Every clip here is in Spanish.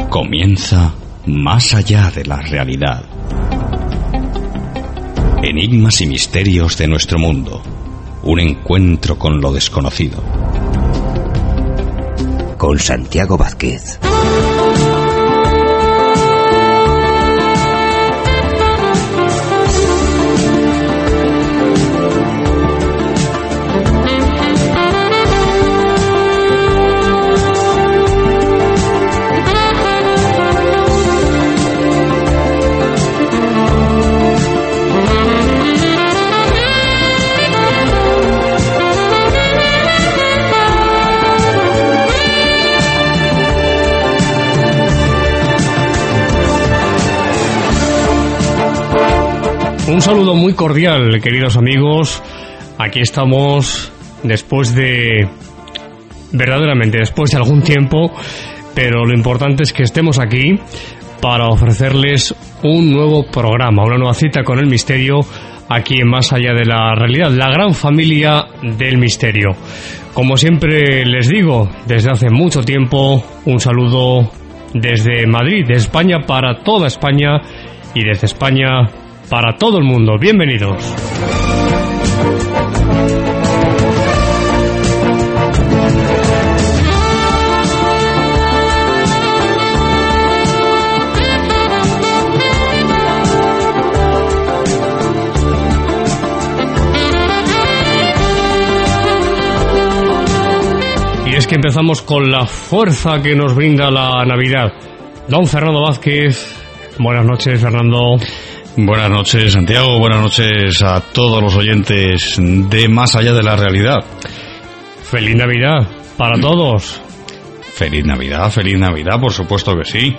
Comienza Más allá de la realidad. Enigmas y misterios de nuestro mundo. Un encuentro con lo desconocido. Con Santiago Vázquez. Un saludo muy cordial, queridos amigos. Aquí estamos verdaderamente después de algún tiempo, pero lo importante es que estemos aquí para ofrecerles un nuevo programa, una nueva cita con el misterio aquí en Más allá de la realidad, la gran familia del misterio. Como siempre les digo, desde hace mucho tiempo, un saludo desde Madrid, de España para toda España y desde España para todo el mundo. Bienvenidos. Y es que empezamos con la fuerza que nos brinda la Navidad. Don Fernando Vázquez. Buenas noches, Fernando. Buenas noches, Santiago. Buenas noches a todos los oyentes de Más allá de la realidad. Feliz Navidad para todos. Feliz Navidad, por supuesto que sí.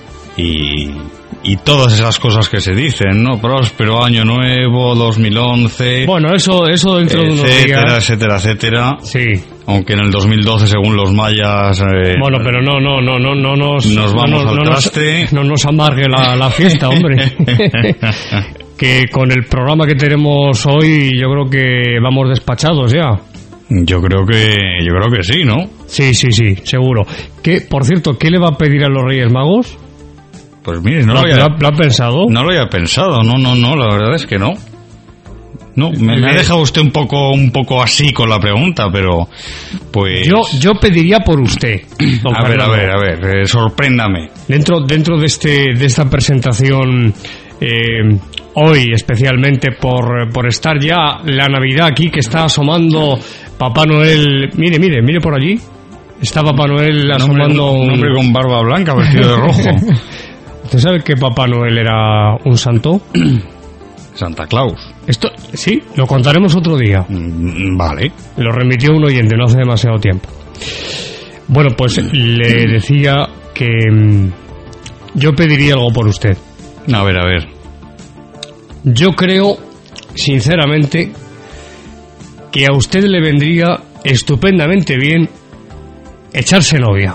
Y todas esas cosas que se dicen, ¿no? Próspero año nuevo, 2011. Bueno, eso dentro de unos días. Etcétera. Sí. Aunque en el 2012, según los mayas... bueno, pero no nos vamos al traste. No nos amargue la fiesta, hombre. Que con el programa que tenemos hoy, yo creo que vamos despachados ya. Yo creo que sí, ¿no? Sí, seguro. Por cierto, ¿qué le va a pedir a los Reyes Magos? Pues mire, ¿Lo ha pensado? No lo había pensado, no, la verdad es que no. No, me ha dejado usted un poco así con la pregunta, pero pues... Yo pediría por usted. A ver, sorpréndame. Dentro de esta presentación, hoy especialmente por estar ya la Navidad aquí, que está asomando Papá Noel. Mire por allí. Está Papá Noel asomando... Un hombre con barba blanca vestido de rojo. ¿Usted sabe que Papá Noel era un santo? Santa Claus. Esto, sí, lo contaremos otro día. Vale. Lo remitió un oyente no hace demasiado tiempo. Bueno, pues le decía que yo pediría algo por usted. A ver. Yo creo, sinceramente, que a usted le vendría estupendamente bien echarse novia.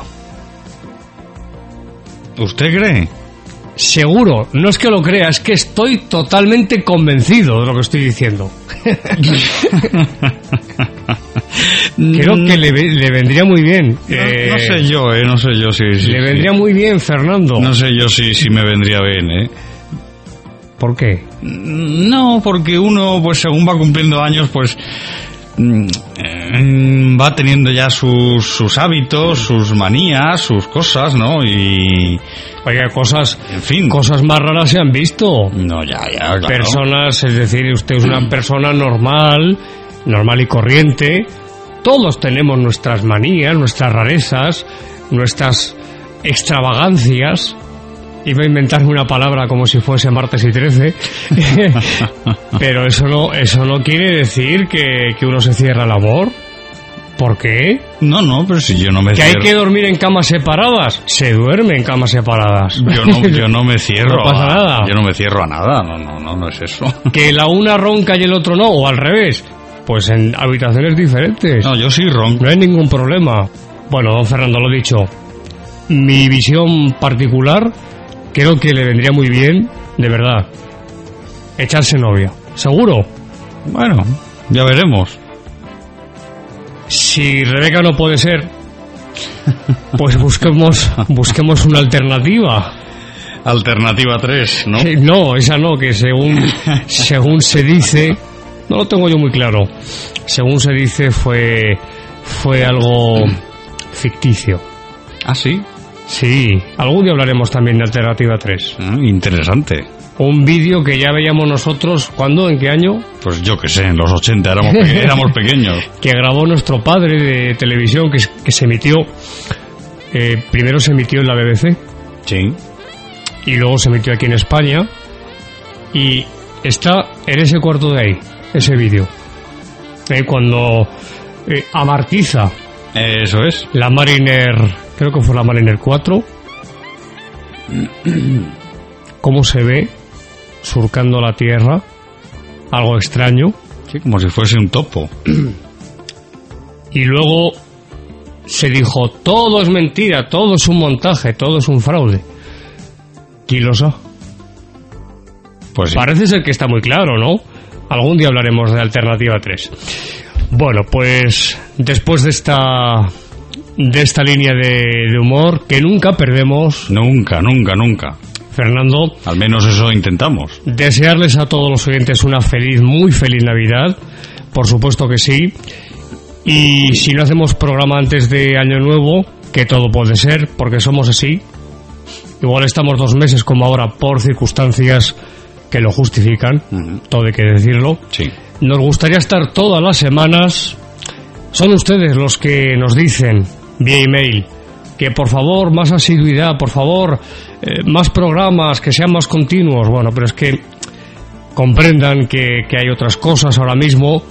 ¿Usted cree? Seguro, no es que lo crea, es que estoy totalmente convencido de lo que estoy diciendo. Creo que le vendría muy bien. No sé yo si... Le vendría muy bien, Fernando. No sé yo si me vendría bien, ¿Por qué? No, porque uno, pues según va cumpliendo años, pues... va teniendo ya sus hábitos, sus manías, sus cosas, ¿no? Y... Oiga, cosas... En fin. Cosas más raras se han visto. No, ya, claro. Personas, es decir, usted es una persona normal y corriente. Todos tenemos nuestras manías, nuestras rarezas, nuestras extravagancias. Iba a inventarme una palabra como si fuese martes y 13. Pero eso no quiere decir que uno se cierra al amor. ¿Por qué? No, pero si yo no me cierro. ¿Que hay que dormir en camas separadas? Se duerme en camas separadas. Yo no me cierro. No pasa nada. Yo no me cierro a nada. No es eso. ¿Que la una ronca y el otro no? ¿O al revés? Pues en habitaciones diferentes. No, yo sí ronco. No hay ningún problema. Bueno, don Fernando, lo dicho. Mi visión particular, creo que le vendría muy bien, de verdad, echarse novia. ¿Seguro? Bueno, ya veremos. Si Rebeca no puede ser, pues busquemos una alternativa. Alternativa 3, ¿no? No, esa no, que según se dice, no lo tengo yo muy claro, según se dice fue algo ficticio. ¿Ah, sí? Sí, algún día hablaremos también de Alternativa 3. Interesante. Un vídeo que ya veíamos nosotros, ¿cuándo? ¿En qué año? Pues yo qué sé, en los 80 éramos pequeños. Que grabó nuestro padre de televisión, que se emitió, primero se emitió en la BBC. Sí. Y luego se emitió aquí en España. Y está en ese cuarto de ahí, ese vídeo. Cuando amartiza. Eso es. La Mariner, creo que fue la Mariner 4. Cómo se ve surcando la Tierra, algo extraño. Sí, como si fuese un topo. Y luego se dijo, todo es mentira, todo es un montaje, todo es un fraude. ¿Quién lo sabe? Pues sí. Parece ser que está muy claro, ¿no? Algún día hablaremos de Alternativa 3. Bueno, pues después de esta línea de humor que nunca perdemos. Nunca. Fernando, al menos eso intentamos. Desearles a todos los oyentes una muy feliz Navidad, por supuesto que sí. Y si no hacemos programa antes de Año Nuevo, que todo puede ser, porque somos así, igual estamos 2 meses como ahora por circunstancias que lo justifican, todo hay que decirlo. Sí. Nos gustaría estar todas las semanas. Son ustedes los que nos dicen vía email que por favor más asiduidad, por favor más programas, que sean más continuos. Bueno, pero es que comprendan que hay otras cosas ahora mismo,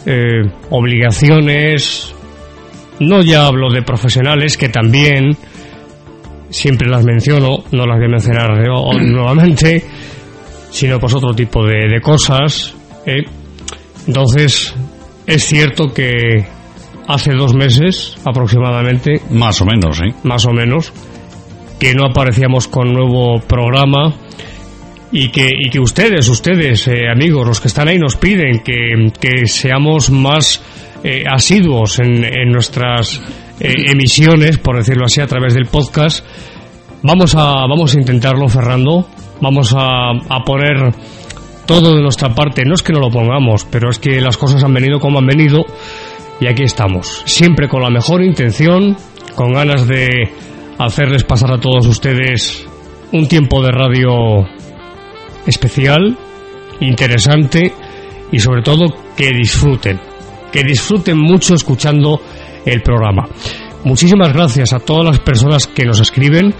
obligaciones. No ya hablo de profesionales, que también siempre las menciono, no las voy a mencionar nuevamente, sino pues otro tipo de cosas. Entonces, es cierto que hace 2 meses aproximadamente, más o menos, más o menos, que no aparecíamos con nuevo programa y que ustedes, amigos, los que están ahí, nos piden que seamos más asiduos en nuestras emisiones, por decirlo así, a través del podcast. Vamos a intentarlo, Fernando. Vamos a poner todo de nuestra parte. No es que no lo pongamos, pero es que las cosas han venido como han venido y aquí estamos, siempre con la mejor intención, con ganas de hacerles pasar a todos ustedes un tiempo de radio especial, interesante y sobre todo que disfruten mucho escuchando el programa. Muchísimas gracias a todas las personas que nos escriben,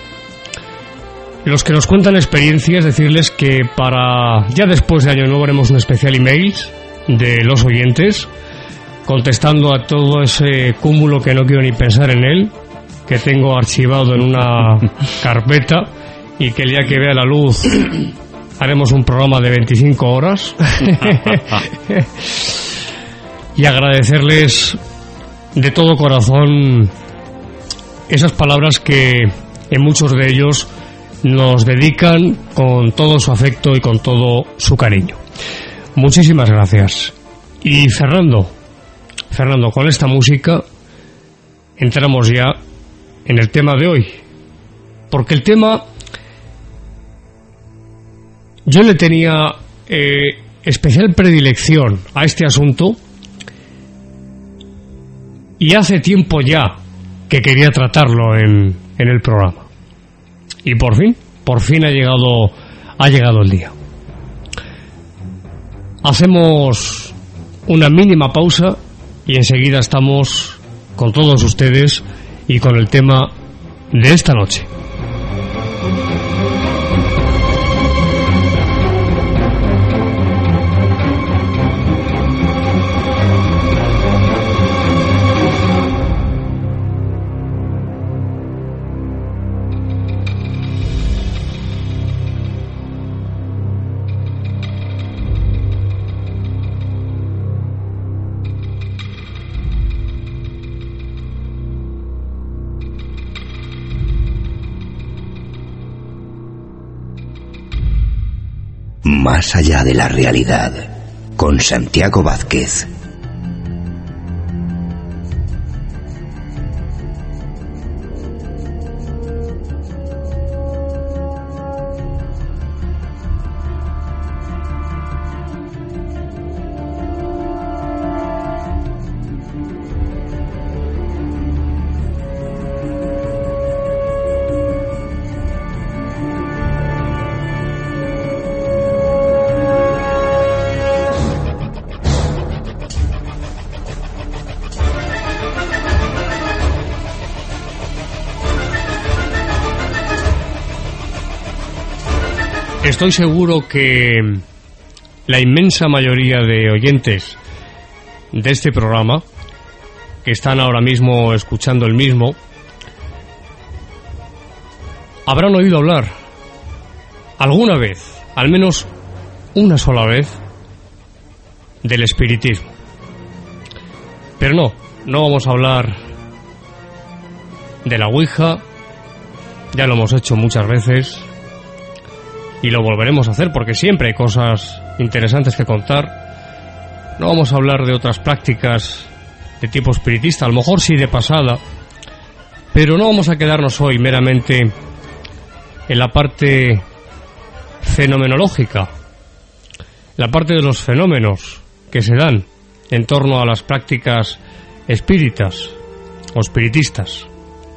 los que nos cuentan experiencias. Decirles que para ya después de Año Nuevo haremos un especial email de los oyentes, contestando a todo ese cúmulo que no quiero ni pensar en él, que tengo archivado en una carpeta y que el día que vea la luz haremos un programa de 25 horas. Y agradecerles de todo corazón esas palabras que en muchos de ellos nos dedican con todo su afecto y con todo su cariño. Muchísimas gracias. Y Fernando, con esta música entramos ya en el tema de hoy, porque el tema yo le tenía especial predilección a este asunto y hace tiempo ya que quería tratarlo en el programa, y por fin ha llegado el día. Hacemos una mínima pausa y enseguida estamos con todos ustedes y con el tema de esta noche. Más allá de la realidad, con Santiago Vázquez. Estoy seguro que la inmensa mayoría de oyentes de este programa, que están ahora mismo escuchando el mismo, habrán oído hablar alguna vez, al menos una sola vez, del espiritismo. Pero no vamos a hablar de la Ouija, ya lo hemos hecho muchas veces y lo volveremos a hacer porque siempre hay cosas interesantes que contar. No vamos a hablar de otras prácticas de tipo espiritista, a lo mejor sí de pasada, pero no vamos a quedarnos hoy meramente en la parte fenomenológica, la parte de los fenómenos que se dan en torno a las prácticas espíritas o espiritistas.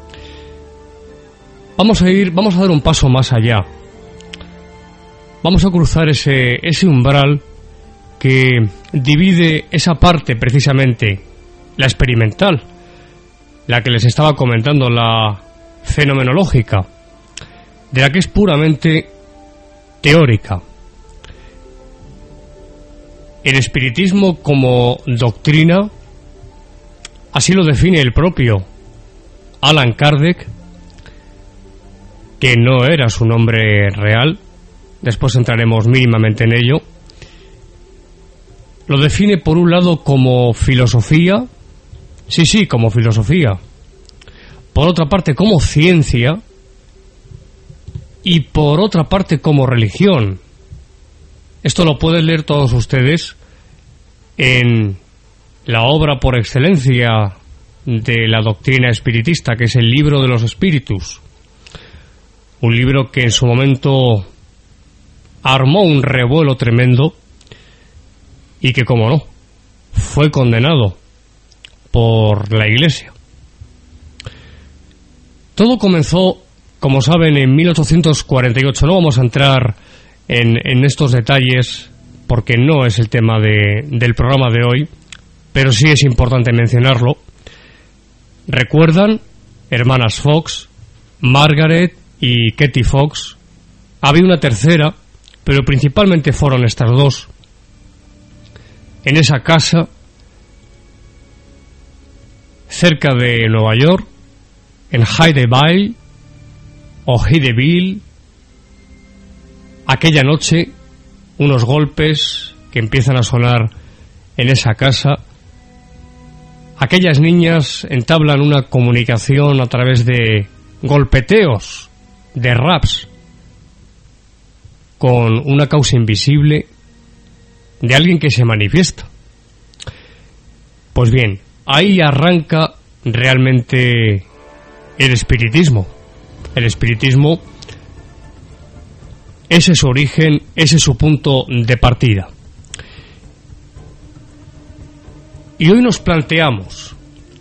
Vamos a dar un paso más allá. Vamos a cruzar ese umbral que divide esa parte, precisamente, la experimental, la que les estaba comentando, la fenomenológica, de la que es puramente teórica. El espiritismo como doctrina, así lo define el propio Allan Kardec, que no era su nombre real, después entraremos mínimamente en ello. Lo define por un lado como filosofía, sí, como filosofía, por otra parte como ciencia y por otra parte como religión. Esto lo pueden leer todos ustedes en la obra por excelencia de la doctrina espiritista, que es el Libro de los Espíritus. Un libro que en su momento armó un revuelo tremendo y que, como no, fue condenado por la Iglesia. Todo comenzó, como saben, en 1848. No vamos a entrar en estos detalles porque no es el tema del programa de hoy, pero sí es importante mencionarlo. ¿Recuerdan? Hermanas Fox, Margaret y Katie Fox. Había una tercera, pero principalmente fueron estas dos. En esa casa, cerca de Nueva York, en Hydeville o Hydeville, aquella noche, unos golpes que empiezan a sonar en esa casa. Aquellas niñas entablan una comunicación a través de golpeteos, de raps, con una causa invisible de alguien que se manifiesta. Pues bien, ahí arranca realmente el espiritismo. El espiritismo, ese es su origen, ese es su punto de partida. Y hoy nos planteamos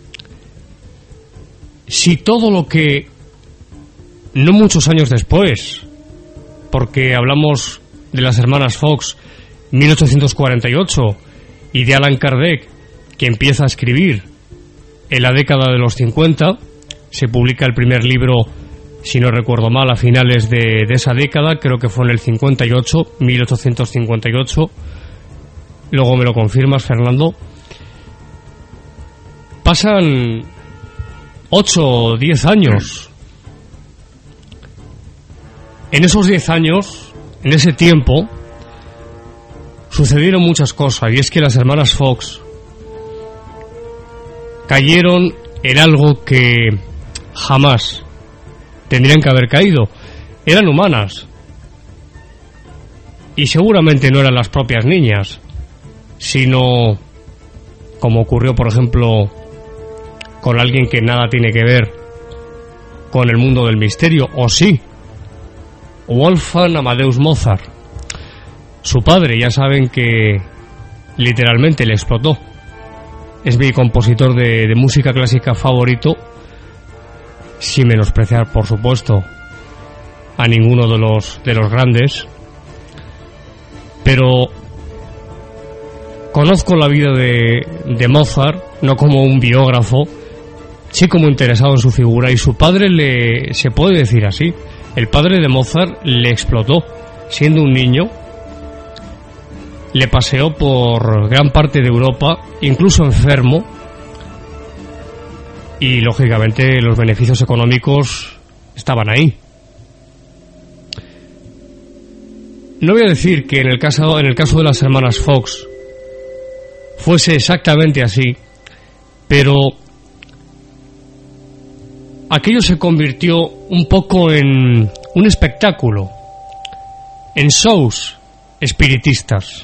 si todo lo que, no muchos años después, porque hablamos de las hermanas Fox, 1848, y de Allan Kardec, que empieza a escribir en la década de los 50, se publica el primer libro, si no recuerdo mal, a finales de esa década, creo que fue en el 58, 1858, luego me lo confirmas, Fernando. Pasan 8 o 10 años. En esos 10 años, en ese tiempo, sucedieron muchas cosas, y es que las hermanas Fox cayeron en algo que jamás tendrían que haber caído. Eran humanas, y seguramente no eran las propias niñas, sino, como ocurrió por ejemplo con alguien que nada tiene que ver con el mundo del misterio, o sí, Wolfgang Amadeus Mozart. Su padre, ya saben que literalmente le explotó. Es mi compositor de música clásica favorito, sin menospreciar, por supuesto, a ninguno de los grandes. Pero conozco la vida de Mozart, no como un biógrafo, sí como interesado en su figura, y su padre, se puede decir así, el padre de Mozart le explotó siendo un niño, le paseó por gran parte de Europa, incluso enfermo, y lógicamente los beneficios económicos estaban ahí. No voy a decir que en el caso de las hermanas Fox fuese exactamente así, pero aquello se convirtió un poco en un espectáculo, en shows espiritistas.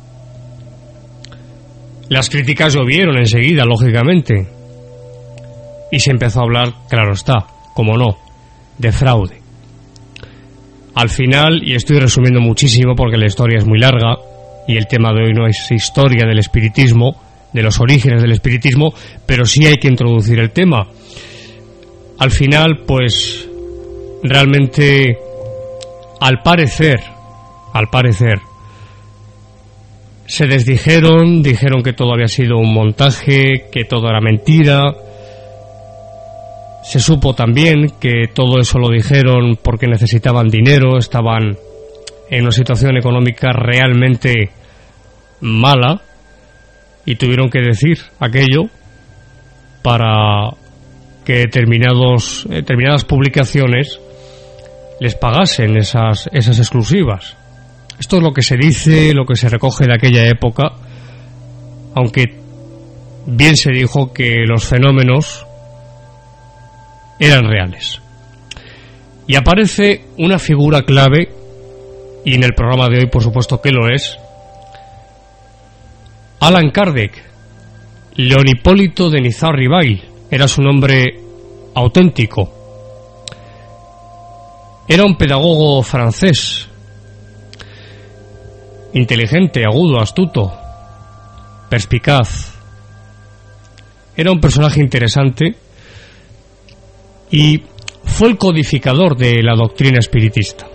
Las críticas llovieron enseguida, lógicamente, y se empezó a hablar, claro está, como no, de fraude. Al final, y estoy resumiendo muchísimo porque la historia es muy larga, y el tema de hoy no es historia del espiritismo, de los orígenes del espiritismo, pero sí hay que introducir el tema. Al final, pues, realmente, al parecer, se desdijeron, dijeron que todo había sido un montaje, que todo era mentira. Se supo también que todo eso lo dijeron porque necesitaban dinero, estaban en una situación económica realmente mala y tuvieron que decir aquello para que determinadas publicaciones les pagasen esas exclusivas. Esto es lo que se dice, lo que se recoge de aquella época, aunque bien se dijo que los fenómenos eran reales. Y aparece una figura clave, y en el programa de hoy por supuesto que lo es, Allan Kardec. Leon Hipólito de Nizar-Ribail era su nombre auténtico. Era un pedagogo francés, inteligente, agudo, astuto, perspicaz. Era un personaje interesante y fue el codificador de la doctrina espiritista.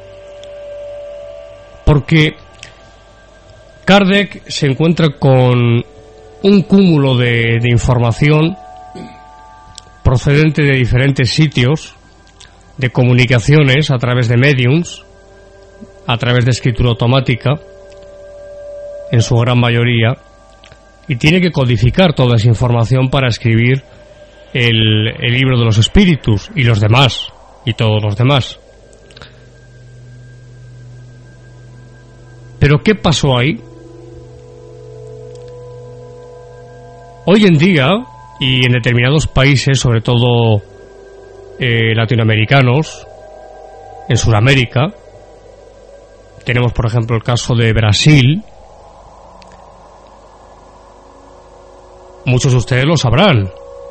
Porque Kardec se encuentra con un cúmulo de información procedente de diferentes sitios, de comunicaciones a través de mediums, a través de escritura automática, en su gran mayoría, y tiene que codificar toda esa información para escribir el libro de los espíritus y los demás, y todos los demás. Pero ¿qué pasó ahí? Hoy en día, y en determinados países, sobre todo latinoamericanos, en Sudamérica, tenemos por ejemplo el caso de Brasil. Muchos de ustedes lo sabrán.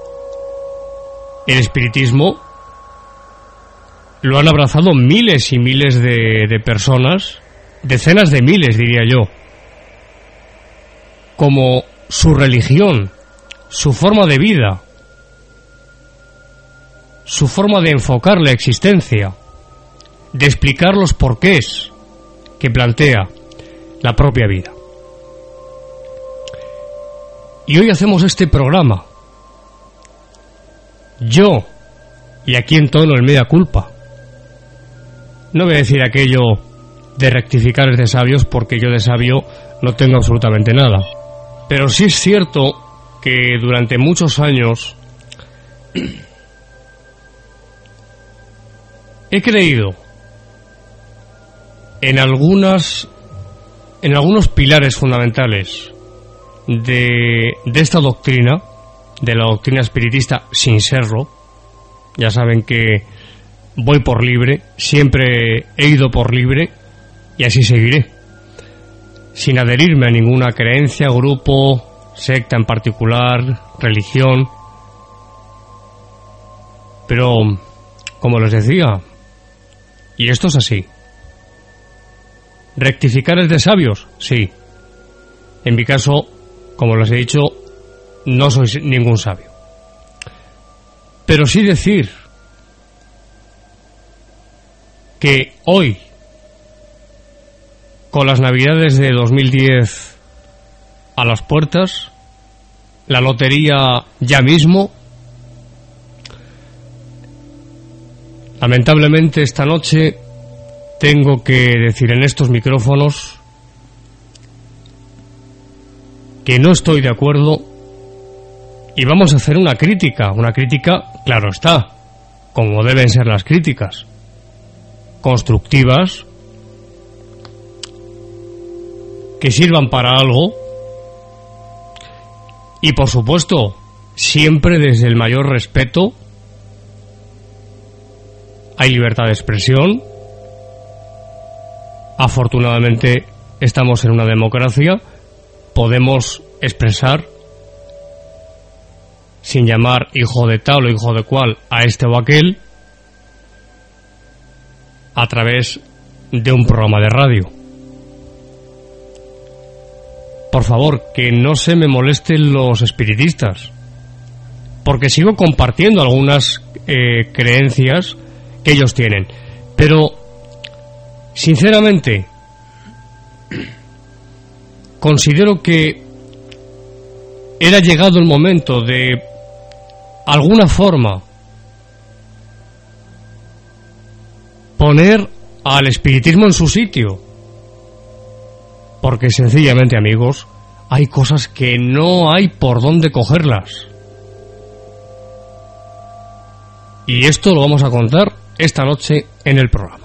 El espiritismo lo han abrazado miles y miles de personas, decenas de miles diría yo, como su religión, su forma de vida, su forma de enfocar la existencia, de explicar los porqués que plantea la propia vida. Y hoy hacemos este programa, yo, y aquí entono el mea culpa. No voy a decir aquello de rectificar de sabios, porque yo de sabio no tengo absolutamente nada. Pero sí es cierto que durante muchos años he creído en algunos pilares fundamentales de esta doctrina, de la doctrina espiritista, sin serlo. Ya saben que voy por libre, siempre he ido por libre y así seguiré, sin adherirme a ninguna creencia, grupo, secta en particular, religión. Pero, como les decía, y esto es así, ¿rectificar es de sabios? Sí. En mi caso, como les he dicho, no soy ningún sabio. Pero sí decir que hoy, con las navidades de 2010 a las puertas, la lotería ya mismo, lamentablemente esta noche tengo que decir en estos micrófonos que no estoy de acuerdo y vamos a hacer una crítica, claro está, como deben ser las críticas, constructivas, que sirvan para algo y, por supuesto, siempre desde el mayor respeto. Hay libertad de expresión. Afortunadamente estamos en una democracia, podemos expresar sin llamar hijo de tal o hijo de cual a este o aquel a través de un programa de radio. Por favor, que no se me molesten los espiritistas, porque sigo compartiendo algunas creencias que ellos tienen, pero sinceramente considero que era llegado el momento de alguna forma poner al espiritismo en su sitio, porque sencillamente, amigos, hay cosas que no hay por dónde cogerlas, y esto lo vamos a contar esta noche en el programa.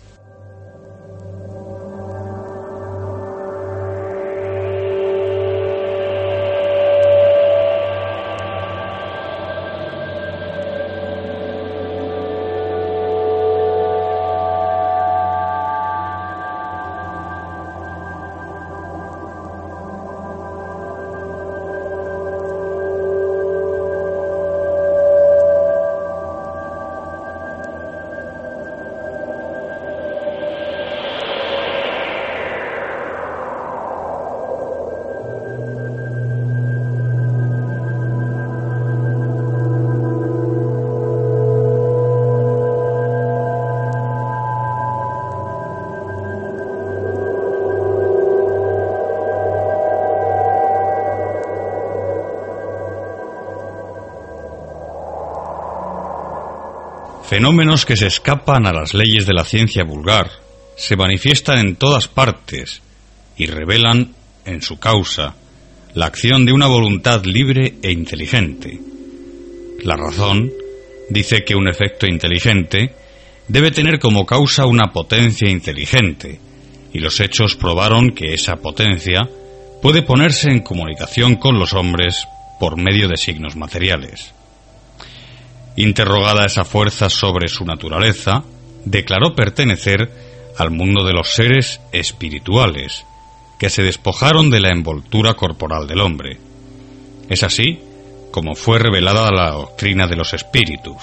Fenómenos que se escapan a las leyes de la ciencia vulgar se manifiestan en todas partes y revelan, en su causa, la acción de una voluntad libre e inteligente. La razón dice que un efecto inteligente debe tener como causa una potencia inteligente, y los hechos probaron que esa potencia puede ponerse en comunicación con los hombres por medio de signos materiales. Interrogada esa fuerza sobre su naturaleza, declaró pertenecer al mundo de los seres espirituales, que se despojaron de la envoltura corporal del hombre. Es así como fue revelada la doctrina de los espíritus.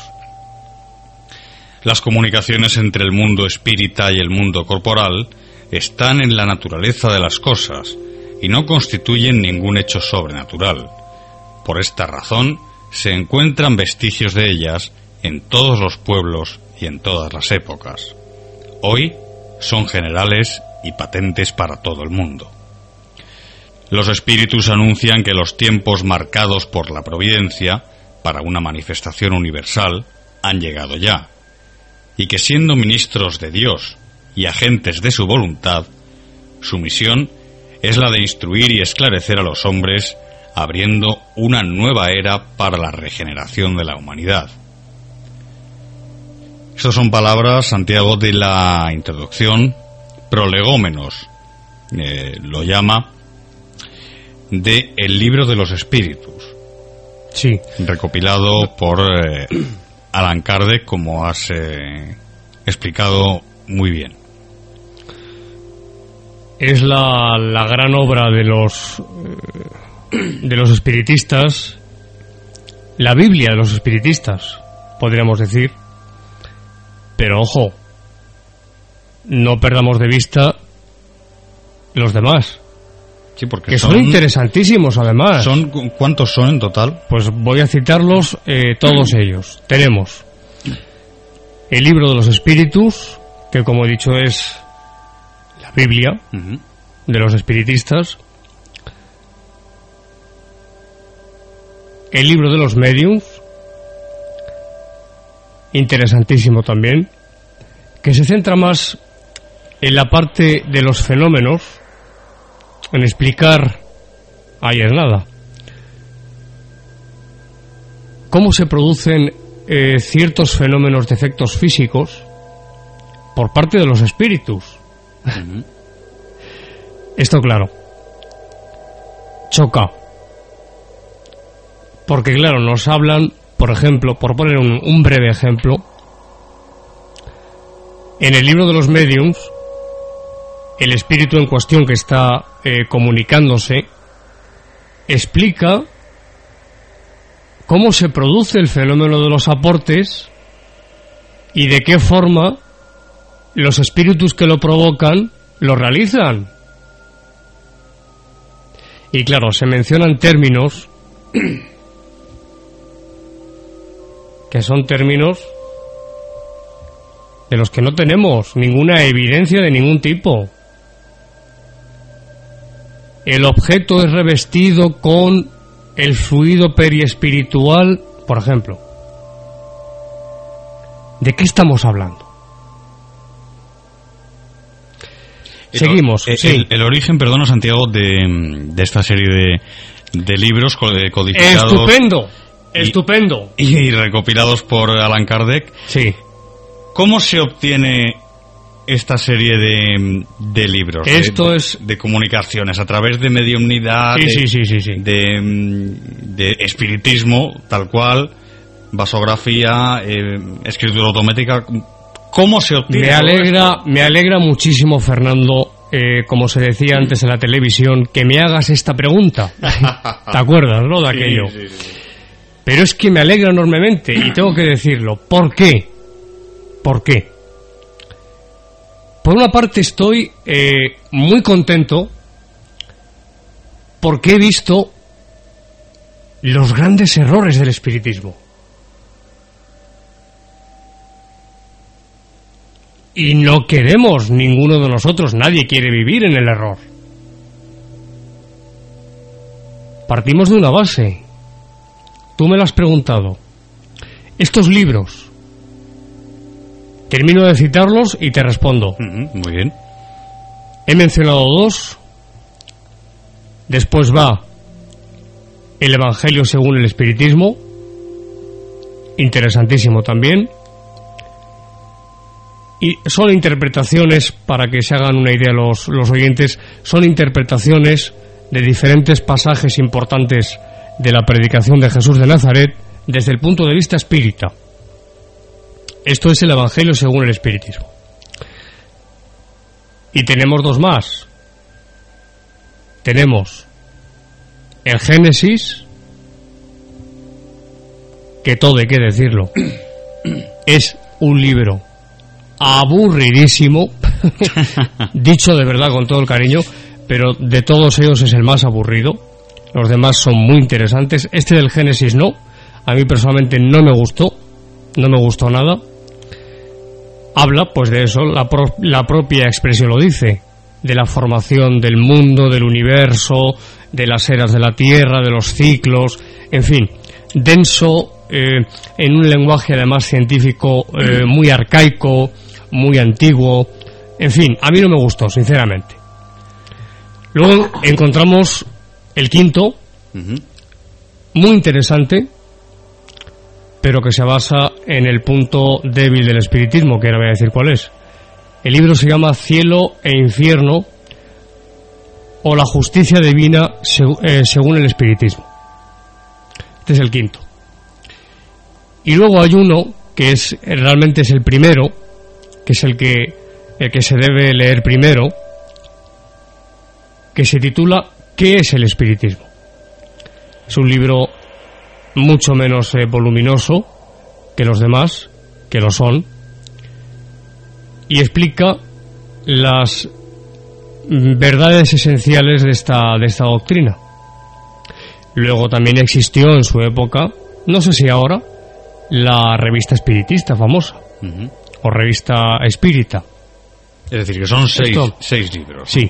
Las comunicaciones entre el mundo espírita y el mundo corporal están en la naturaleza de las cosas y no constituyen ningún hecho sobrenatural. Por esta razón, se encuentran vestigios de ellas en todos los pueblos y en todas las épocas. Hoy son generales y patentes para todo el mundo. Los espíritus anuncian que los tiempos marcados por la providencia para una manifestación universal han llegado ya, y que siendo ministros de Dios y agentes de su voluntad, su misión es la de instruir y esclarecer a los hombres, abriendo una nueva era para la regeneración de la humanidad. Estas son palabras, Santiago, de la introducción, prolegómenos, lo llama, de El libro de los espíritus. Sí. Recopilado por Allan Kardec, como has explicado muy bien. Es la gran obra de los espiritistas, la Biblia de los espiritistas, podríamos decir. Pero ojo, no perdamos de vista los demás, sí, porque que son interesantísimos además. ¿Cuántos son en total? Pues voy a citarlos todos ellos. Tenemos el libro de los espíritus, que como he dicho es la Biblia de los espiritistas. El libro de los mediums, interesantísimo también, que se centra más en la parte de los fenómenos, en explicar, ahí es nada, cómo se producen ciertos fenómenos de efectos físicos por parte de los espíritus. Uh-huh. Esto, claro, choca. Porque, claro, nos hablan, por ejemplo, por poner un breve ejemplo, en el libro de los mediums, el espíritu en cuestión que está comunicándose explica cómo se produce el fenómeno de los aportes y de qué forma los espíritus que lo provocan lo realizan. Y claro, se mencionan términos que son términos de los que no tenemos ninguna evidencia de ningún tipo. El objeto es revestido con el fluido periespiritual, por ejemplo. ¿De qué estamos hablando? Seguimos. El origen, perdona, Santiago, de esta serie de libros codificados. Estupendo. Y recopilados por Allan Kardec. Sí. ¿Cómo se obtiene esta serie de libros? Esto de comunicaciones a través de mediumnidad, sí. De espiritismo, tal cual, vasografía, escritura automática. ¿Cómo se obtiene? Me alegra muchísimo, Fernando, como se decía antes en la televisión, que me hagas esta pregunta. ¿Te acuerdas, no, de aquello? Sí. Pero es que me alegra enormemente y tengo que decirlo. ¿Por qué? ¿Por qué? Por una parte estoy muy contento porque he visto los grandes errores del espiritismo. Y no queremos, ninguno de nosotros, nadie quiere vivir en el error. Partimos de una base. Tú me lo has preguntado. Estos libros, termino de citarlos y te respondo. Muy bien. He mencionado dos. Después va el Evangelio según el Espiritismo. Interesantísimo también. Y son interpretaciones, para que se hagan una idea los oyentes, son interpretaciones de diferentes pasajes importantes de la predicación de Jesús de Nazaret desde el punto de vista espírita. Esto es el Evangelio según el Espiritismo. Y tenemos dos más. Tenemos el Génesis, que todo hay que decirlo, es un libro aburridísimo, dicho de verdad con todo el cariño, pero de todos ellos es el más aburrido. Los demás son muy interesantes. Este del Génesis no, a mí personalmente no me gustó nada. Habla pues de eso, la propia expresión lo dice, de la formación del mundo, del universo, de las eras de la Tierra, de los ciclos, en fin, denso, en un lenguaje además científico muy arcaico, muy antiguo, en fin, a mí no me gustó, sinceramente. Luego encontramos el quinto, muy interesante, pero que se basa en el punto débil del espiritismo, que ahora voy a decir cuál es. El libro se llama Cielo e Infierno, o la justicia divina según el espiritismo. Este es el quinto. Y luego hay uno que realmente es el primero, que es el que se debe leer primero, que se titula ¿Qué es el espiritismo? Es un libro mucho menos voluminoso que los demás, que lo son, y explica las verdades esenciales de esta doctrina. Luego también existió en su época, no sé si ahora, la revista espiritista famosa, o revista espírita. Es decir, que son seis libros. Sí.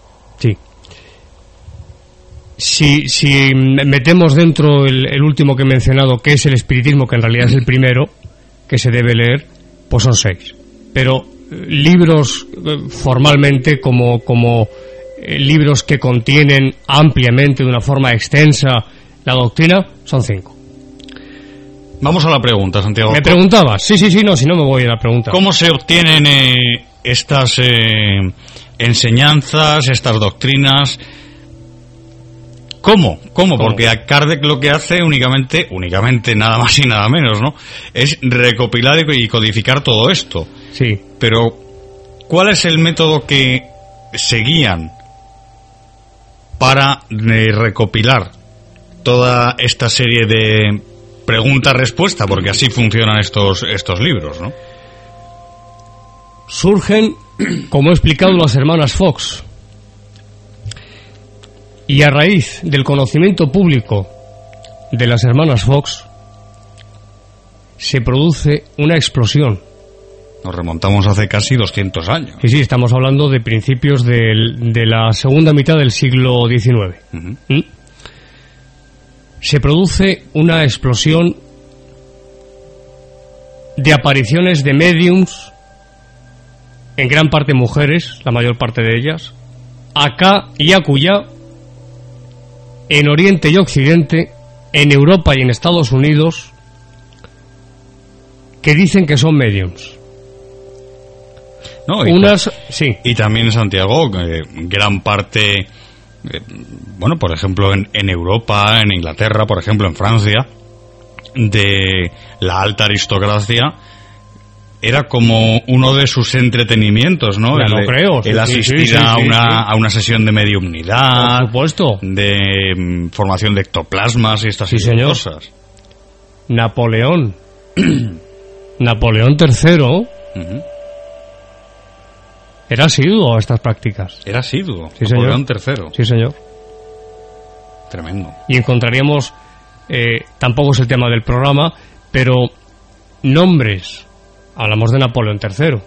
Si metemos dentro el último que he mencionado, que es el espiritismo, que en realidad es el primero que se debe leer, pues son 6. Pero libros formalmente como libros que contienen ampliamente, de una forma extensa, la doctrina, son 5. Vamos a la pregunta, Santiago. ¿Me preguntabas? Sí, no, si no me voy a la pregunta. ¿Cómo se obtienen estas enseñanzas, estas doctrinas? ¿Cómo? Porque a Kardec lo que hace únicamente, nada más y nada menos, ¿no?, es recopilar y codificar todo esto. Sí. Pero, ¿cuál es el método que seguían para recopilar toda esta serie de pregunta-respuesta? Porque así funcionan estos libros, ¿no? Surgen, como he explicado, las hermanas Fox. Y a raíz del conocimiento público de las hermanas Fox, se produce una explosión. Nos remontamos hace casi 200 años. Sí, estamos hablando de principios de la segunda mitad del siglo XIX. Uh-huh. Se produce una explosión de apariciones de médiums, en gran parte mujeres, la mayor parte de ellas, acá y acullá, en Oriente y Occidente, en Europa y en Estados Unidos, que dicen que son médiums. No, sí. Y también en Santiago, gran parte, bueno, por ejemplo, en Europa, en Inglaterra, por ejemplo, en Francia, de la alta aristocracia, era como uno de sus entretenimientos, ¿no? El asistir a una sesión de mediumnidad, por supuesto, de formación de ectoplasmas y estas cosas. Napoleón III, uh-huh, era asiduo a estas prácticas. Era asiduo. Sí, Napoleón señor. III. Sí, señor. Tremendo. Y encontraríamos, tampoco es el tema del programa, pero nombres. Hablamos de Napoleón III.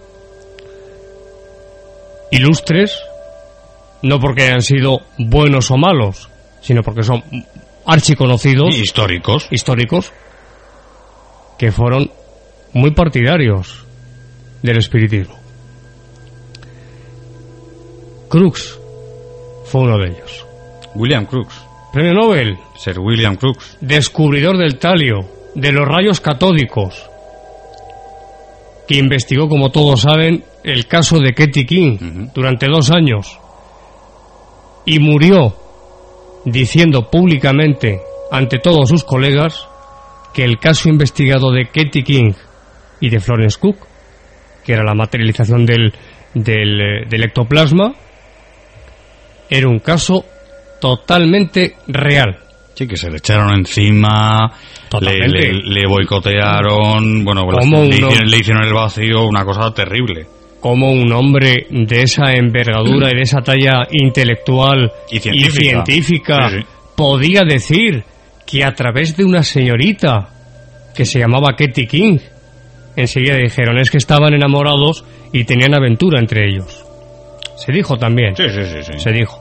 Ilustres, no porque hayan sido buenos o malos, sino porque son archiconocidos. Y históricos. Que fueron muy partidarios del espiritismo. Crookes fue uno de ellos. William Crookes. Premio Nobel. Sir William Crookes. Descubridor del talio, de los rayos catódicos, que investigó, como todos saben, el caso de Katie King, uh-huh, durante 2 años, y murió diciendo públicamente ante todos sus colegas que el caso investigado de Katie King y de Florence Cook, que era la materialización del ectoplasma, era un caso totalmente real. Sí, que se le echaron encima, le boicotearon, bueno, le hicieron el vacío, una cosa terrible. Como un hombre de esa envergadura y de esa talla intelectual y científica sí, podía decir que a través de una señorita que se llamaba Katie King, enseguida dijeron, es que estaban enamorados y tenían aventura entre ellos. Se dijo también. Sí. Se dijo.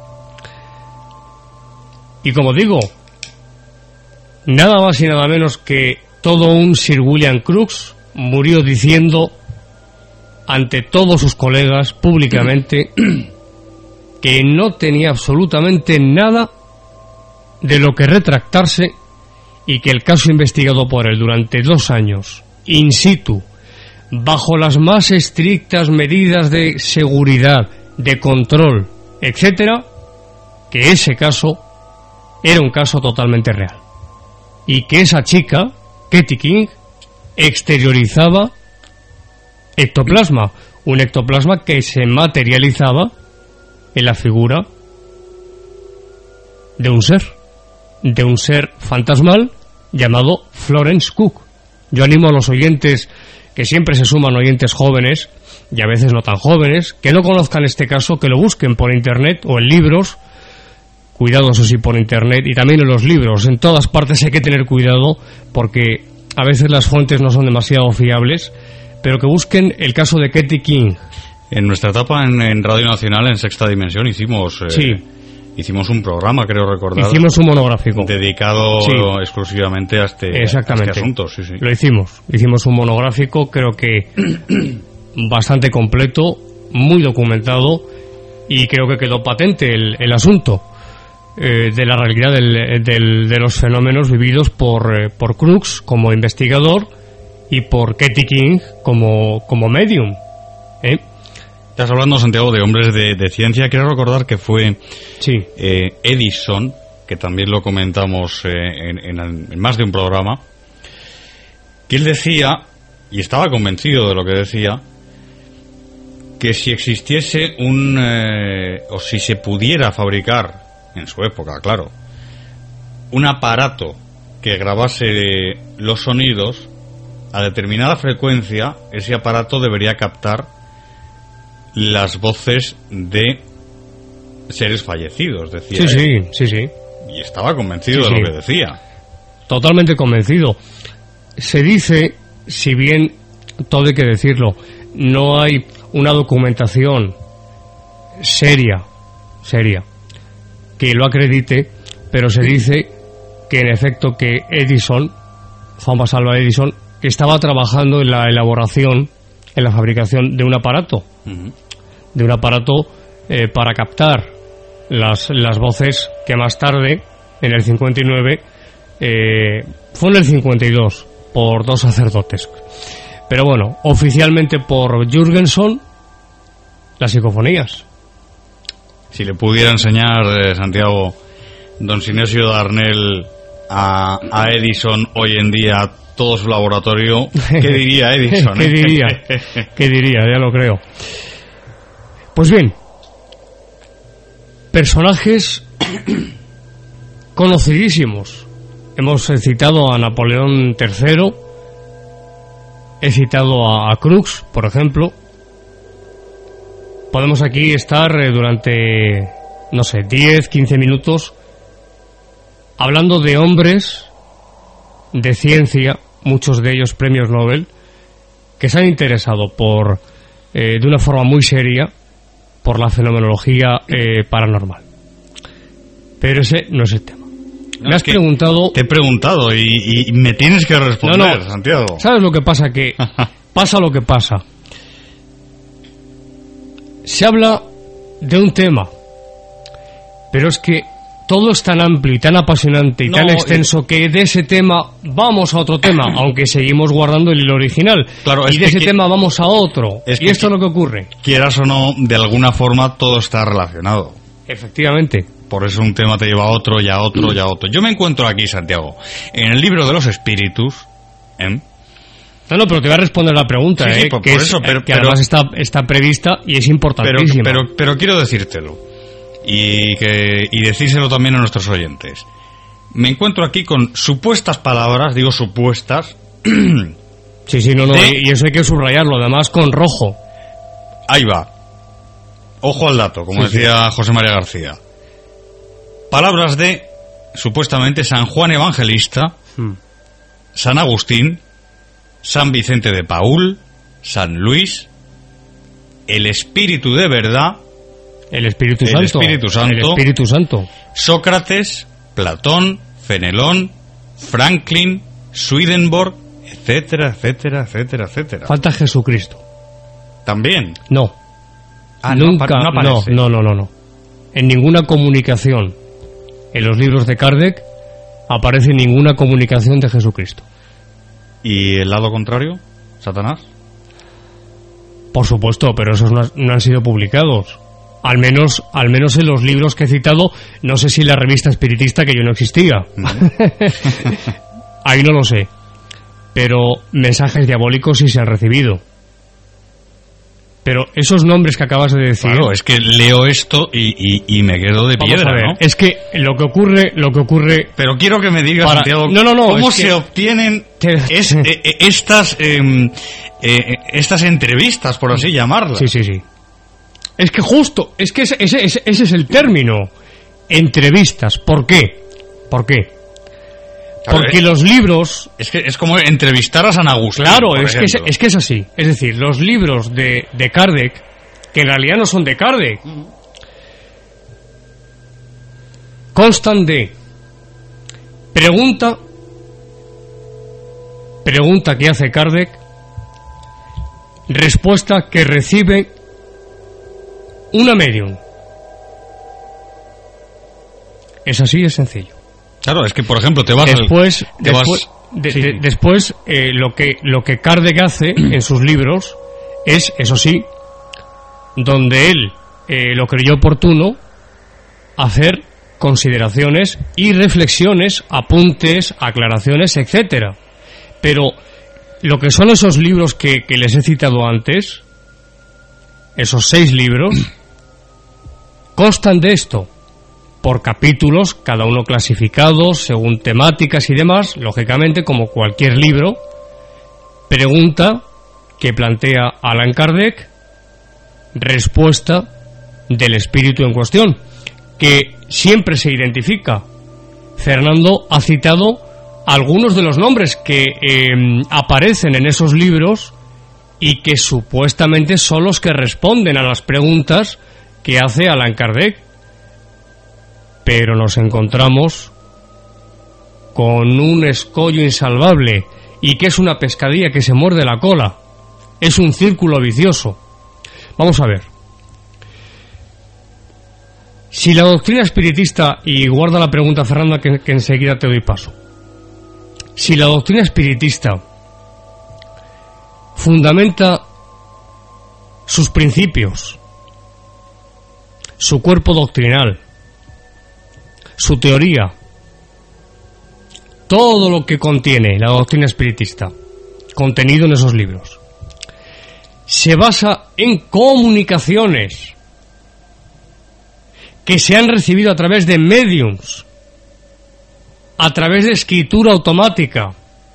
Y como digo, nada más y nada menos que todo un Sir William Crookes murió diciendo ante todos sus colegas públicamente que no tenía absolutamente nada de lo que retractarse y que el caso investigado por él durante 2 años, in situ, bajo las más estrictas medidas de seguridad, de control, etcétera, que ese caso era un caso totalmente real. Y que esa chica, Katie King, exteriorizaba ectoplasma, un ectoplasma que se materializaba en la figura de un ser fantasmal llamado Florence Cook. Yo animo a los oyentes, que siempre se suman oyentes jóvenes, y a veces no tan jóvenes, que no conozcan este caso, que lo busquen por internet o en libros. Cuidado, eso sí, por internet y también en los libros. En todas partes hay que tener cuidado porque a veces las fuentes no son demasiado fiables, pero que busquen el caso de Katie King. En nuestra etapa en Radio Nacional, en Sexta Dimensión, hicimos un programa, creo recordar. Hicimos un monográfico. Dedicado exclusivamente a este Exactamente. asunto. Sí. Lo hicimos un monográfico, creo que bastante completo, muy documentado, y creo que quedó patente el asunto de la realidad de los fenómenos vividos por Crookes como investigador y por Katie King como medium. Estás hablando, Santiago, de hombres de ciencia. Quiero recordar que fue Sí. Edison, que también lo comentamos en más de un programa, que él decía, y estaba convencido de lo que decía, que si existiese o si se pudiera fabricar, en su época, claro, un aparato que grabase los sonidos a determinada frecuencia, ese aparato debería captar las voces de seres fallecidos, decía él. Sí. Y estaba convencido Sí, de sí. lo que decía. Totalmente convencido. Se dice, si bien todo hay que decirlo, no hay una documentación seria que lo acredite, pero se dice que en efecto que Edison, Thomas Alva Edison, estaba trabajando en la elaboración, en la fabricación de un aparato, para captar las voces que más tarde, en el 59, fue en el 52, por dos sacerdotes. Pero bueno, oficialmente por Jürgenson, las psicofonías. Si le pudiera enseñar, Santiago, don Sinesio Darnell a Edison hoy en día todo su laboratorio, ¿qué diría Edison? ¿Qué diría? Ya lo creo. Pues bien, personajes conocidísimos. Hemos citado a Napoleón III, he citado a Crookes, por ejemplo. Podemos aquí estar durante, 10, 15 minutos hablando de hombres de ciencia, muchos de ellos premios Nobel, que se han interesado de una forma muy seria por la fenomenología paranormal. Pero ese no es el tema. Me has preguntado... Te he preguntado y me tienes que responder, No. Santiago. ¿Sabes lo que pasa? Que pasa lo que pasa. Se habla de un tema, pero es que todo es tan amplio y tan apasionante y tan extenso que de ese tema vamos a otro tema, aunque seguimos guardando el hilo original. Claro, y de ese tema vamos a otro. Y esto es lo que ocurre. Quieras o no, de alguna forma todo está relacionado. Efectivamente. Por eso un tema te lleva a otro, y a otro, y a otro. Yo me encuentro aquí, Santiago, en el libro de los espíritus. No, pero te voy a responder la pregunta, Sí, por eso, pero además está prevista y es importantísima. Pero quiero decírtelo y decírselo también a nuestros oyentes. Me encuentro aquí con supuestas palabras, digo supuestas. Sí, y eso hay que subrayarlo, además con rojo. Ahí va. Ojo al dato, como decía José María García. Palabras de, supuestamente, San Juan Evangelista, San Agustín, San Vicente de Paúl, San Luis, el Espíritu de verdad, el Espíritu Santo, Sócrates, Platón, Fenelón, Franklin, Swedenborg, etcétera, etcétera, etcétera, etcétera. Falta Jesucristo. ¿También? No. Nunca, no aparece. No. En ninguna comunicación en los libros de Kardec aparece ninguna comunicación de Jesucristo. ¿Y el lado contrario? ¿Satanás? Por supuesto, pero esos no han sido publicados. Al menos en los libros que he citado, no sé si en la revista espiritista, que yo no existía. Ahí no lo sé. Pero mensajes diabólicos sí se han recibido. Pero esos nombres que acabas de decir... Claro, es que leo esto y me quedo de piedra, ¿no? Es que lo que ocurre... Pero quiero que me digas, Santiago, ¿cómo se obtienen estas entrevistas, por así llamarlas? Sí. Es que justo, ese es el término. Entrevistas. ¿Por qué? Porque los libros... Es que es como entrevistar a San Agustín. Claro, es que es así. Es decir, los libros de Kardec, que en realidad no son de Kardec, constan de pregunta que hace Kardec respuesta que recibe una medium. Es así de sencillo. Claro, es que, por ejemplo, después lo que Kardec hace en sus libros es, eso sí, donde él lo creyó oportuno, hacer consideraciones y reflexiones, apuntes, aclaraciones, etcétera. Pero lo que son esos libros que les he citado antes, esos 6 libros, constan de esto, por capítulos, cada uno clasificados según temáticas y demás, lógicamente, como cualquier libro. Pregunta que plantea Allan Kardec, respuesta del espíritu en cuestión, que siempre se identifica. Fernando ha citado algunos de los nombres que aparecen en esos libros y que supuestamente son los que responden a las preguntas que hace Allan Kardec. Pero nos encontramos con un escollo insalvable, y que es una pescadilla que se muerde la cola. Es un círculo vicioso. Vamos a ver. Si la doctrina espiritista, y guarda la pregunta, Fernanda, que enseguida te doy paso. Si la doctrina espiritista fundamenta sus principios, su cuerpo doctrinal, su teoría, todo lo que contiene la doctrina espiritista, contenido en esos libros, se basa en comunicaciones que se han recibido a través de mediums, a través de escritura automática,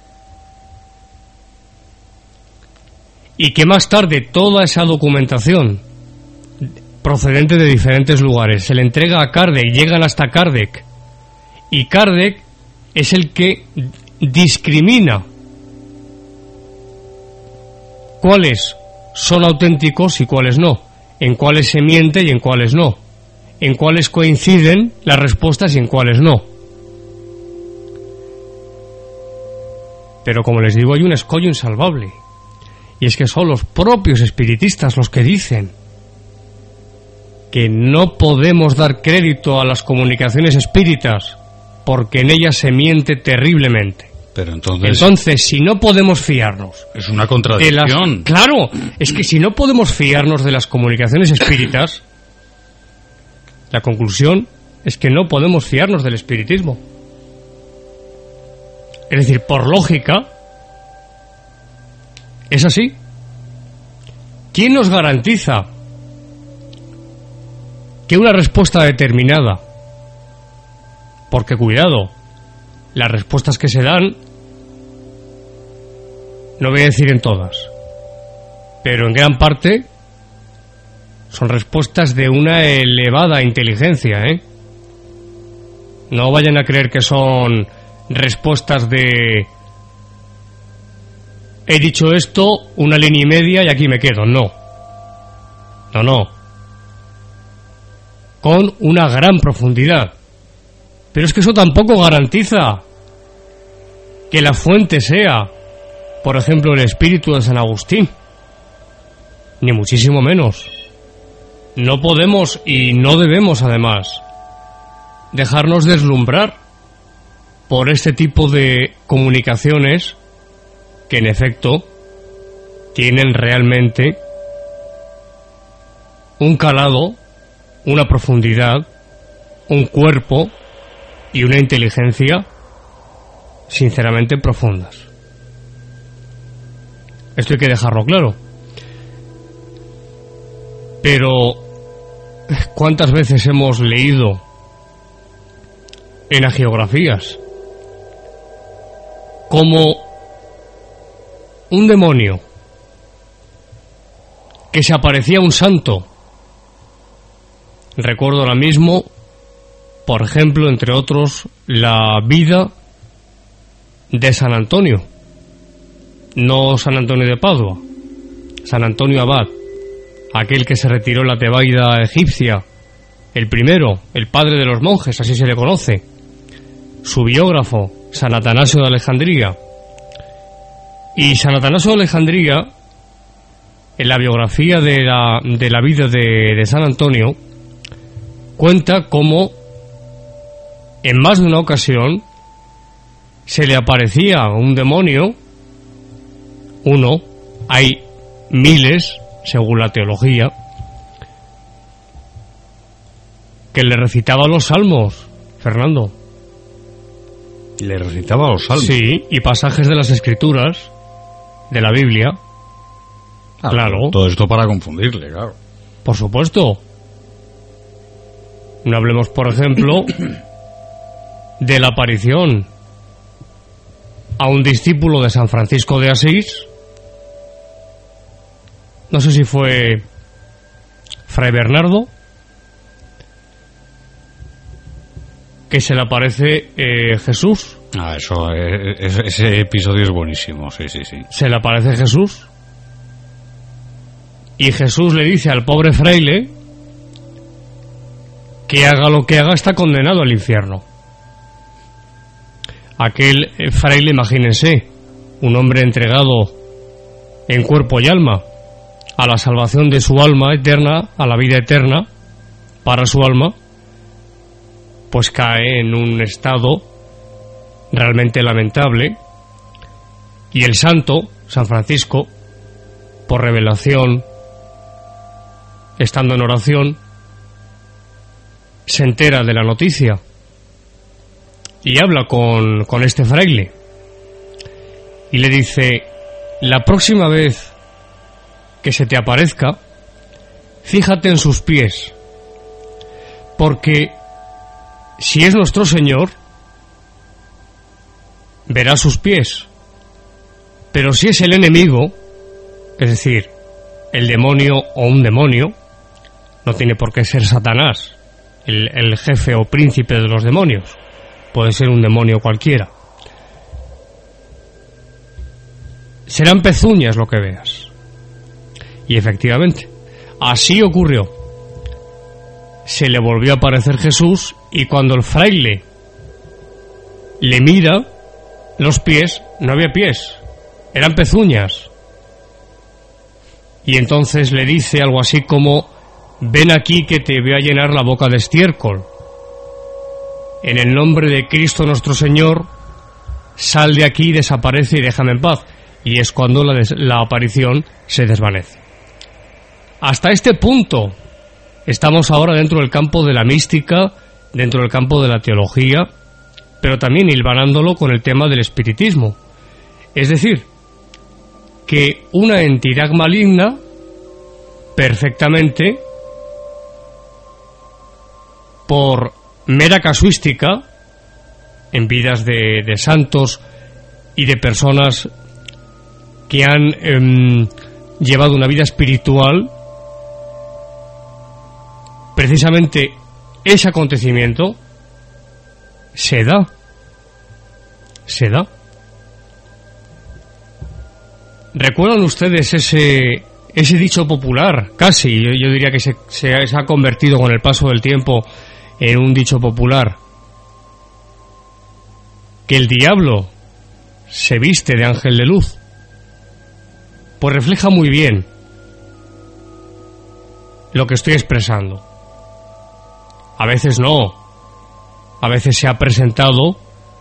y que más tarde toda esa documentación procedente de diferentes lugares se le entrega a Kardec, llegan hasta Kardec, y Kardec es el que discrimina cuáles son auténticos y cuáles no, en cuáles se miente y en cuáles no, en cuáles coinciden las respuestas y en cuáles no. Pero como les digo, hay un escollo insalvable, y es que son los propios espiritistas los que dicen que no podemos dar crédito a las comunicaciones espíritas porque en ellas se miente terriblemente. Pero entonces si no podemos fiarnos, es una contradicción. Claro, es que si no podemos fiarnos de las comunicaciones espíritas, la conclusión es que no podemos fiarnos del espiritismo. Es decir, por lógica, es así. ¿Quién nos garantiza que una respuesta determinada, porque cuidado, las respuestas que se dan, no voy a decir en todas, pero en gran parte son respuestas de una elevada inteligencia, No vayan a creer que son respuestas de he dicho esto, una línea y media y aquí me quedo. No, con una gran profundidad. Pero es que eso tampoco garantiza que la fuente sea, por ejemplo, el espíritu de San Agustín, ni muchísimo menos. No podemos y no debemos, además, dejarnos deslumbrar por este tipo de comunicaciones que, en efecto, tienen realmente un calado, una profundidad, un cuerpo y una inteligencia sinceramente profundas. Esto hay que dejarlo claro. Pero ¿cuántas veces hemos leído en hagiografías como un demonio que se aparecía a un santo? Recuerdo ahora mismo, por ejemplo, entre otros, la vida de San Antonio. No San Antonio de Padua, San Antonio Abad, aquel que se retiró en la Tebaida egipcia, el primero, el padre de los monjes, así se le conoce. Su biógrafo, San Atanasio de Alejandría. Y San Atanasio de Alejandría en la biografía de la vida de San Antonio, cuenta cómo en más de una ocasión se le aparecía un demonio, uno, hay miles, según la teología, que le recitaba los salmos, Fernando. ¿Le recitaba los salmos? Sí, y pasajes de las Escrituras, de la Biblia. Claro. Todo esto para confundirle, claro. Por supuesto. No hablemos, por ejemplo, de la aparición a un discípulo de San Francisco de Asís. No sé si fue Fray Bernardo, que se le aparece Jesús. Ese episodio es buenísimo, sí. Se le aparece Jesús y Jesús le dice al pobre fraile que haga lo que haga está condenado al infierno. Aquel fraile, imagínense, un hombre entregado en cuerpo y alma a la salvación de su alma eterna, a la vida eterna para su alma, pues cae en un estado realmente lamentable, y el santo, San Francisco, por revelación, estando en oración, se entera de la noticia y habla con este fraile y le dice: la próxima vez que se te aparezca, fíjate en sus pies, porque si es nuestro Señor, verá sus pies, pero si es el enemigo, es decir, el demonio o un demonio, no tiene por qué ser Satanás, el jefe o príncipe de los demonios, puede ser un demonio cualquiera, serán pezuñas lo que veas. Y efectivamente, así ocurrió. Se le volvió a aparecer Jesús, y cuando el fraile le mira los pies, no había pies, eran pezuñas. Y entonces le dice algo así como: ven aquí que te voy a llenar la boca de estiércol. En el nombre de Cristo nuestro Señor, sal de aquí, desaparece y déjame en paz. Y es cuando la aparición se desvanece. Hasta este punto estamos ahora dentro del campo de la mística, dentro del campo de la teología, pero también hilvanándolo con el tema del espiritismo. Es decir, que una entidad maligna perfectamente, por mera casuística, en vidas de santos y de personas que han llevado una vida espiritual, precisamente ese acontecimiento se da. ¿Recuerdan ustedes ese dicho popular? Casi, yo diría que se ha convertido con el paso del tiempo en un dicho popular, que el diablo se viste de ángel de luz. Pues refleja muy bien lo que estoy expresando. A veces no, a veces se ha presentado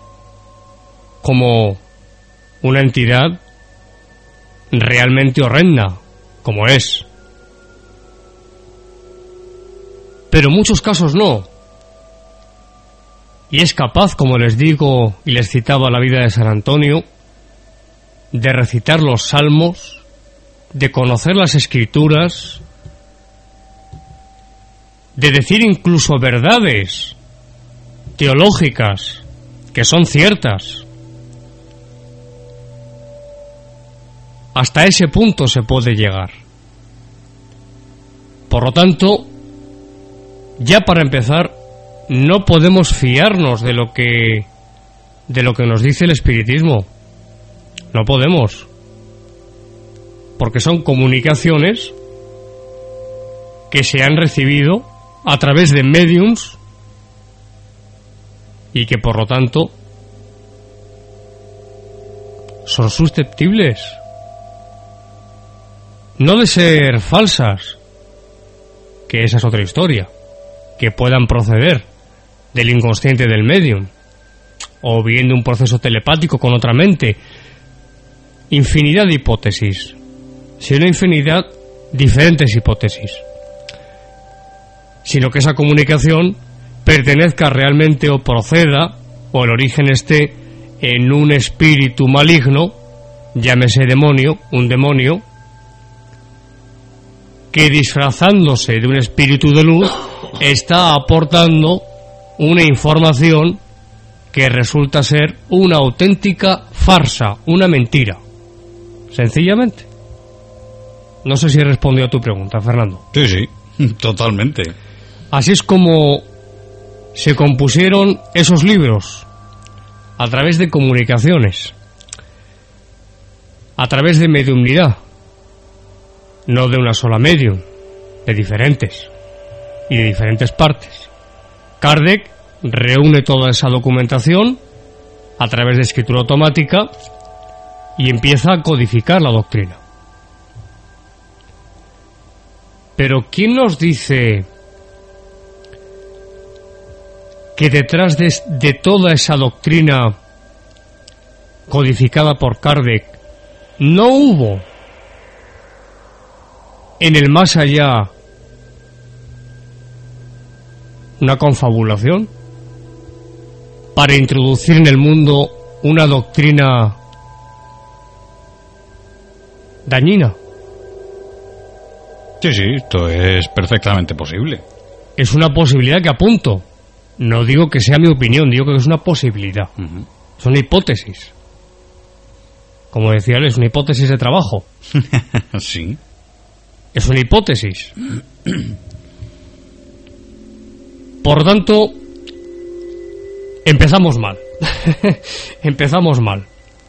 como una entidad realmente horrenda, como es. Pero en muchos casos no. Y es capaz, como les digo y les citaba la vida de San Antonio, de recitar los salmos, de conocer las Escrituras, de decir incluso verdades teológicas que son ciertas. Hasta ese punto se puede llegar. Por lo tanto, ya para empezar, no podemos fiarnos de lo que nos dice el espiritismo. No podemos. Porque son comunicaciones que se han recibido a través de médiums y que por lo tanto son susceptibles No de ser falsas, que esa es otra historia, que puedan proceder del inconsciente del medium, o bien de un proceso telepático con otra mente. Infinidad de hipótesis, sino infinidad diferentes hipótesis, sino que esa comunicación pertenezca realmente o proceda, o el origen esté en un espíritu maligno, llámese demonio, un demonio, que disfrazándose de un espíritu de luz está aportando una información que resulta ser una auténtica farsa, una mentira. Sencillamente. No sé si he respondido a tu pregunta, Fernando. Sí, sí, totalmente. Así es como se compusieron esos libros, a través de comunicaciones, a través de mediumnidad, no de una sola medium, de diferentes y de diferentes partes. Kardec reúne toda esa documentación a través de escritura automática y empieza a codificar la doctrina. Pero ¿quién nos dice que detrás de toda esa doctrina codificada por Kardec no hubo en el más allá una confabulación para introducir en el mundo una doctrina dañina? Sí, sí, esto es perfectamente posible. Es una posibilidad que apunto. No digo que sea mi opinión, digo que es una posibilidad. Uh-huh. Es una hipótesis. Como decía él, es una hipótesis de trabajo. Sí. Es una hipótesis. Por tanto, empezamos mal. Empezamos mal.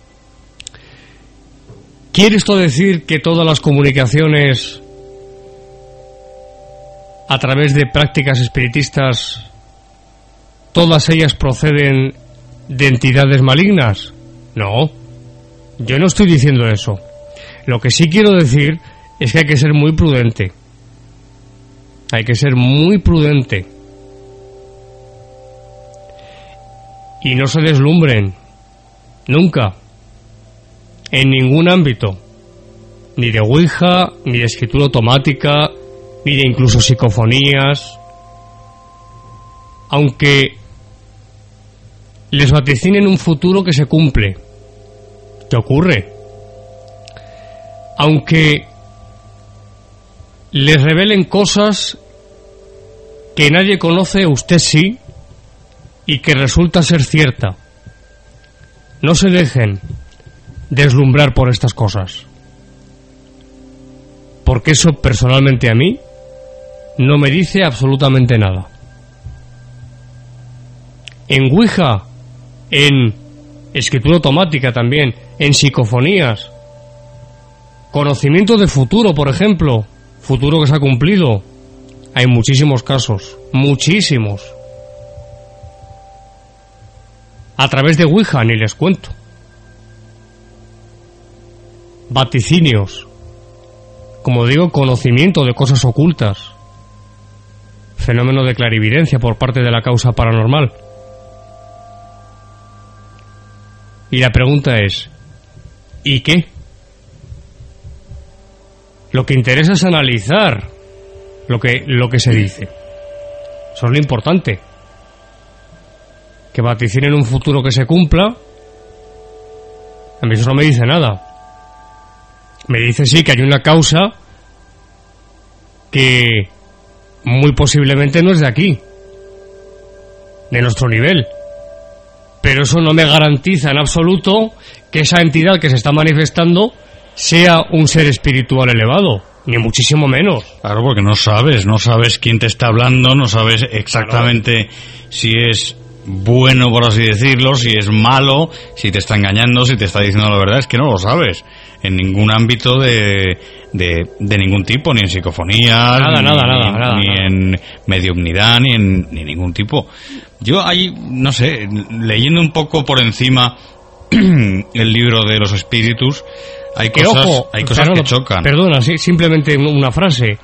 ¿Quiere esto decir que todas las comunicaciones a través de prácticas espiritistas, todas ellas proceden de entidades malignas? No, yo no estoy diciendo eso. Lo que sí quiero decir es que hay que ser muy prudente. Hay que ser muy prudente. Y no se deslumbren, nunca, en ningún ámbito, ni de Ouija, ni de escritura automática, ni de incluso psicofonías, aunque les vaticinen un futuro que se cumple, que ocurre, aunque les revelen cosas que nadie conoce, usted sí, y que resulta ser cierta. No se dejen deslumbrar por estas cosas, porque eso personalmente a mí no me dice absolutamente nada. En Ouija, en escritura automática también, en psicofonías, conocimiento de futuro, por ejemplo, futuro que se ha cumplido, hay muchísimos casos, muchísimos. A través de Ouija, ni les cuento. Vaticinios, como digo, conocimiento de cosas ocultas, fenómeno de clarividencia por parte de la causa paranormal. Y la pregunta es, ¿y qué? Lo que interesa es analizar lo que se dice. Eso es lo importante. Que vaticinen un futuro que se cumpla, a mí eso no me dice nada. Me dice sí que hay una causa que muy posiblemente no es de aquí, de nuestro nivel, pero eso no me garantiza en absoluto que esa entidad que se está manifestando sea un ser espiritual elevado, ni muchísimo menos. Claro, porque no sabes quién te está hablando, no sabes exactamente si es bueno, por así decirlo, si es malo, si te está engañando, si te está diciendo la verdad, es que no lo sabes en ningún ámbito de ningún tipo, ni en psicofonía, nada, ni en mediumnidad, ni ningún tipo. Yo ahí, no sé, leyendo un poco por encima el libro de los espíritus, hay que, cosas, ojo, hay cosas que chocan. Perdona, sí, simplemente una frase.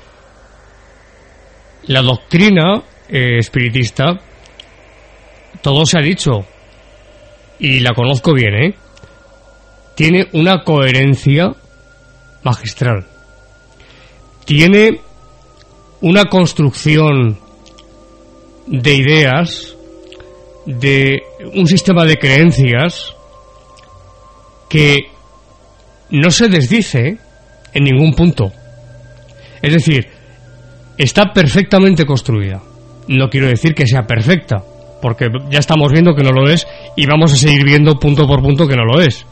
La doctrina espiritista, todo se ha dicho, y la conozco bien, tiene una coherencia magistral. Tiene una construcción de ideas, de un sistema de creencias que no se desdice en ningún punto. Es decir, está perfectamente construida. No quiero decir que sea perfecta, porque ya estamos viendo que no lo es y vamos a seguir viendo punto por punto que no lo es.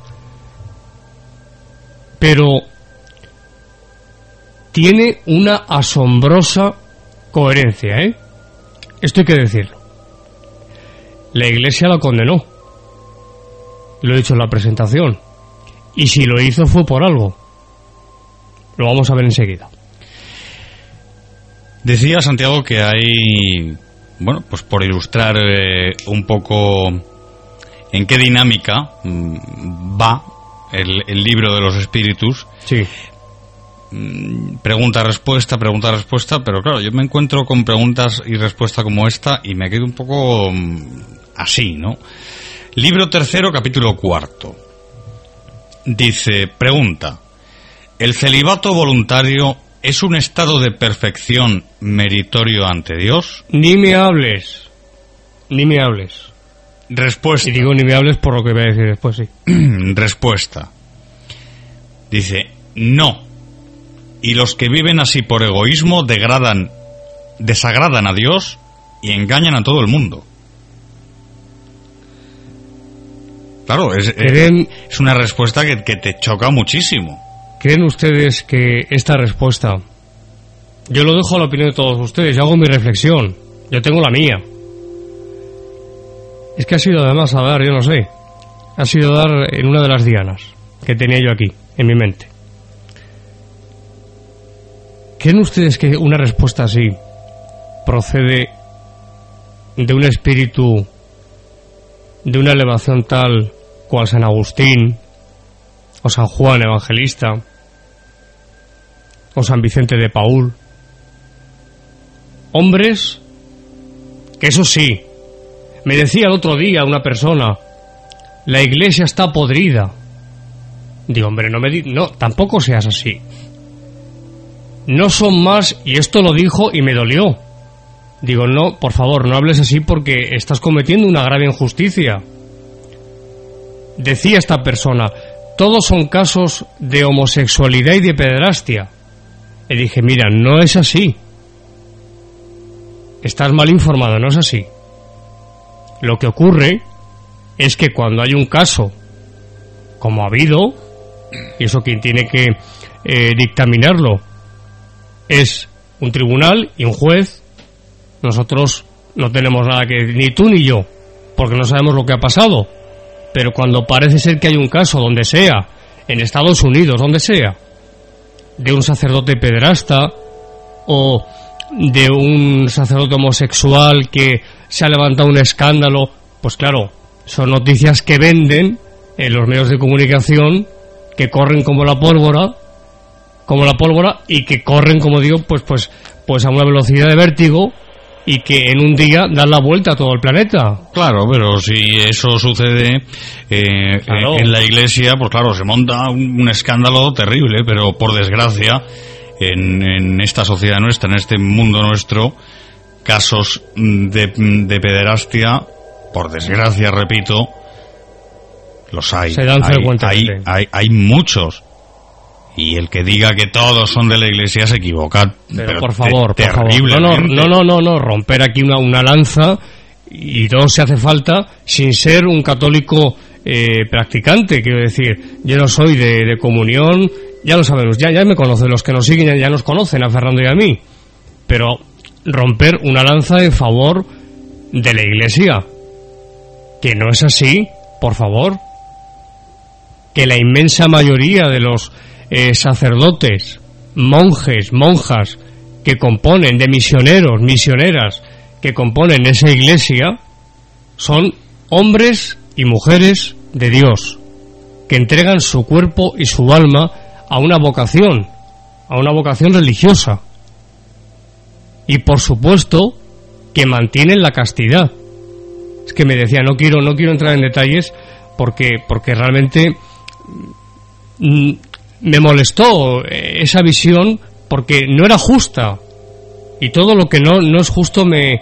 Pero tiene una asombrosa coherencia, Esto hay que decirlo. La Iglesia la condenó. Lo he dicho en la presentación. Y si lo hizo fue por algo. Lo vamos a ver enseguida. Decía Santiago que hay, bueno, pues por ilustrar un poco en qué dinámica va el libro de los espíritus. Sí. Pregunta-respuesta, pero claro, yo me encuentro con preguntas y respuesta como esta y me quedo un poco así, ¿no? Libro 3, capítulo 4. Dice, pregunta, ¿el celibato voluntario es un estado de perfección meritorio ante Dios? Ni me hables. Respuesta. Y digo ni me hables por lo que voy a decir después, sí. Respuesta. Dice, no. Y los que viven así por egoísmo desagradan a Dios y engañan a todo el mundo. Claro, es una respuesta que te choca muchísimo. ¿Creen ustedes que esta respuesta... Yo lo dejo a la opinión de todos ustedes, yo hago mi reflexión, yo tengo la mía. Es que ha sido además a dar, yo no sé, ha sido dar en una de las dianas que tenía yo aquí, en mi mente. ¿Creen ustedes que una respuesta así procede de un espíritu de una elevación tal cual San Agustín, o San Juan Evangelista, o San Vicente de Paúl? Hombres que, eso sí, me decía el otro día una persona, la Iglesia está podrida. Digo, hombre, no, tampoco seas así. No son más, y esto lo dijo y me dolió. Digo, no, por favor, no hables así porque estás cometiendo una grave injusticia. Decía esta persona, todos son casos de homosexualidad y de pederastia. Le dije, mira, no es así. Estás mal informado, no es así. Lo que ocurre es que cuando hay un caso, como ha habido, y eso quien tiene que dictaminarlo es un tribunal y un juez, nosotros no tenemos nada que... ni tú ni yo, porque no sabemos lo que ha pasado. Pero cuando parece ser que hay un caso, donde sea, en Estados Unidos, donde sea, de un sacerdote pederasta o de un sacerdote homosexual que se ha levantado un escándalo, pues claro, son noticias que venden en los medios de comunicación, que corren como la pólvora, y que corren, como digo, pues a una velocidad de vértigo, y que en un día dan la vuelta a todo el planeta. Claro, pero si eso sucede claro, en la Iglesia, pues claro, se monta un escándalo terrible, pero por desgracia, en esta sociedad nuestra, en este mundo nuestro, casos de pederastia, por desgracia, repito, los hay. Se dan frecuentemente. Hay muchos. Y el que diga que todos son de la Iglesia se equivoca. Pero por favor, no, romper aquí una lanza, y no se hace falta sin ser un católico practicante, quiero decir, yo no soy de comunión, ya lo sabemos, ya me conocen, los que nos siguen ya nos conocen, a Fernando y a mí, pero romper una lanza en favor de la Iglesia, que no es así, por favor, que la inmensa mayoría de los sacerdotes, monjes, monjas que componen, de misioneros, misioneras que componen esa Iglesia, son hombres y mujeres de Dios, que entregan su cuerpo y su alma a una vocación religiosa. Y por supuesto que mantienen la castidad. Es que me decía, no quiero entrar en detalles porque realmente me molestó esa visión, porque no era justa, y todo lo que no es justo me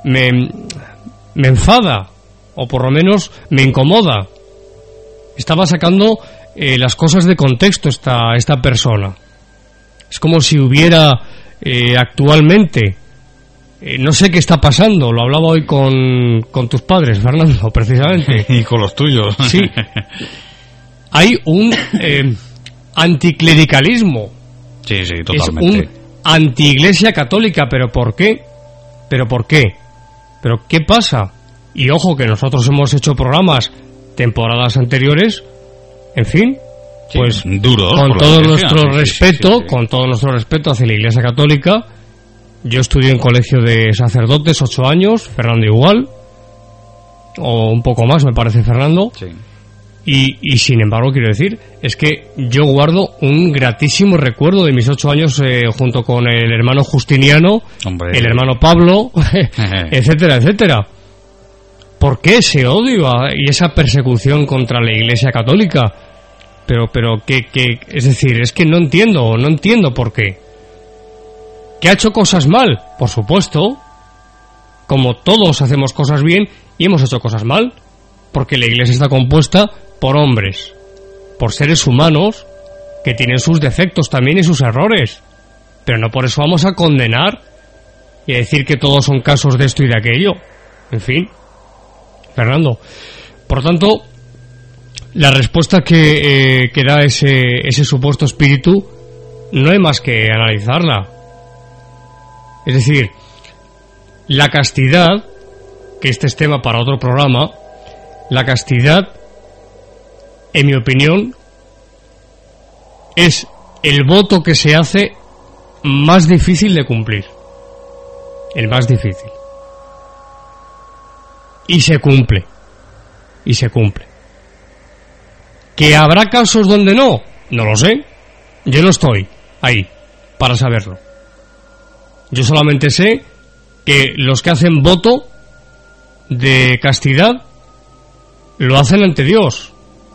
enfada, o por lo menos me incomoda. Estaba sacando las cosas de contexto esta persona. Es como si hubiera actualmente, no sé qué está pasando, lo hablaba hoy con tus padres, Fernando, precisamente. Y con los tuyos. Sí. Hay un anticlericalismo. Sí, totalmente. Es un anti-iglesia católica, ¿pero por qué? ¿Pero qué pasa? Y ojo que nosotros hemos hecho programas temporadas anteriores, en fin, sí, pues duros, con todo nuestro respeto, con todo nuestro respeto hacia la Iglesia Católica. Yo estudié en colegio de sacerdotes 8 años, Fernando igual, o un poco más me parece Fernando. Sí. Y sin embargo quiero decir, es que yo guardo un gratísimo recuerdo de mis 8 años junto con el hermano Justiniano, hombre, el hermano Pablo, etcétera, etcétera. ¿Por qué ese odio y esa persecución contra la Iglesia Católica? Pero que es decir, es que no entiendo por qué. ¿Que ha hecho cosas mal? Por supuesto. Como todos hacemos cosas bien y hemos hecho cosas mal, porque la Iglesia está compuesta por hombres, por seres humanos que tienen sus defectos también y sus errores. Pero no por eso vamos a condenar y a decir que todos son casos de esto y de aquello. En fin, Fernando. Por tanto, la respuesta que da ese supuesto espíritu no hay más que analizarla. Es decir, la castidad, que este es tema para otro programa, la castidad, en mi opinión, es el voto que se hace más difícil de cumplir. El más difícil. Y se cumple. ¿Que habrá casos donde no? No lo sé. Yo no estoy ahí para saberlo. Yo solamente sé que los que hacen voto de castidad lo hacen ante Dios.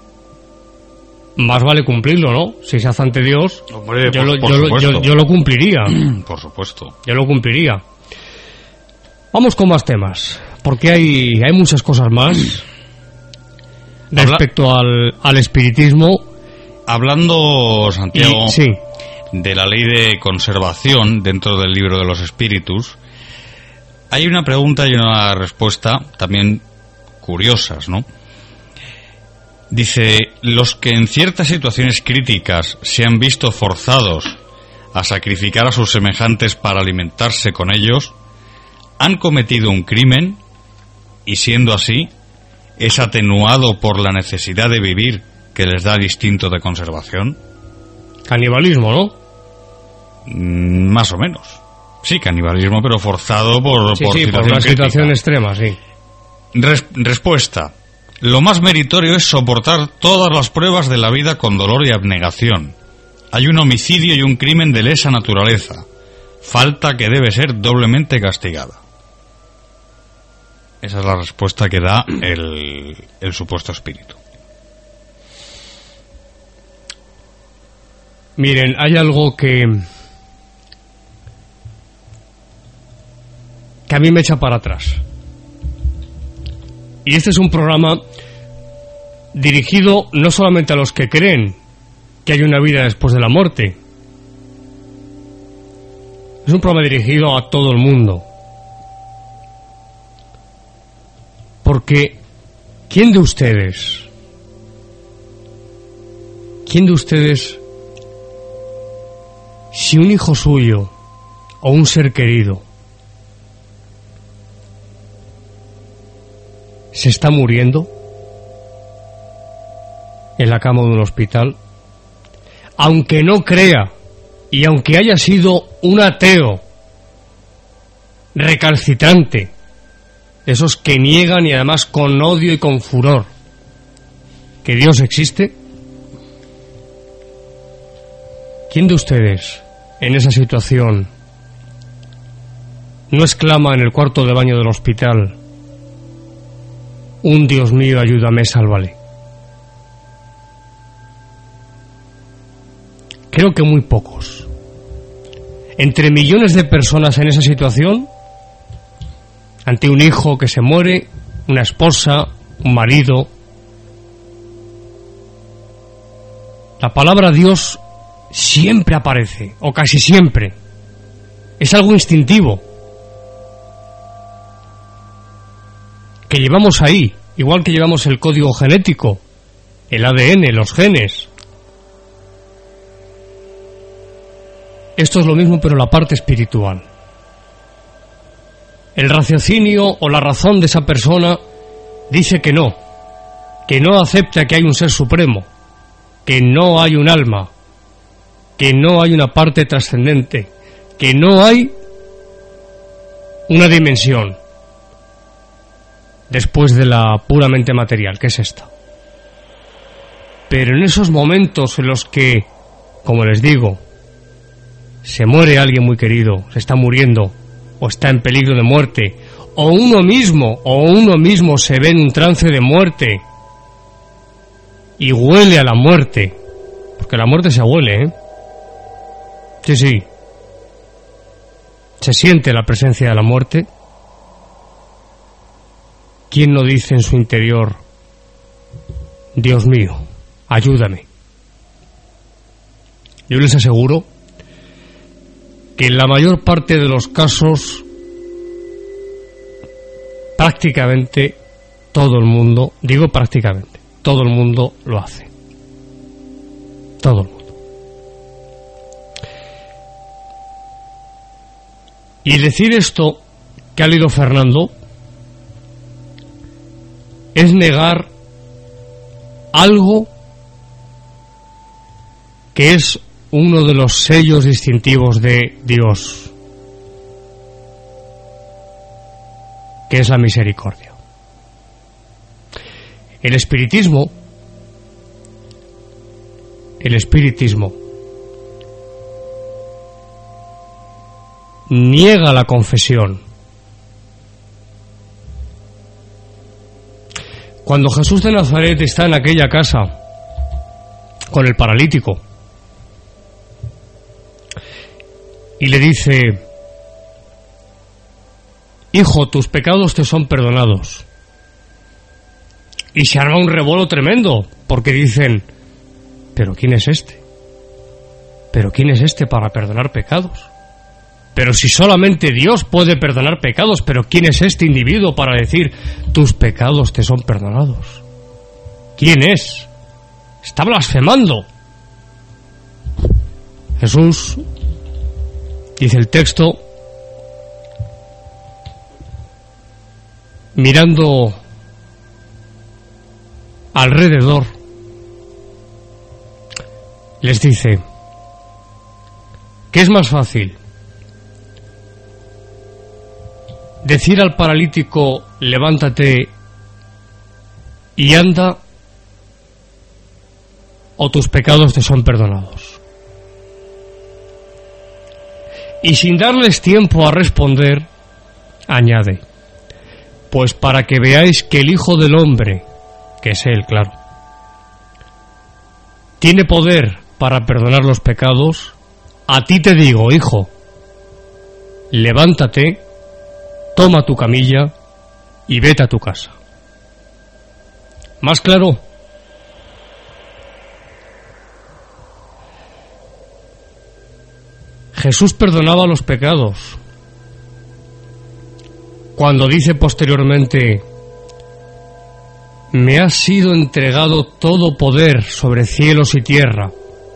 Más vale cumplirlo, ¿no? Si se hace ante Dios, hombre, yo lo cumpliría. Por supuesto. Yo lo cumpliría. Vamos con más temas, porque hay muchas cosas más respecto al espiritismo. Hablando, Santiago, sí, de la ley de conservación dentro del libro de los espíritus, hay una pregunta y una respuesta también curiosas, ¿no? Dice, los que en ciertas situaciones críticas se han visto forzados a sacrificar a sus semejantes para alimentarse con ellos, han cometido un crimen y, siendo así, es atenuado por la necesidad de vivir que les da el instinto de conservación. Canibalismo, ¿no? Más o menos. Sí, canibalismo, pero forzado por una situación extrema, sí. Respuesta. Lo más meritorio es soportar todas las pruebas de la vida con dolor y abnegación. Hay un homicidio y un crimen de lesa naturaleza. Falta que debe ser doblemente castigada. Esa es la respuesta que da el supuesto espíritu. Miren, hay algo que a mí me echa para atrás. Y este es un programa dirigido no solamente a los que creen que hay una vida después de la muerte. Es un programa dirigido a todo el mundo. Porque, ¿quién de ustedes, si un hijo suyo o un ser querido se está muriendo en la cama de un hospital, aunque no crea y aunque haya sido un ateo recalcitrante, esos que niegan y además con odio y con furor que Dios existe, ¿Quién de ustedes, en esa situación, no exclama en el cuarto de baño del hospital: un Dios mío, ayúdame, sálvale? Creo que muy pocos. Entre millones de personas en esa situación, ante un hijo que se muere, una esposa, un marido, la palabra Dios siempre aparece, o casi siempre. Es algo instintivo que llevamos ahí, igual que llevamos el código genético, el ADN, los genes. Esto es lo mismo, pero la parte espiritual. El raciocinio o la razón de esa persona dice que no acepta que hay un ser supremo, que no hay un alma, que no hay una parte trascendente, que no hay una dimensión después de la puramente material, que es esta. Pero en esos momentos en los que, como les digo, se muere alguien muy querido, se está muriendo, o está en peligro de muerte, o uno mismo se ve en un trance de muerte y huele a la muerte, porque la muerte se huele, ¿eh? Sí, se siente la presencia de la muerte. ¿Quién no dice en su interior: Dios mío, ayúdame? Yo les aseguro que en la mayor parte de los casos, prácticamente todo el mundo, digo prácticamente, todo el mundo lo hace. Todo el mundo. Y decir esto que ha leído Fernando es negar algo que es uno de los sellos distintivos de Dios, que es la misericordia. El espiritismo niega la confesión. Cuando Jesús de Nazaret está en aquella casa con el paralítico y le dice: hijo, tus pecados te son perdonados, y se arma un revuelo tremendo, porque dicen: ¿pero quién es este? ¿Pero quién es este para perdonar pecados? Pero si solamente Dios puede perdonar pecados, ¿pero quién es este individuo para decir: tus pecados te son perdonados? ¿Quién es? Está blasfemando. Jesús, dice el texto, mirando alrededor, les dice: ¿qué es más fácil? ¿Decir al paralítico: levántate y anda, o tus pecados te son perdonados? Y sin darles tiempo a responder, añade: pues para que veáis que el Hijo del Hombre, que es Él, claro, tiene poder para perdonar los pecados, a ti te digo, hijo, levántate, toma tu camilla y vete a tu casa. ¿Más claro? Jesús perdonaba los pecados. Cuando dice posteriormente: me ha sido entregado todo poder sobre cielos y tierra.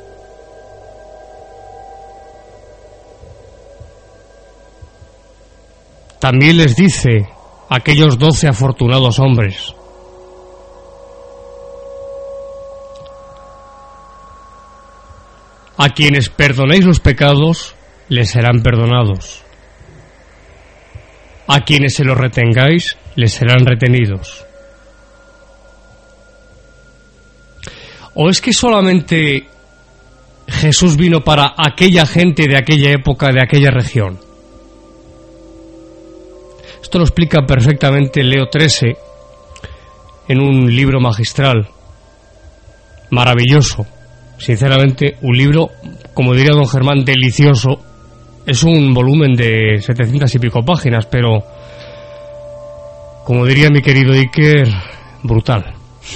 También les dice a aquellos 12 afortunados hombres: a quienes perdonéis los pecados, les serán perdonados. A quienes se los retengáis, les serán retenidos. ¿O es que solamente Jesús vino para aquella gente de aquella época, de aquella región. Esto lo explica perfectamente Leo XIII en un libro magistral, maravilloso, sinceramente, un libro, como diría don Germán, delicioso. Es un volumen de 700 y pico páginas, pero, como diría mi querido Iker, brutal.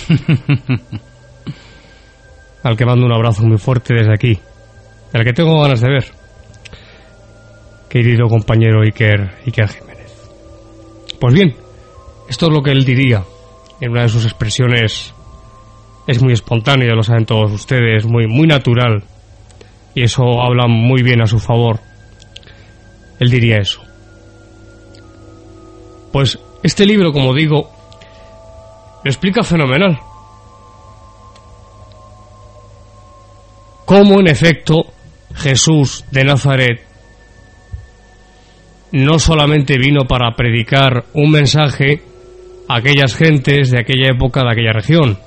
Al que mando un abrazo muy fuerte desde aquí, al que tengo ganas de ver, querido compañero Iker Jiménez. Pues bien, esto es lo que él diría en una de sus expresiones. Es muy espontáneo, ya lo saben todos ustedes, muy natural, y eso habla muy bien a su favor. Él diría eso. Pues este libro, como digo, lo explica fenomenal. Cómo, en efecto, Jesús de Nazaret no solamente vino para predicar un mensaje a aquellas gentes de aquella época, de aquella región,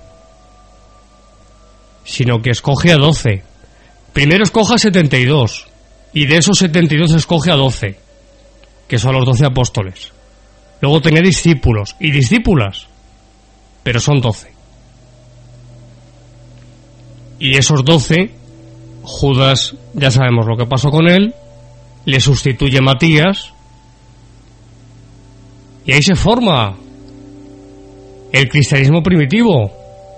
sino que escoge a 12. Primero escoge a 72, y de esos 72 escoge a 12, que son los 12 apóstoles. Luego tenía discípulos y discípulas, pero son 12. Y esos 12, Judas, ya sabemos lo que pasó con él, le sustituye Matías, y ahí se forma el cristianismo primitivo.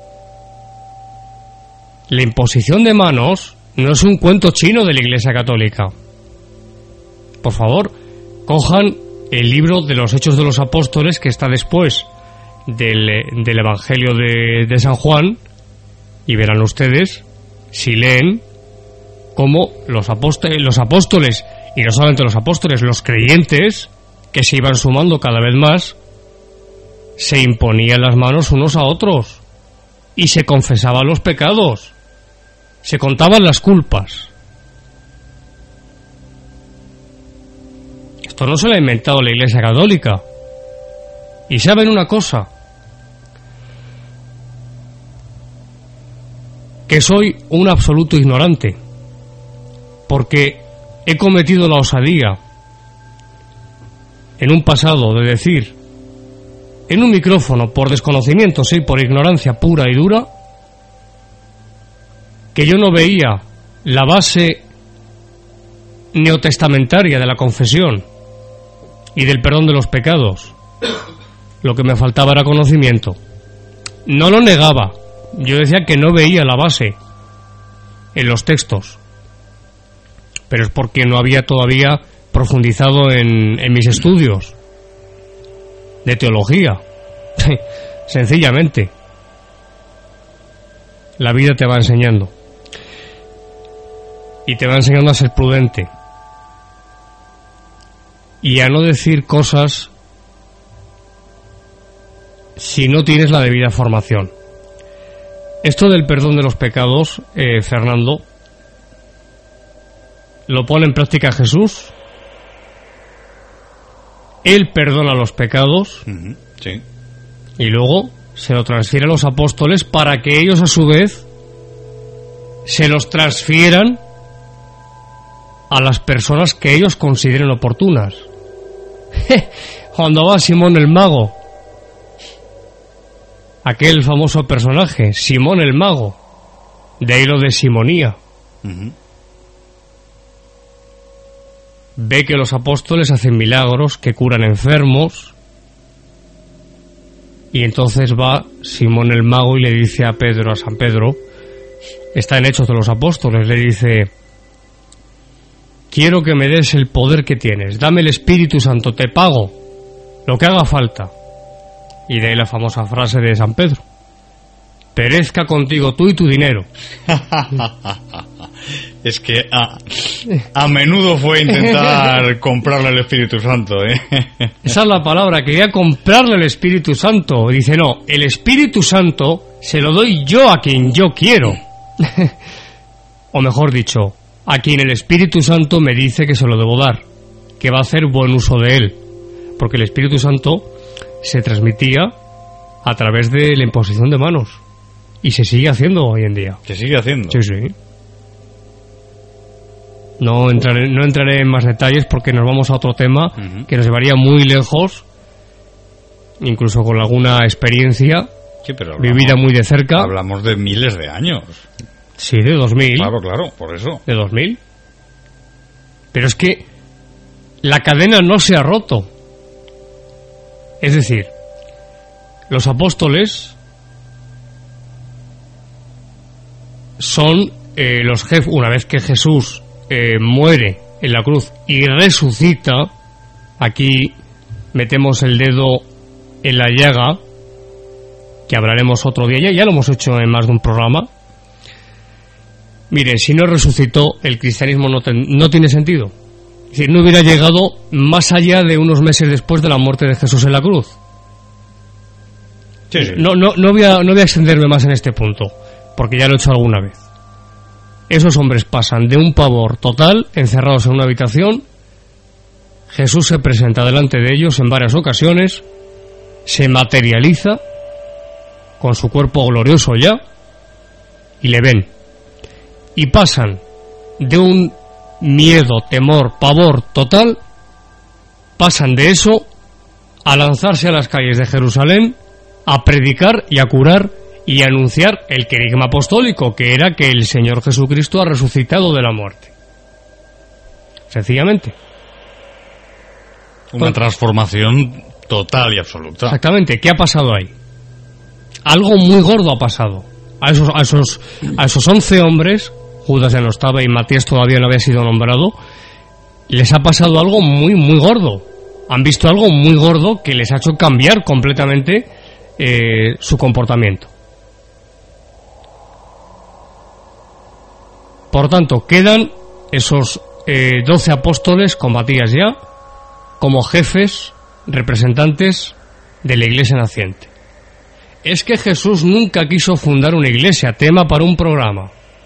La imposición de manos no es un cuento chino de la Iglesia Católica. Por favor, cojan el libro de los Hechos de los Apóstoles, que está después del Evangelio de San Juan, y verán ustedes, si leen, cómo los apóstoles, y no solamente los apóstoles, los creyentes, que se iban sumando cada vez más, se imponían las manos unos a otros, y se confesaban los pecados, se contaban las culpas. Esto no se lo ha inventado la Iglesia Católica. Y saben una cosa, que soy un absoluto ignorante, porque he cometido la osadía en un pasado de decir en un micrófono, por desconocimiento, sí, por ignorancia pura y dura, que yo no veía la base neotestamentaria de la confesión y del perdón de los pecados. Lo que me faltaba era conocimiento. No lo negaba, yo decía que no veía la base en los textos, pero es porque no había todavía profundizado en mis estudios de teología. Sencillamente, la vida te va enseñando, y te va enseñando a ser prudente y a no decir cosas si no tienes la debida formación. Esto del perdón de los pecados, Fernando, lo pone en práctica Jesús. Él perdona los pecados, sí, y luego se lo transfiere a los apóstoles para que ellos a su vez se los transfieran a las personas que ellos consideren oportunas. Cuando va Simón el Mago, aquel famoso personaje, Simón el Mago, de ahí lo de simonía, ve que los apóstoles hacen milagros, que curan enfermos, y entonces va Simón el Mago y le dice a Pedro, a San Pedro, está en Hechos de los Apóstoles, le dice: quiero que me des el poder que tienes, dame el Espíritu Santo, te pago lo que haga falta. Y de ahí la famosa frase de San Pedro: perezca contigo tú y tu dinero. Es que a menudo fue a intentar comprarle el Espíritu Santo, ¿eh? Esa es la palabra, quería comprarle el Espíritu Santo. Dice, no, el Espíritu Santo se lo doy yo a quien yo quiero. O mejor dicho, a quien el Espíritu Santo me dice que se lo debo dar, que va a hacer buen uso de él. Porque el Espíritu Santo se transmitía a través de la imposición de manos. Y se sigue haciendo hoy en día. ¿Se sigue haciendo? Sí, sí. No entraré en más detalles porque nos vamos a otro tema que nos llevaría muy lejos, incluso con alguna experiencia vivida muy de cerca. Hablamos de miles de años. Sí, de 2000. Claro, por eso. De 2000. Pero es que la cadena no se ha roto. Es decir, los apóstoles son los jefes. Una vez que Jesús muere en la cruz y resucita, aquí metemos el dedo en la llaga, que hablaremos otro día, ya lo hemos hecho en más de un programa. Miren, si no resucitó, el cristianismo no tiene sentido. Es decir, no hubiera llegado más allá de unos meses después de la muerte de Jesús en la cruz. Sí. No voy a extenderme más en este punto, porque ya lo he hecho alguna vez. Esos hombres pasan de un pavor total, encerrados en una habitación. Jesús se presenta delante de ellos en varias ocasiones, se materializa con su cuerpo glorioso ya, y le ven. Y pasan de un miedo, temor, pavor total, pasan de eso a lanzarse a las calles de Jerusalén, a predicar y a curar y a anunciar el querigma apostólico, que era que el Señor Jesucristo ha resucitado de la muerte. Sencillamente. Una transformación total y absoluta. Exactamente. ¿Qué ha pasado ahí? Algo muy gordo ha pasado. A esos 11 hombres, Judas ya no estaba y Matías todavía no había sido nombrado, les ha pasado algo muy, muy gordo. Han visto algo muy gordo que les ha hecho cambiar completamente su comportamiento. Por tanto, quedan esos 12 apóstoles con Matías ya como jefes, representantes de la iglesia naciente. Es que Jesús nunca quiso fundar una iglesia, tema para un programa.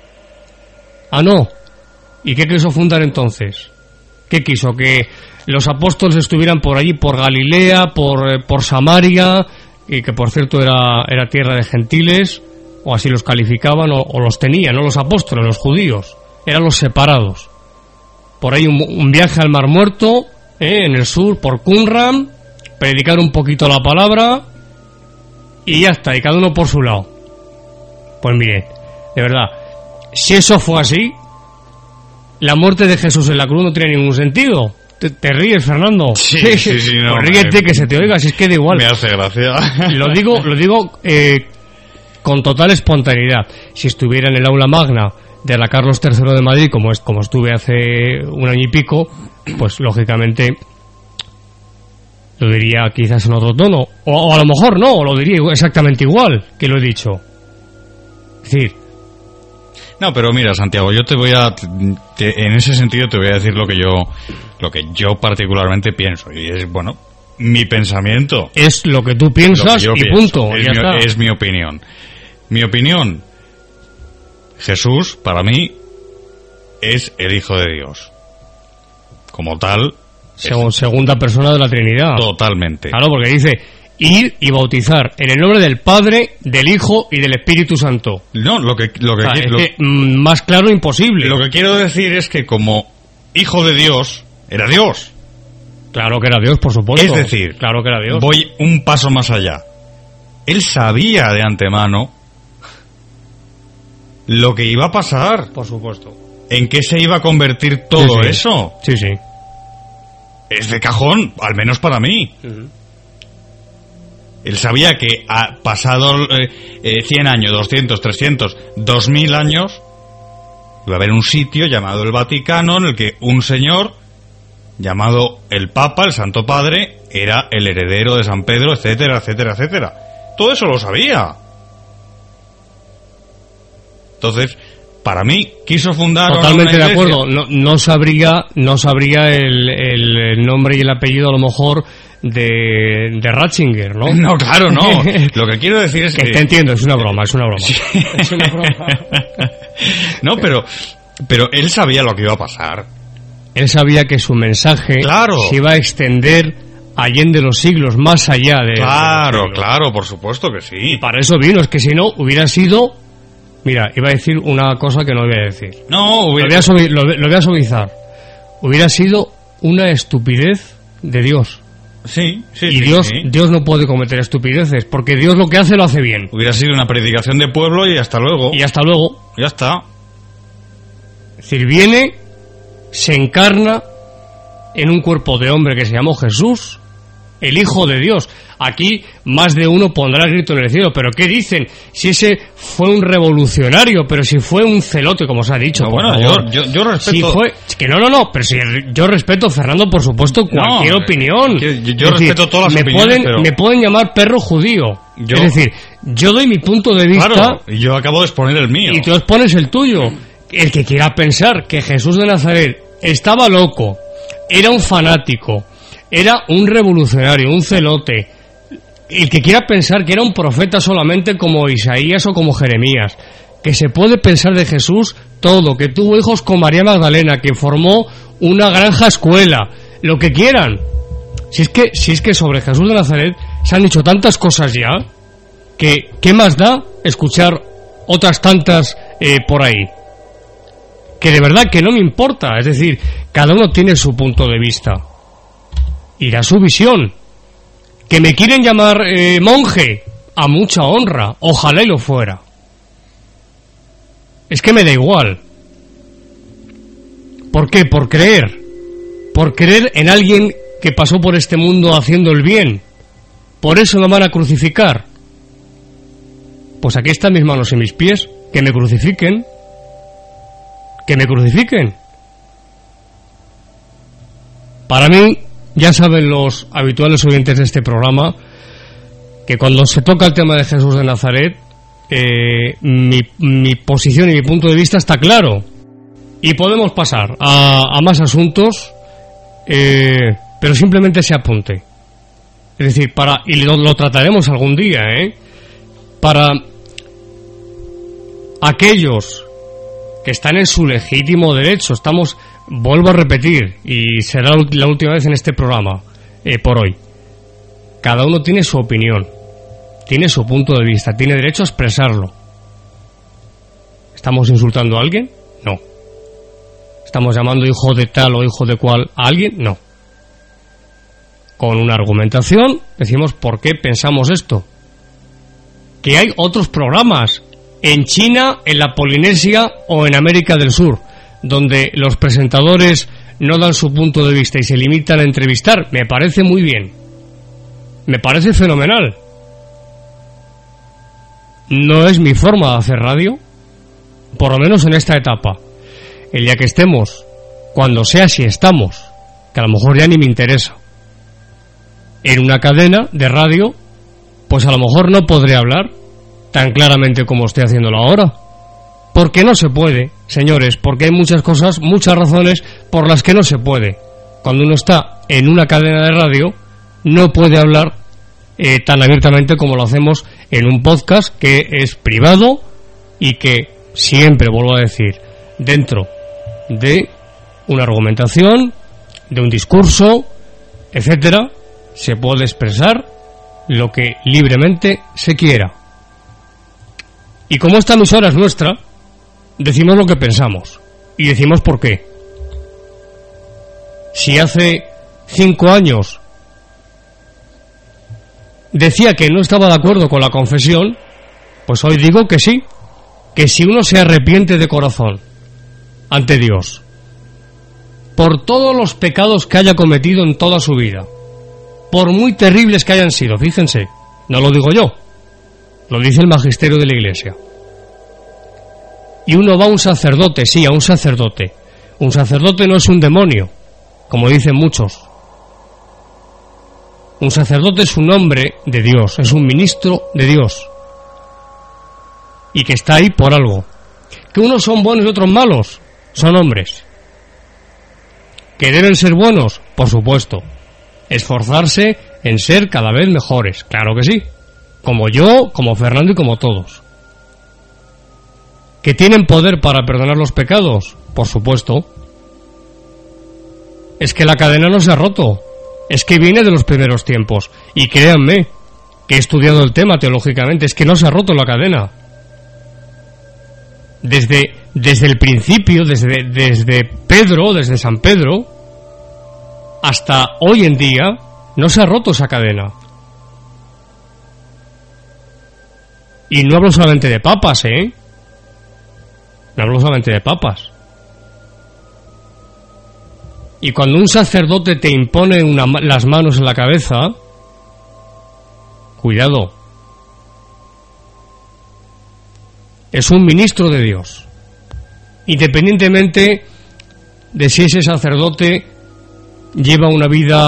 Ah, no. ¿Y qué quiso fundar entonces? ¿Qué quiso? ¿Que los apóstoles estuvieran por allí, por Galilea, por Samaria, y que por cierto era tierra de gentiles, o así los calificaban, o los tenían, no los apóstoles, los judíos, eran los separados? Por ahí un viaje al Mar Muerto, en el sur, por Qumran, predicar un poquito la palabra, y ya está, y cada uno por su lado. Pues mire, de verdad, si eso fue así, la muerte de Jesús en la cruz no tiene ningún sentido. ¿Te ríes, Fernando? Sí, no. Pues ríete, que se te oiga, si es que da igual. Me hace gracia. Lo digo con total espontaneidad. Si estuviera en el aula magna de la Carlos III de Madrid, como estuve hace un año y pico, pues lógicamente lo diría quizás en otro tono, o a lo mejor no, lo diría exactamente igual que lo he dicho. Es decir, no, pero mira, Santiago, yo en ese sentido te voy a decir lo que yo particularmente pienso, y es, bueno, mi pensamiento. Es lo que tú piensas y pienso. Punto. Es mi opinión. Mi opinión, Jesús, para mí, es el Hijo de Dios. Como tal. Segunda persona de la Trinidad. Totalmente. Claro, porque dice: ir y bautizar en el nombre del Padre, del Hijo y del Espíritu Santo. No, más claro imposible. Lo que quiero decir es que como Hijo de Dios, era Dios. Claro que era Dios, por supuesto. Es decir, claro que era Dios. Voy un paso más allá. Él sabía de antemano lo que iba a pasar. Por supuesto. En qué se iba a convertir todo eso. Sí, sí. Es de cajón, al menos para mí. Uh-huh. Él sabía que ha pasado 100 años, 200, 300, 2000 años, iba a haber un sitio llamado el Vaticano en el que un señor llamado el Papa, el Santo Padre, era el heredero de San Pedro, etcétera, etcétera, etcétera. Todo eso lo sabía. Entonces, para mí, quiso fundar... Totalmente de acuerdo. No sabría el nombre y el apellido, a lo mejor, de Ratzinger, ¿no? No, claro, no. Lo que quiero decir es que... Te entiendo, es una broma. Sí. Es una broma. No, pero él sabía lo que iba a pasar. Él sabía que su mensaje se iba a extender allende los siglos, más allá de... Claro, por supuesto que sí. Y para eso vino, es que si no, hubiera sido Mira, iba a decir una cosa que no voy a decir. No, lo voy a suavizar. Hubiera sido una estupidez de Dios. Sí. Y Dios no puede cometer estupideces, porque Dios lo que hace lo hace bien. Hubiera sido una predicación de pueblo y hasta luego. Y hasta luego. Ya está. Es decir, viene, se encarna en un cuerpo de hombre que se llamó Jesús, el Hijo de Dios. Aquí más de uno pondrá el grito en el cielo, pero ¿qué dicen? Si ese fue un revolucionario, pero si fue un celote, como se ha dicho. No, bueno, yo respeto... Si fue... Que no, pero si yo respeto, Fernando, por supuesto, cualquier opinión. Yo respeto todas las opiniones, pero... Me pueden llamar perro judío. Es decir, yo doy mi punto de vista... Claro, y yo acabo de exponer el mío. Y tú expones el tuyo. El que quiera pensar que Jesús de Nazaret estaba loco, era un fanático, era un revolucionario, un celote... El que quiera pensar que era un profeta solamente como Isaías o como Jeremías, que se puede pensar de Jesús todo, que tuvo hijos con María Magdalena, que formó una granja escuela, lo que quieran. Si es que sobre Jesús de Nazaret se han dicho tantas cosas ya, que ¿qué más da escuchar otras tantas por ahí? Que de verdad que no me importa, es decir, cada uno tiene su punto de vista y da su visión. Que me quieren llamar monje, a mucha honra, ojalá y lo fuera. Es que me da igual. ¿Por qué? Por creer en alguien que pasó por este mundo haciendo el bien. Por eso lo van a crucificar. Pues aquí están mis manos y mis pies, que me crucifiquen. Que me crucifiquen. Para mí, ya saben los habituales oyentes de este programa que cuando se toca el tema de Jesús de Nazaret, mi posición y mi punto de vista está claro. Y podemos pasar a más asuntos, pero simplemente se apunte. Es decir, y lo trataremos algún día, para aquellos que están en su legítimo derecho, vuelvo a repetir, y será la última vez en este programa, por hoy. Cada uno tiene su opinión, tiene su punto de vista, tiene derecho a expresarlo. ¿Estamos insultando a alguien? No. ¿Estamos llamando hijo de tal o hijo de cual a alguien? No. Con una argumentación decimos por qué pensamos esto. Que hay otros programas en China, en la Polinesia o en América del Sur, donde los presentadores no dan su punto de vista y se limitan a entrevistar. Me parece muy bien. Me parece fenomenal. No es mi forma de hacer radio, por lo menos en esta etapa. El día que estemos, cuando sea si estamos, que a lo mejor ya ni me interesa, en una cadena de radio, pues a lo mejor no podré hablar tan claramente como estoy haciéndolo ahora. Porque no se puede, señores, porque hay muchas cosas, muchas razones por las que no se puede. Cuando uno está en una cadena de radio, no puede hablar tan abiertamente como lo hacemos en un podcast que es privado y que siempre, vuelvo a decir, dentro de una argumentación, de un discurso, etcétera, se puede expresar lo que libremente se quiera. Y como esta emisora es nuestra, decimos lo que pensamos y decimos por qué. Si hace 5 años decía que no estaba de acuerdo con la confesión, pues hoy digo que sí, que si uno se arrepiente de corazón ante Dios por todos los pecados que haya cometido en toda su vida, por muy terribles que hayan sido, fíjense, no lo digo yo, lo dice el magisterio de la Iglesia, y uno va a un sacerdote, sí, a un sacerdote. Un sacerdote no es un demonio, como dicen muchos. Un sacerdote es un hombre de Dios, es un ministro de Dios, y que está ahí por algo. Que unos son buenos y otros malos, son hombres. Que deben ser buenos, por supuesto. Esforzarse en ser cada vez mejores, claro que sí. Como yo, como Fernando y como todos. ¿Que tienen poder para perdonar los pecados? Por supuesto. Es que la cadena no se ha roto. Es que viene de los primeros tiempos. Y créanme, que he estudiado el tema teológicamente, es que no se ha roto la cadena. desde el principio, desde Pedro, desde San Pedro, hasta hoy en día, no se ha roto esa cadena. Y no hablo solamente de papas, No hablo solamente de papas. Y cuando un sacerdote te impone las manos en la cabeza, cuidado. Es un ministro de Dios. Independientemente de si ese sacerdote lleva una vida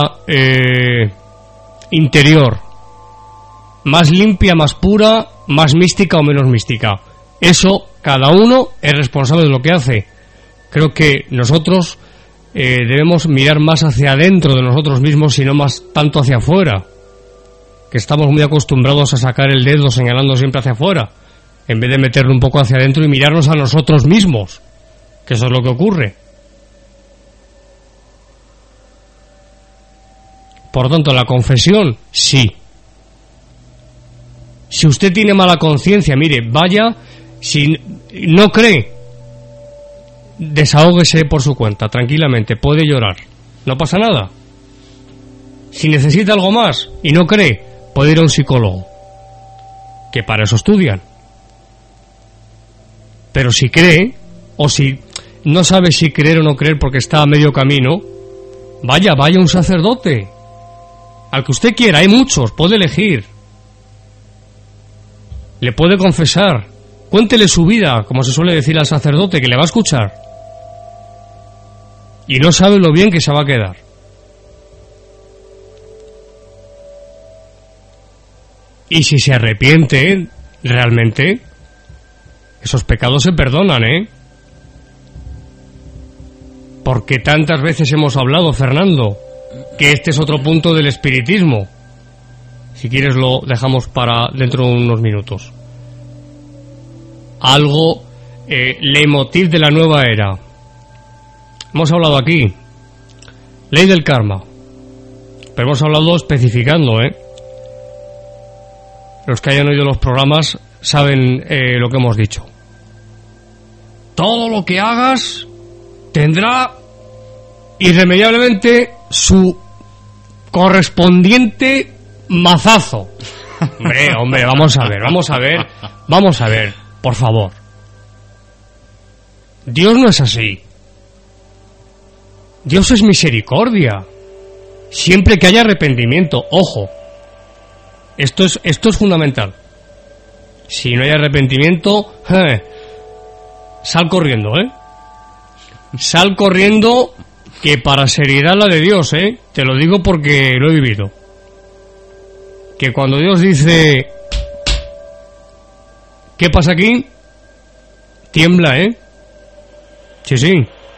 interior, más limpia, más pura, más mística o menos mística. Eso, cada uno es responsable de lo que hace. Creo que nosotros debemos mirar más hacia adentro de nosotros mismos y no más tanto hacia afuera, que estamos muy acostumbrados a sacar el dedo señalando siempre hacia afuera, en vez de meterlo un poco hacia adentro y mirarnos a nosotros mismos, que eso es lo que ocurre. Por lo tanto, la confesión, sí. Si usted tiene mala conciencia, mire, vaya, si no cree, desahóguese por su cuenta, tranquilamente, puede llorar, no pasa nada. Si necesita algo más y no cree, puede ir a un psicólogo, que para eso estudian. Pero si cree, o si no sabe si creer o no creer porque está a medio camino, vaya a un sacerdote, al que usted quiera, hay muchos, puede elegir. Le puede confesar, cuéntele su vida, como se suele decir al sacerdote, que le va a escuchar. Y no sabe lo bien que se va a quedar. Y si se arrepiente, realmente, esos pecados se perdonan, Porque tantas veces hemos hablado, Fernando, que este es otro punto del espiritismo. Si quieres lo dejamos para dentro de unos minutos. Algo, leitmotiv de la nueva era. Hemos hablado aquí, ley del karma, pero hemos hablado especificando, Los que hayan oído los programas saben lo que hemos dicho. Todo lo que hagas tendrá irremediablemente su correspondiente mazazo. Hombre, vamos a ver, por favor. Dios no es así. Dios es misericordia. Siempre que haya arrepentimiento, ojo. Esto es fundamental. Si no hay arrepentimiento, sal corriendo, Sal corriendo, que para seriedad la de Dios, Te lo digo porque lo he vivido. Que cuando Dios dice, ¿qué pasa aquí? Tiembla, Sí.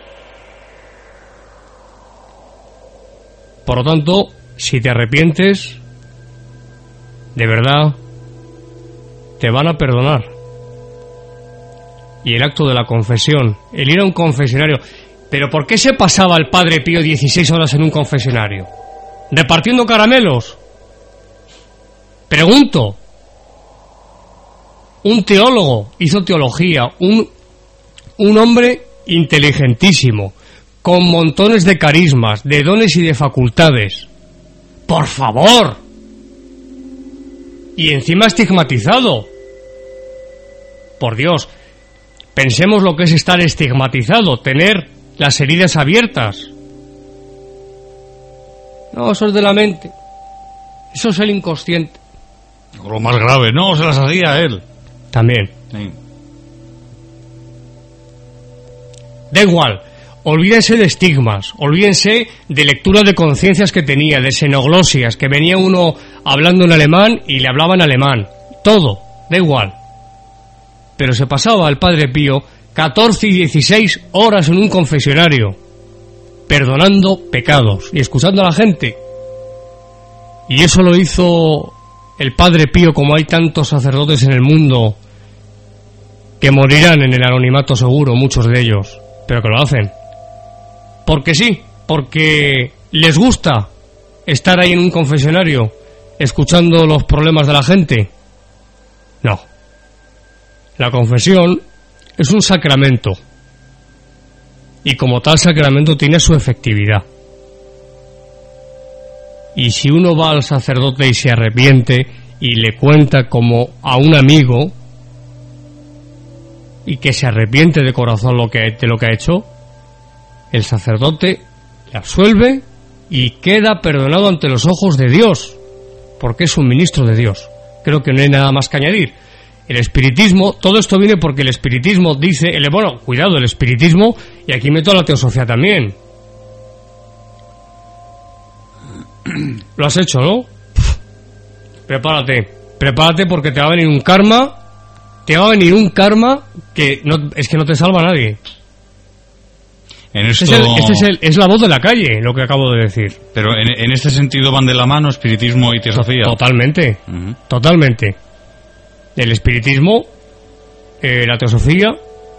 Por lo tanto, si te arrepientes, de verdad, te van a perdonar. Y el acto de la confesión, el ir a un confesionario. ¿Pero por qué se pasaba el Padre Pío 16 horas en un confesionario? ¿Repartiendo caramelos? Pregunto. Un teólogo, hizo teología, un hombre inteligentísimo, con montones de carismas, de dones y de facultades. ¡Por favor! Y encima estigmatizado. Por Dios, pensemos lo que es estar estigmatizado, tener las heridas abiertas. No, eso es de la mente. Eso es el inconsciente. Lo más grave, no, se las hacía él. También. Sí. Da igual. Olvídense de estigmas, olvídense de lectura de conciencias que tenía, de xenoglosias, que venía uno hablando en alemán y le hablaba en alemán. Todo, da igual. Pero se pasaba el Padre Pío 14 y 16 horas en un confesionario, perdonando pecados y escuchando a la gente. Y eso lo hizo el Padre Pío, como hay tantos sacerdotes en el mundo que morirán en el anonimato seguro, muchos de ellos, pero que lo hacen. Porque sí, porque les gusta estar ahí en un confesionario escuchando los problemas de la gente. No. La confesión es un sacramento. Y como tal sacramento tiene su efectividad. Y si uno va al sacerdote y se arrepiente y le cuenta como a un amigo y que se arrepiente de corazón de lo que ha hecho, el sacerdote le absuelve y queda perdonado ante los ojos de Dios, porque es un ministro de Dios. Creo que no hay nada más que añadir. El espiritismo, todo esto viene porque el espiritismo dice, bueno, cuidado, el espiritismo, y aquí meto a la teosofía también. Lo has hecho, ¿no? Prepárate porque te va a venir un karma que no, es que no te salva a nadie. En esto... es la voz de la calle, lo que acabo de decir. Pero en este sentido van de la mano espiritismo y teosofía. Totalmente, totalmente. El espiritismo, la teosofía,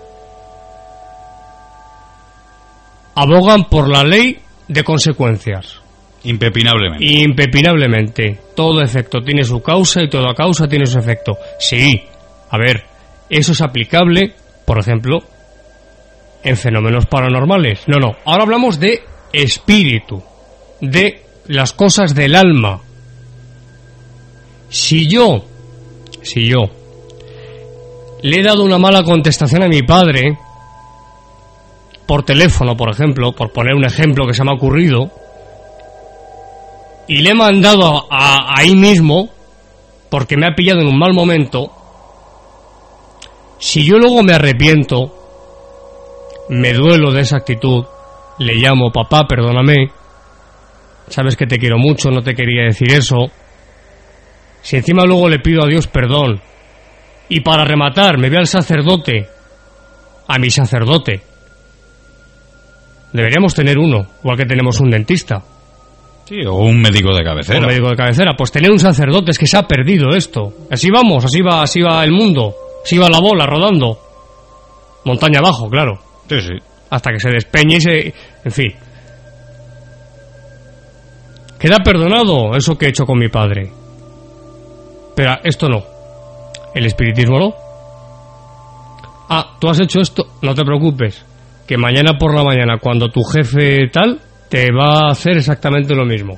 abogan por la ley de consecuencias. Impepinablemente. Todo efecto tiene su causa y toda causa tiene su efecto. Sí, a ver, eso es aplicable, por ejemplo, en fenómenos paranormales. No, ahora hablamos de espíritu, de las cosas del alma. Si yo le he dado una mala contestación a mi padre por teléfono, por ejemplo, por poner un ejemplo que se me ha ocurrido, y le he mandado ahí mismo porque me ha pillado en un mal momento, si yo luego me arrepiento, me duelo de esa actitud, le llamo: papá, perdóname, sabes que te quiero mucho, no te quería decir eso. Si encima luego le pido a Dios perdón, y para rematar me voy al sacerdote, a mi sacerdote, deberíamos tener uno, igual que tenemos un dentista. Sí, o un médico de cabecera. Pues tener un sacerdote, es que se ha perdido esto. Así va el mundo, así va la bola rodando. Montaña abajo, claro. Sí. Hasta que se despeñe y en fin. Queda perdonado eso que he hecho con mi padre. Pero esto no. El espiritismo no. Tú has hecho esto, no te preocupes, que mañana por la mañana, cuando tu jefe tal, te va a hacer exactamente lo mismo.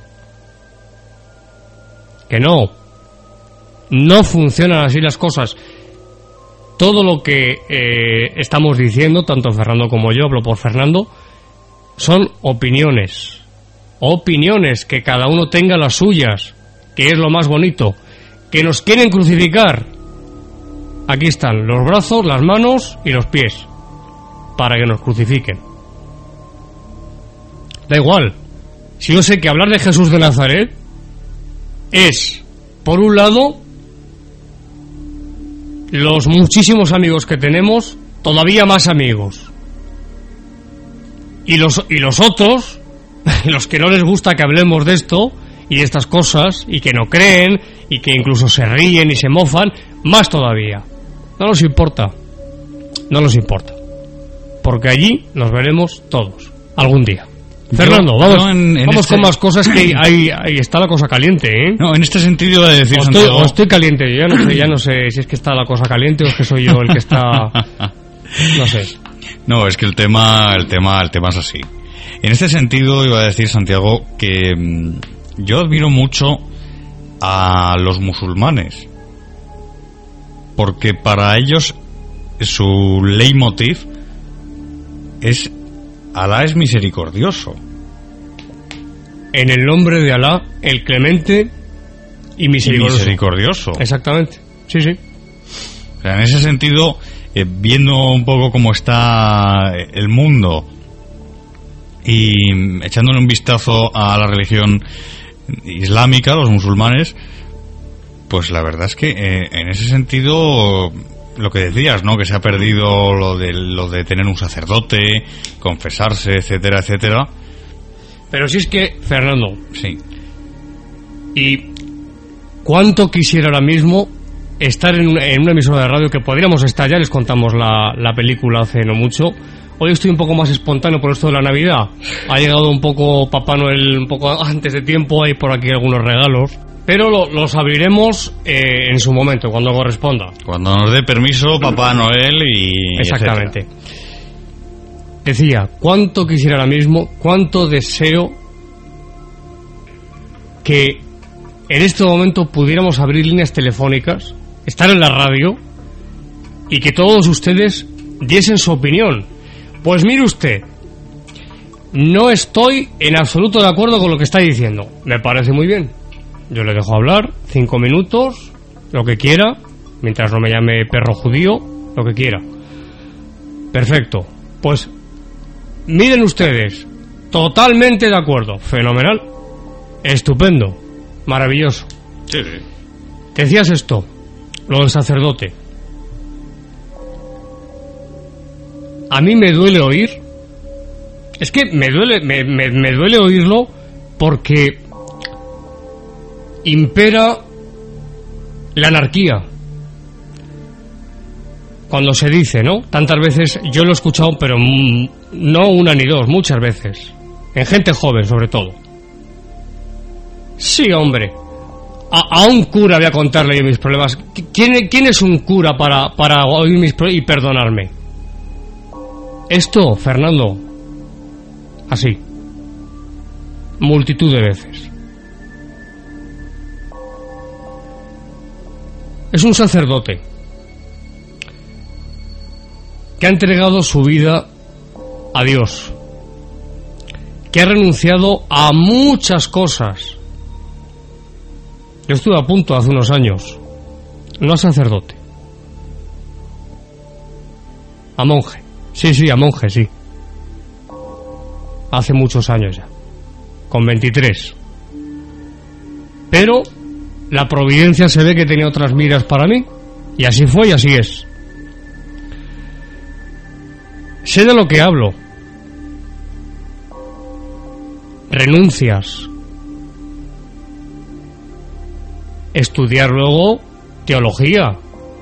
Que no funcionan así las cosas. Todo lo que estamos diciendo, tanto Fernando como yo, hablo por Fernando, son opiniones, que cada uno tenga las suyas, que es lo más bonito. Que nos quieren crucificar, aquí están los brazos, las manos y los pies, para que nos crucifiquen. Da igual. Si yo sé que hablar de Jesús de Nazaret es, por un lado, los muchísimos amigos que tenemos, todavía más amigos. Y los otros, los que no les gusta que hablemos de esto y de estas cosas, y que no creen, y que incluso se ríen y se mofan, más todavía. No nos importa. Porque allí nos veremos todos, algún día. Fernando, vamos con más cosas, que ahí está la cosa caliente, ¿eh? No, en este sentido iba a decir, Santiago... estoy caliente, yo ya no sé si es que está la cosa caliente o es que soy yo el que está... No sé. No, es que el tema es así. En este sentido iba a decir, Santiago, que yo admiro mucho a los musulmanes, porque para ellos su leitmotiv es: Alá es misericordioso. En el nombre de Alá, el clemente y misericordioso. Exactamente, sí. O sea, en ese sentido, viendo un poco cómo está el mundo y echándole un vistazo a la religión islámica, los musulmanes, pues la verdad es que en ese sentido, lo que decías, ¿no? Que se ha perdido lo de tener un sacerdote, confesarse, etcétera, etcétera. Pero si es que, Fernando, sí. Y cuánto quisiera ahora mismo estar en una emisora de radio, que podríamos estar, ya les contamos la película hace no mucho, Hoy estoy un poco más espontáneo por esto de la Navidad. Ha llegado un poco Papá Noel un poco antes de tiempo, hay por aquí algunos regalos. Pero los abriremos en su momento, cuando corresponda. Cuando nos dé permiso Papá Noel y... Exactamente. Etcétera. Decía, cuánto quisiera ahora mismo, cuánto deseo que en este momento pudiéramos abrir líneas telefónicas, estar en la radio y que todos ustedes diesen su opinión. Pues mire usted, no estoy en absoluto de acuerdo con lo que está diciendo. Me parece muy bien. Yo le dejo hablar 5 minutos, lo que quiera, mientras no me llame perro judío, lo que quiera. Perfecto. Pues miren ustedes, totalmente de acuerdo. Fenomenal. Estupendo. Maravilloso. Sí. Decías esto, lo del sacerdote. A mí me duele oír. Es que me duele oírlo porque impera la anarquía. Cuando se dice, ¿no? Tantas veces yo lo he escuchado, pero no una ni dos, muchas veces. En gente joven, sobre todo. Sí, hombre. A un cura voy a contarle yo mis problemas. ¿Quién es un cura para oír mis problemas y perdonarme? Esto, Fernando, así. Multitud de veces. Es un sacerdote que ha entregado su vida a Dios, que ha renunciado a muchas cosas. Yo estuve a punto hace unos años, no a sacerdote, a monje. Sí, a monje, sí. Hace muchos años ya, con 23. Pero la providencia se ve que tenía otras miras para mí, y así fue y así es. Sé de lo que hablo. Renuncias. Estudiar luego teología.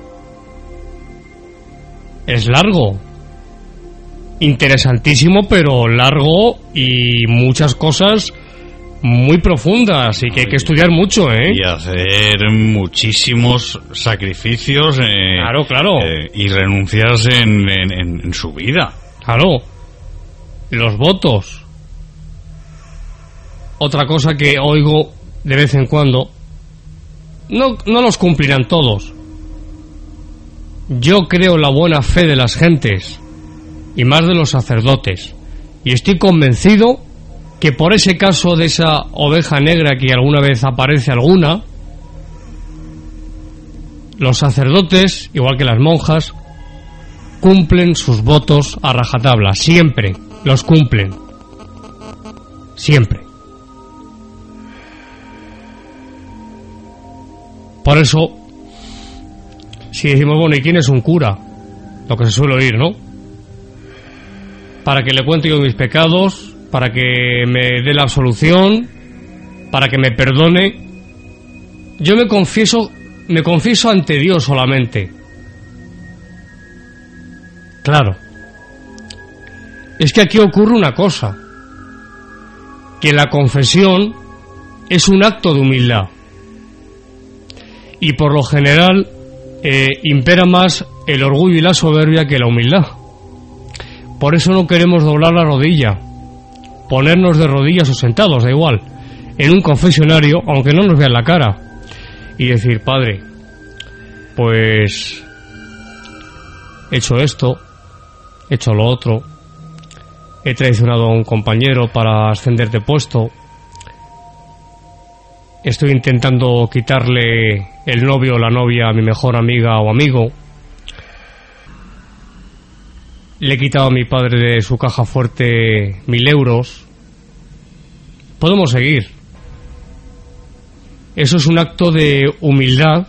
Es largo. Interesantísimo, pero largo y muchas cosas muy profundas y que hay que estudiar mucho, ¿eh? Y hacer muchísimos sacrificios. Claro. Y renuncias en su vida. Claro. Los votos. Otra cosa que oigo de vez en cuando. No los cumplirán todos. Yo creo en la buena fe de las gentes y más de los sacerdotes. Y estoy convencido que por ese caso de esa oveja negra que alguna vez aparece alguna, los sacerdotes, igual que las monjas, cumplen sus votos a rajatabla. Siempre los cumplen. Siempre. Por eso, si decimos, bueno, ¿y quién es un cura? Lo que se suele oír, ¿no? Para que le cuente yo mis pecados, para que me dé la absolución, para que me perdone. Yo me confieso ante Dios solamente. Claro. Es que aquí ocurre una cosa, que la confesión es un acto de humildad. Y por lo general impera más el orgullo y la soberbia que la humildad. Por eso no queremos doblar la rodilla, ponernos de rodillas o sentados, da igual, en un confesionario, aunque no nos vean la cara, y decir, Padre, pues he hecho esto, he hecho lo otro, he traicionado a un compañero para ascender de puesto, estoy intentando quitarle el novio o la novia a mi mejor amiga o amigo, le he quitado a mi padre de su caja fuerte 1.000 euros. Podemos seguir. Eso es un acto de humildad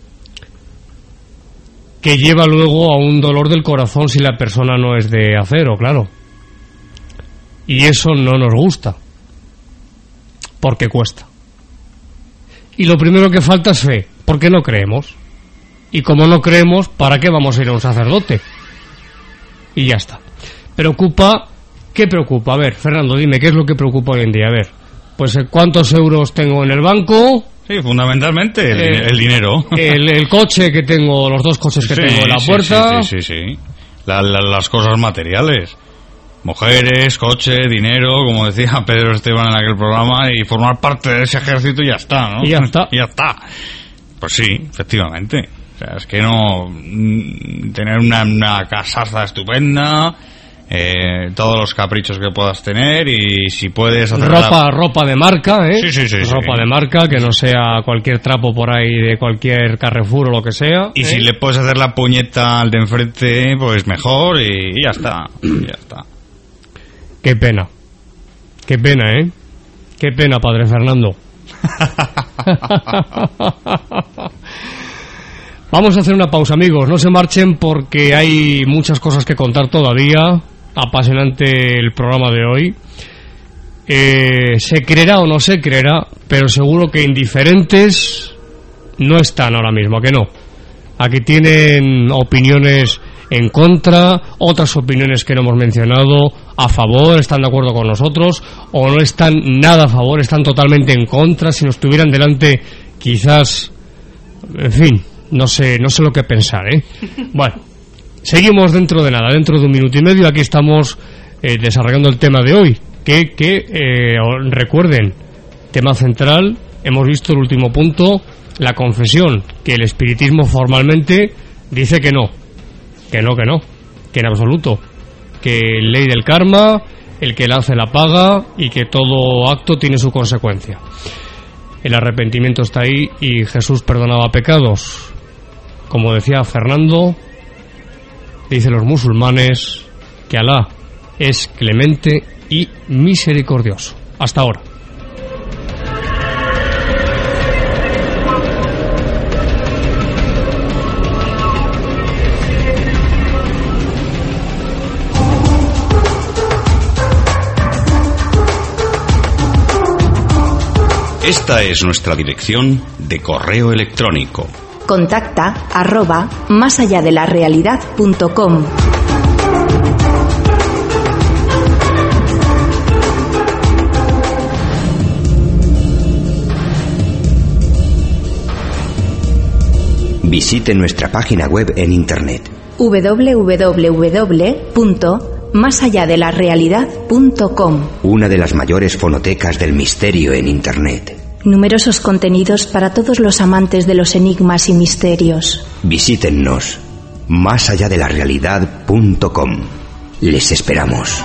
que lleva luego a un dolor del corazón si la persona no es de acero, claro. Y eso no nos gusta, porque cuesta. Y lo primero que falta es fe, porque no creemos. Y como no creemos, ¿para qué vamos a ir a un sacerdote? Y ya está. preocupa. ¿Qué preocupa? A ver, Fernando, dime, ¿qué es lo que preocupa hoy en día? A ver, pues ¿cuántos euros tengo en el banco? Sí, fundamentalmente el dinero. El coche que tengo, los 2 coches que tengo en la puerta. Sí. Las cosas materiales. Mujeres, coche, dinero, como decía Pedro Esteban en aquel programa, y formar parte de ese ejército y ya está, ¿no? Y ya está. Y ya está. Pues sí, efectivamente. O sea, es que no... Tener una casaza estupenda... todos los caprichos que puedas tener, y si puedes hacer ropa de marca, sí, ropa de marca, que no sea cualquier trapo por ahí de cualquier Carrefour o lo que sea, y si le puedes hacer la puñeta al de enfrente, pues mejor, y ya está. Qué pena, qué pena, padre Fernando. Vamos a hacer una pausa, amigos, no se marchen porque hay muchas cosas que contar todavía. Apasionante el programa de hoy. Se creerá o no se creerá, pero seguro que indiferentes no están ahora mismo, ¿a que no? Aquí tienen opiniones en contra, otras opiniones que no hemos mencionado, a favor, están de acuerdo con nosotros, o no están nada a favor, están totalmente en contra. Si nos tuvieran delante, quizás, en fin, no sé lo que pensar, ¿eh? Bueno, seguimos dentro de nada, dentro de 1 minuto y medio. Aquí estamos desarrollando el tema de hoy, que recuerden, tema central, hemos visto el último punto, la confesión, que el espiritismo formalmente dice que no, que en absoluto, que ley del karma, el que la hace la paga, y que todo acto tiene su consecuencia. El arrepentimiento está ahí y Jesús perdonaba pecados. Como decía Fernando, dicen los musulmanes que Alá es clemente y misericordioso. Hasta ahora. Esta es nuestra dirección de correo electrónico. Contacta @másalladelarrealidad.com. Visite nuestra página web en internet www.másalladelarrealidad.com. Una de las mayores fonotecas del misterio en internet. Numerosos contenidos para todos los amantes de los enigmas y misterios. Visítennos másalladelarrealidad.com. Les esperamos.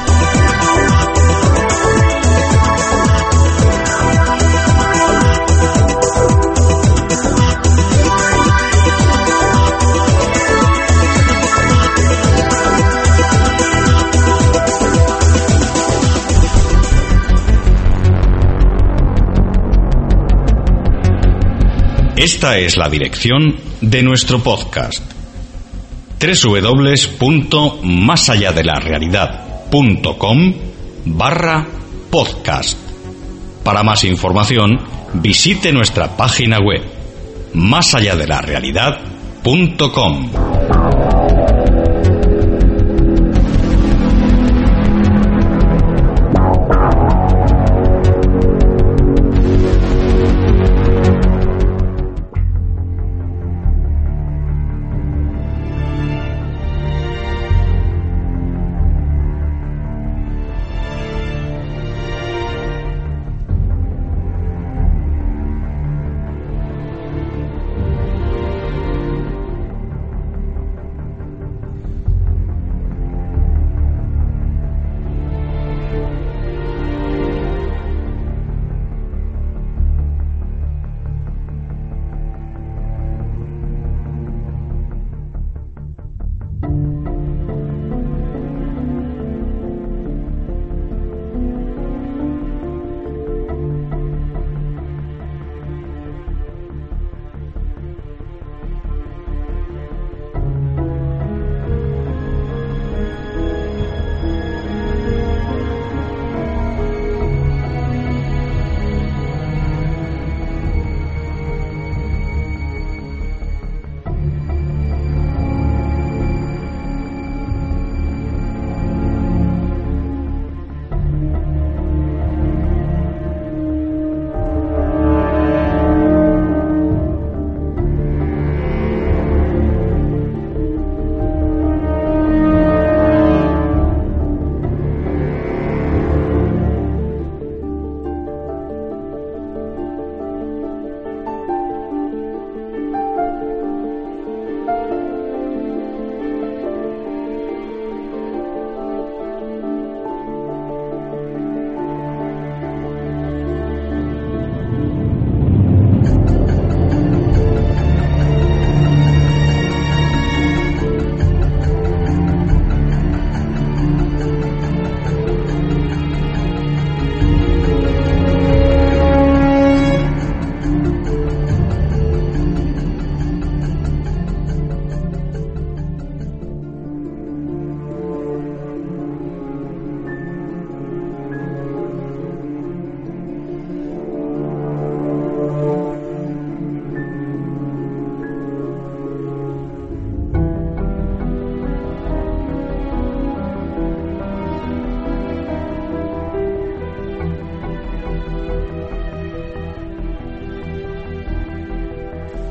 Esta es la dirección de nuestro podcast: www.másalladelarrealidad.com/podcast. Para más información, visite nuestra página web másalladelarrealidad.com.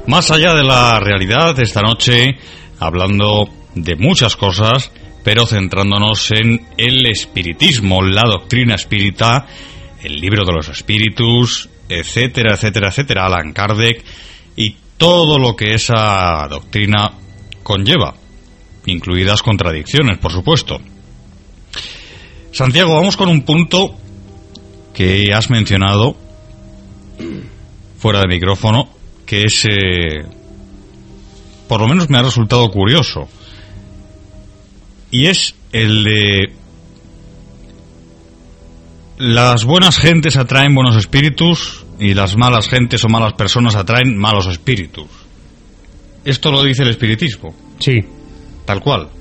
Más allá de la realidad, esta noche hablando de muchas cosas, pero centrándonos en el espiritismo, la doctrina espírita, el libro de los espíritus, etcétera, etcétera, etcétera, Allan Kardec y todo lo que esa doctrina conlleva, incluidas contradicciones, por supuesto. Santiago, vamos con un punto que has mencionado fuera de micrófono, que es, por lo menos me ha resultado curioso, y es el de las buenas gentes atraen buenos espíritus y las malas gentes o malas personas atraen malos espíritus. Esto lo dice el espiritismo. Sí. Tal cual.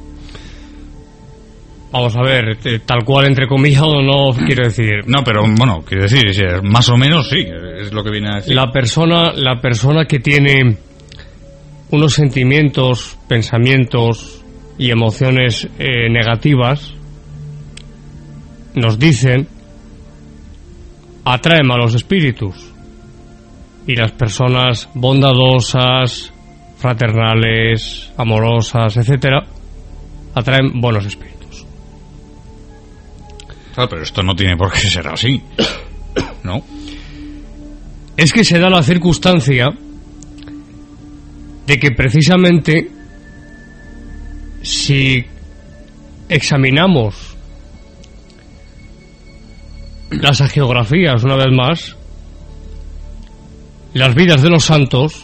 Vamos a ver, tal cual entre comillas no quiero decir. No, pero bueno, quiero decir, más o menos sí, es lo que viene a decir. La persona que tiene unos sentimientos, pensamientos y emociones negativas, nos dicen, atrae malos espíritus. Y las personas bondadosas, fraternales, amorosas, etcétera, atraen buenos espíritus. Claro, pero esto no tiene por qué ser así, ¿no? Es que se da la circunstancia de que precisamente si examinamos las hagiografías una vez más, las vidas de los santos,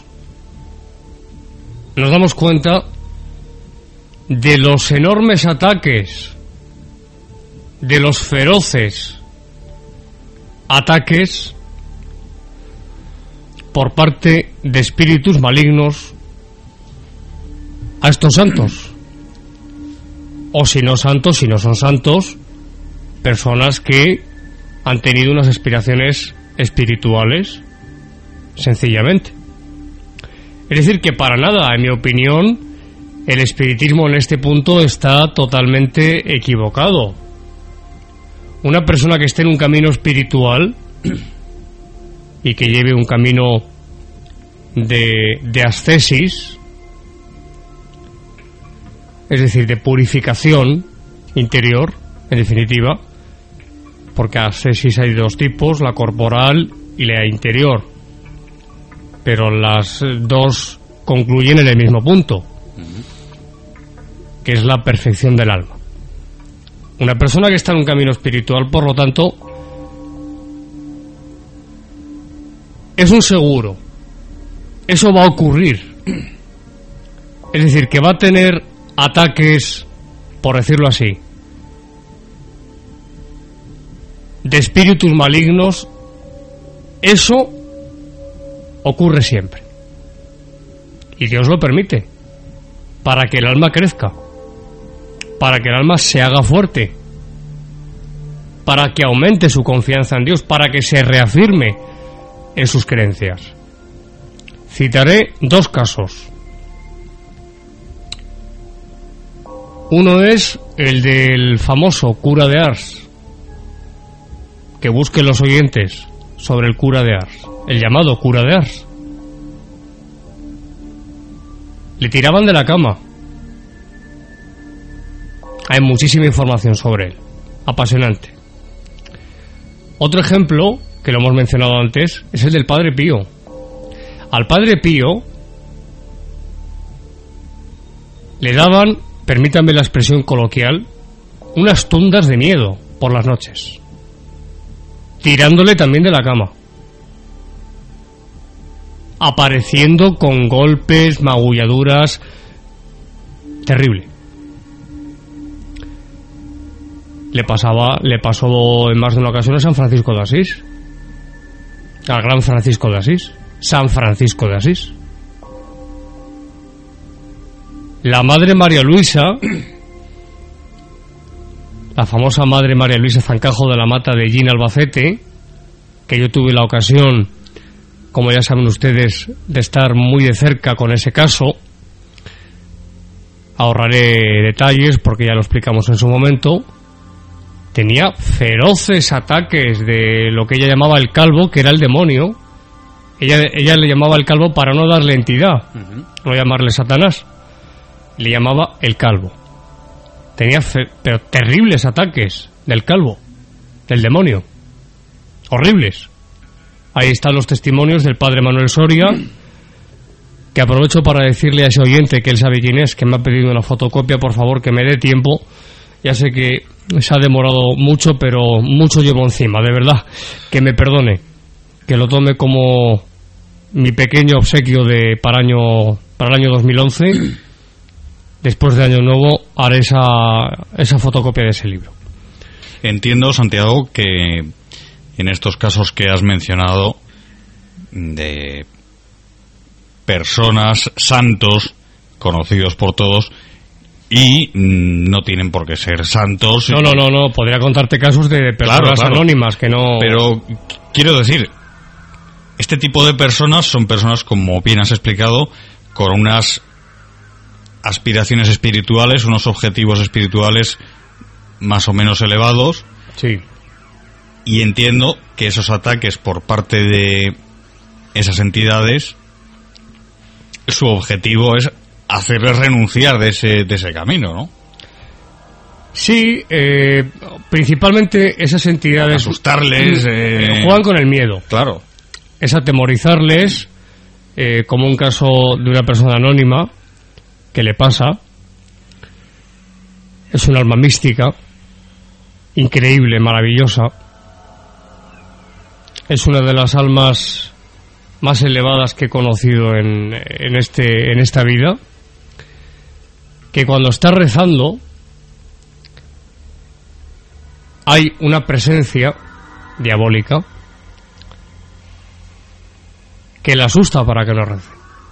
nos damos cuenta de los enormes ataques, de los feroces ataques por parte de espíritus malignos a estos santos. O si no santos, si no son santos, personas que han tenido unas aspiraciones espirituales, sencillamente. Es decir, que para nada, en mi opinión, el espiritismo en este punto está totalmente equivocado. Una persona que esté en un camino espiritual y que lleve un camino de ascesis, es decir, de purificación interior, en definitiva, porque ascesis hay dos tipos, la corporal y la interior, pero las dos concluyen en el mismo punto, que es la perfección del alma. Una persona que está en un camino espiritual, por lo tanto, es un seguro. Eso va a ocurrir. Es decir, que va a tener ataques, por decirlo así, de espíritus malignos. Eso ocurre siempre. Y Dios lo permite, para que el alma crezca, para que el alma se haga fuerte, para que aumente su confianza en Dios, para que se reafirme en sus creencias. Citaré dos casos. Uno es el del famoso cura de Ars, que busquen los oyentes sobre el cura de Ars, el llamado cura de Ars. Le tiraban de la cama. Hay muchísima información sobre él, apasionante. Otro ejemplo, que lo hemos mencionado antes, es el del Padre Pío. Al Padre Pío le daban, permítanme la expresión coloquial, unas tundas de miedo por las noches, tirándole también de la cama, apareciendo con golpes, magulladuras, terrible. Le pasó en más de una ocasión a San Francisco de Asís, al gran Francisco de Asís, San Francisco de Asís. La Madre María Luisa, la famosa Madre María Luisa Zancajo de la Mata de Gin Albacete, que yo tuve la ocasión, como ya saben ustedes, de estar muy de cerca con ese caso. Ahorraré detalles porque ya lo explicamos en su momento. Tenía feroces ataques de lo que ella llamaba el calvo, que era el demonio, ella le llamaba el calvo para no darle entidad, no llamarle Satanás, le llamaba el calvo. Tenía pero terribles ataques del calvo, del demonio, horribles. Ahí están los testimonios del padre Manuel Soria, que aprovecho para decirle a ese oyente que él sabe quién es, que me ha pedido una fotocopia, por favor, que me dé tiempo. Ya sé que se ha demorado mucho, pero mucho llevo encima, de verdad, que me perdone, que lo tome como mi pequeño obsequio para el año 2011. Después de Año Nuevo haré esa fotocopia de ese libro. Entiendo, Santiago, que en estos casos que has mencionado de personas, santos, conocidos por todos, y no tienen por qué ser santos. No, podría contarte casos de personas anónimas que no... Pero quiero decir, este tipo de personas son personas, como bien has explicado, con unas aspiraciones espirituales, unos objetivos espirituales más o menos elevados. Sí. Y entiendo que esos ataques por parte de esas entidades, su objetivo es hacerles renunciar de ese camino, ¿no? Sí, principalmente esas entidades... Asustarles... juegan con el miedo. Claro. Es atemorizarles, como un caso de una persona anónima que le pasa. Es un alma mística, increíble, maravillosa. Es una de las almas más elevadas que he conocido en esta vida, que cuando está rezando hay una presencia diabólica que la asusta para que no rece,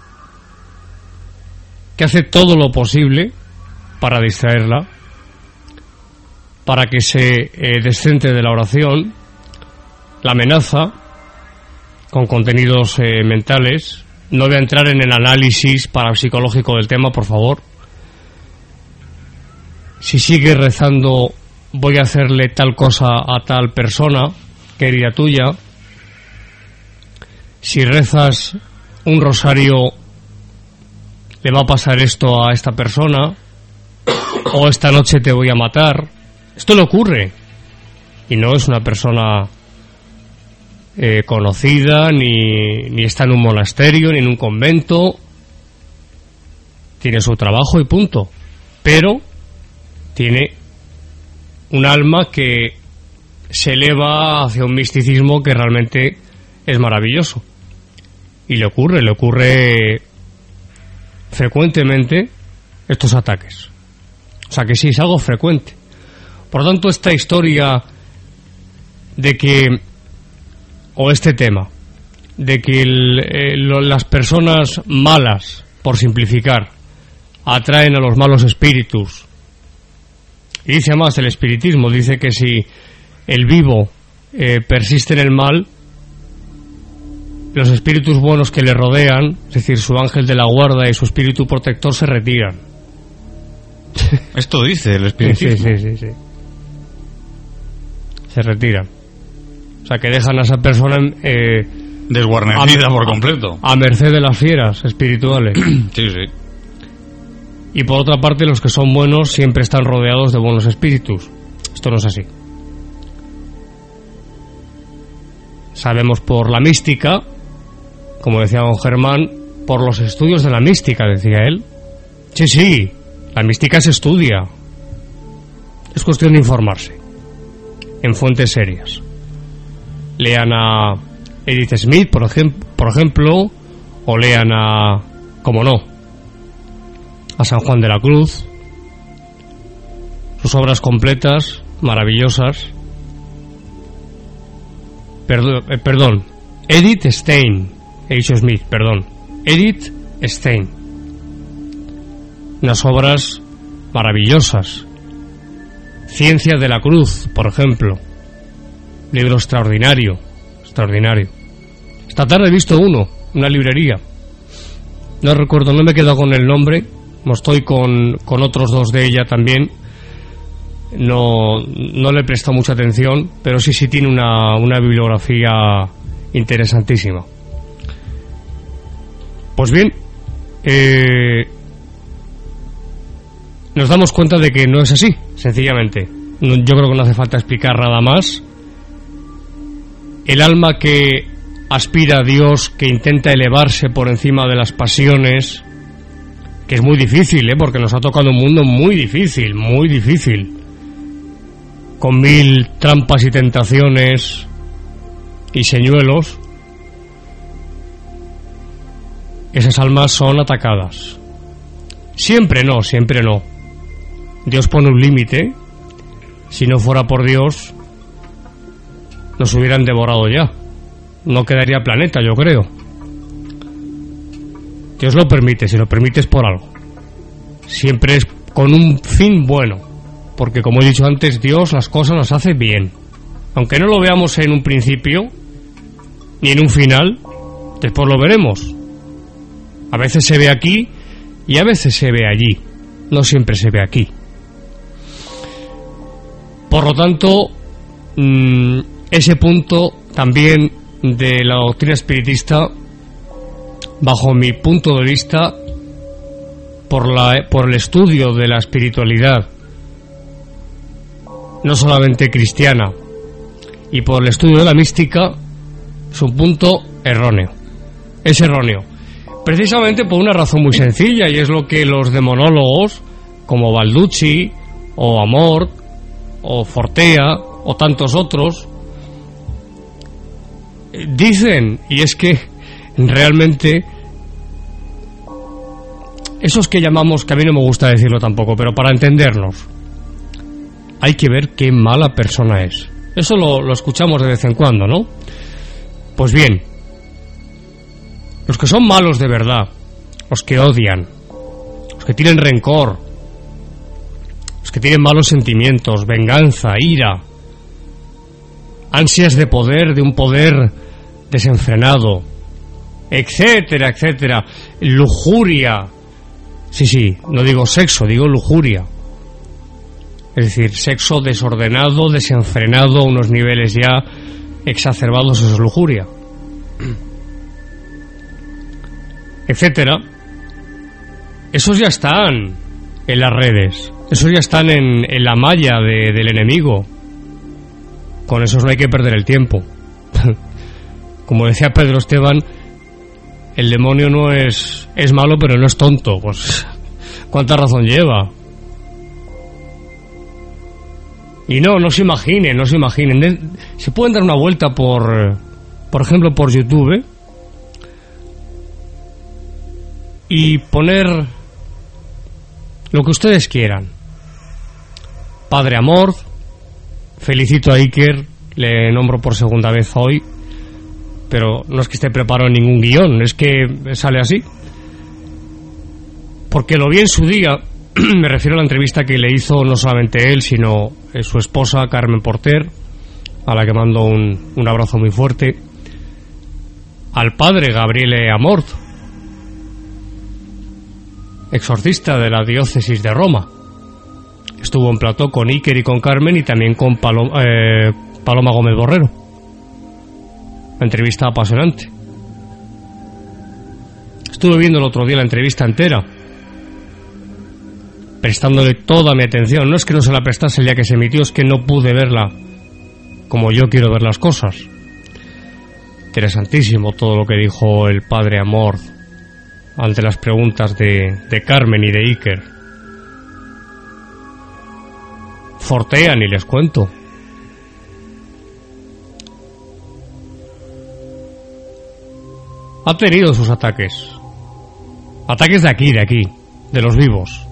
que hace todo lo posible para distraerla, para que se descente de la oración, la amenaza con contenidos mentales. No voy a entrar en el análisis parapsicológico del tema, por favor. Si sigues rezando, voy a hacerle tal cosa a tal persona, querida tuya. Si rezas un rosario, le va a pasar esto a esta persona, o esta noche te voy a matar. Esto le ocurre, y no es una persona conocida, ni está en un monasterio, ni en un convento. Tiene su trabajo y punto, pero tiene un alma que se eleva hacia un misticismo que realmente es maravilloso, y le ocurre frecuentemente estos ataques. O sea que sí, es algo frecuente. Por tanto, esta historia de que, o este tema de que las personas malas, por simplificar, atraen a los malos espíritus, y dice más el espiritismo, dice que si el vivo persiste en el mal, los espíritus buenos que le rodean, es decir, su ángel de la guarda y su espíritu protector, se retiran. Esto dice el espiritismo. Sí. Se retiran. O sea, que dejan a esa persona desguarnecida por completo, a merced de las fieras espirituales. Sí. Y por otra parte, los que son buenos siempre están rodeados de buenos espíritus. Esto no es así. Sabemos por la mística, como decía don Germán, por los estudios de la mística, decía él. Sí, la mística se estudia. Es cuestión de informarse en fuentes serias. Lean a Edith Smith, por ejemplo, o lean como no, a San Juan de la Cruz, sus obras completas, maravillosas. Perdón, Edith Stein, he dicho Smith, perdón, Edith Stein. Unas obras maravillosas. Ciencia de la Cruz, por ejemplo, libro extraordinario. Esta tarde he visto una librería, no recuerdo, no me he quedado con el nombre, no estoy con otros dos de ella también, no le he prestado mucha atención, pero sí tiene una bibliografía interesantísima. Pues bien, nos damos cuenta de que no es así, sencillamente. Yo creo que no hace falta explicar nada más. El alma que aspira a Dios, que intenta elevarse por encima de las pasiones, que es muy difícil, porque nos ha tocado un mundo muy difícil, con 1000 trampas y tentaciones y señuelos. Esas almas son atacadas. Siempre no. Dios pone un límite. Si no fuera por Dios, nos hubieran devorado ya. No quedaría planeta, yo creo. Dios lo permite, si lo permite es por algo. Siempre es con un fin bueno. Porque como he dicho antes, Dios las cosas las hace bien. Aunque no lo veamos en un principio, ni en un final, después lo veremos. A veces se ve aquí y a veces se ve allí. No siempre se ve aquí. Por lo tanto, ese punto también de la doctrina espiritista, bajo mi punto de vista, por el estudio de la espiritualidad, no solamente cristiana, y por el estudio de la mística, es un punto erróneo. Es erróneo. Precisamente por una razón muy sencilla, y es lo que los demonólogos, como Balducci, o Amort, o Fortea, o tantos otros, dicen, y es que realmente esos que llamamos, que a mí no me gusta decirlo tampoco, pero para entendernos, hay que ver qué mala persona es. Eso lo escuchamos de vez en cuando, ¿no? Pues bien, los que son malos de verdad, los que odian, los que tienen rencor, los que tienen malos sentimientos, venganza, ira, ansias de poder, de un poder desenfrenado, etcétera, etcétera, lujuria. Sí, no digo sexo, digo lujuria. Es decir, sexo desordenado, desenfrenado, a unos niveles ya exacerbados, eso es lujuria, etcétera. Esos ya están en las redes, esos ya están en la malla del enemigo. Con esos no hay que perder el tiempo. Como decía Pedro Esteban, el demonio no es malo, pero no es tonto. Pues cuánta razón lleva. Y no se imaginen. Se pueden dar una vuelta por ejemplo, por YouTube, y poner lo que ustedes quieran. Padre Amort, felicito a Iker, le nombro por segunda vez hoy, pero no es que esté preparado en ningún guión, es que sale así. Porque lo vi en su día, me refiero a la entrevista que le hizo no solamente él, sino su esposa, Carmen Porter, a la que mando un abrazo muy fuerte, al padre Gabriele Amort, exorcista de la diócesis de Roma. Estuvo en plató con Iker y con Carmen, y también con Paloma Gómez Borrero. Una entrevista apasionante. Estuve viendo el otro día la entrevista entera, prestándole toda mi atención. No es que no se la prestase el día que se emitió, es que no pude verla como yo quiero ver las cosas. Interesantísimo todo lo que dijo el padre Amort ante las preguntas de Carmen y de Iker. Fortea, ni les cuento. Ha tenido sus ataques. Ataques de aquí, de los vivos.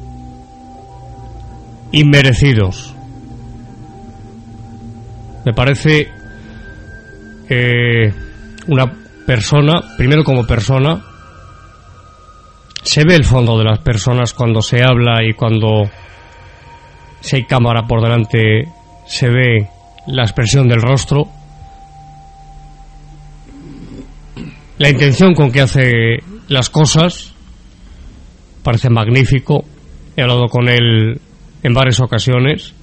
Inmerecidos. Me parece una persona, primero como persona, se ve el fondo de las personas cuando se habla, y cuando, si hay cámara por delante, se ve la expresión del rostro, la intención con que hace las cosas. Parece magnífico. He hablado con él en varias ocasiones.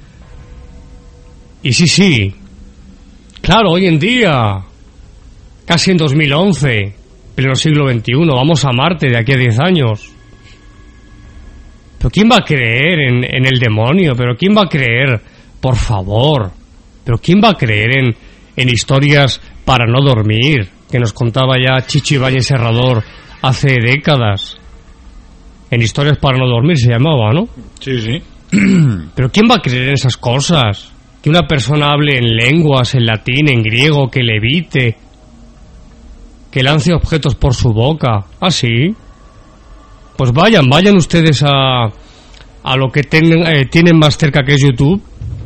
Y sí, claro, hoy en día, casi en 2011, pleno siglo XXI, vamos a Marte de aquí a 10 años. ¿Pero quién va a creer en el demonio? ¿Pero quién va a creer, por favor? ¿Pero quién va a creer en historias para no dormir, que nos contaba ya Chicho Ibáñez Serrador hace décadas? En historias para no dormir se llamaba, ¿no? Sí, sí. ¿Pero quién va a creer en esas cosas? Que una persona hable en lenguas, en latín, en griego, que levite, que lance objetos por su boca. ¿Ah, sí? Pues vayan ustedes a lo que tienen más cerca, que es YouTube,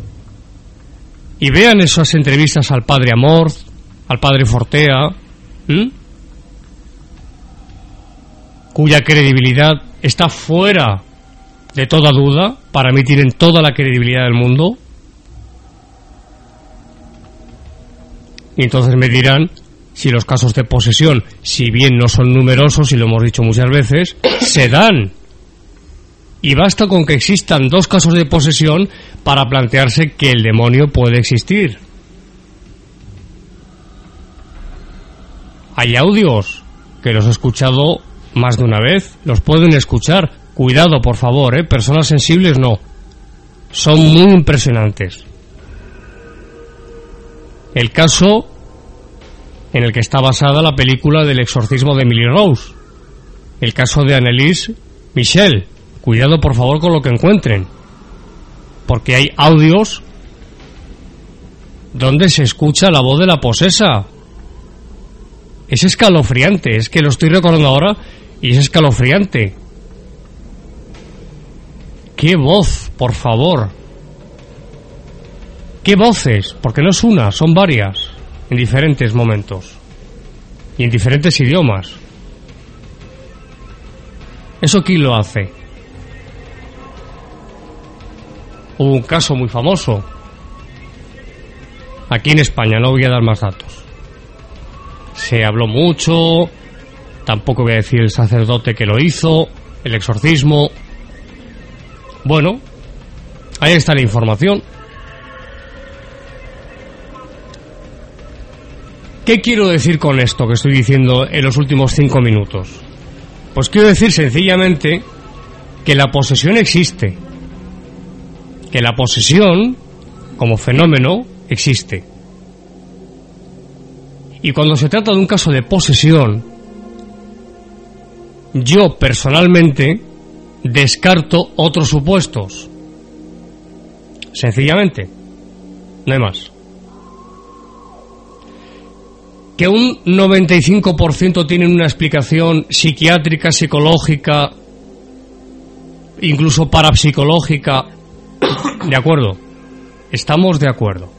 y vean esas entrevistas al padre Amorth, al padre Fortea, cuya credibilidad está fuera de toda duda. Para mí tienen toda la credibilidad del mundo. Y entonces me dirán si los casos de posesión, si bien no son numerosos, y lo hemos dicho muchas veces, se dan. Y basta con que existan 2 casos de posesión para plantearse que el demonio puede existir. Hay audios que los he escuchado más de una vez, los pueden escuchar. Cuidado, por favor, personas sensibles no. Son muy impresionantes. El caso en el que está basada la película del exorcismo de Emily Rose. El caso de Anneliese Michel. Cuidado, por favor, con lo que encuentren. Porque hay audios donde se escucha la voz de la posesa. Es escalofriante. Es que lo estoy recordando ahora y es escalofriante. ¡Qué voz, por favor! ¿Qué voces? Porque no es una, son varias, en diferentes momentos y en diferentes idiomas. ¿Eso quién lo hace? Hubo un caso muy famoso aquí en España, no voy a dar más datos. Se habló mucho, tampoco voy a decir el sacerdote que lo hizo, el exorcismo. Bueno, ahí está la información. ¿Qué quiero decir con esto que estoy diciendo en los últimos 5 minutos? Pues quiero decir sencillamente que la posesión existe. Que la posesión, como fenómeno, existe. Y cuando se trata de un caso de posesión, yo personalmente descarto otros supuestos. Sencillamente, no hay más. Que un 95% tienen una explicación psiquiátrica, psicológica, incluso parapsicológica. De acuerdo, estamos de acuerdo.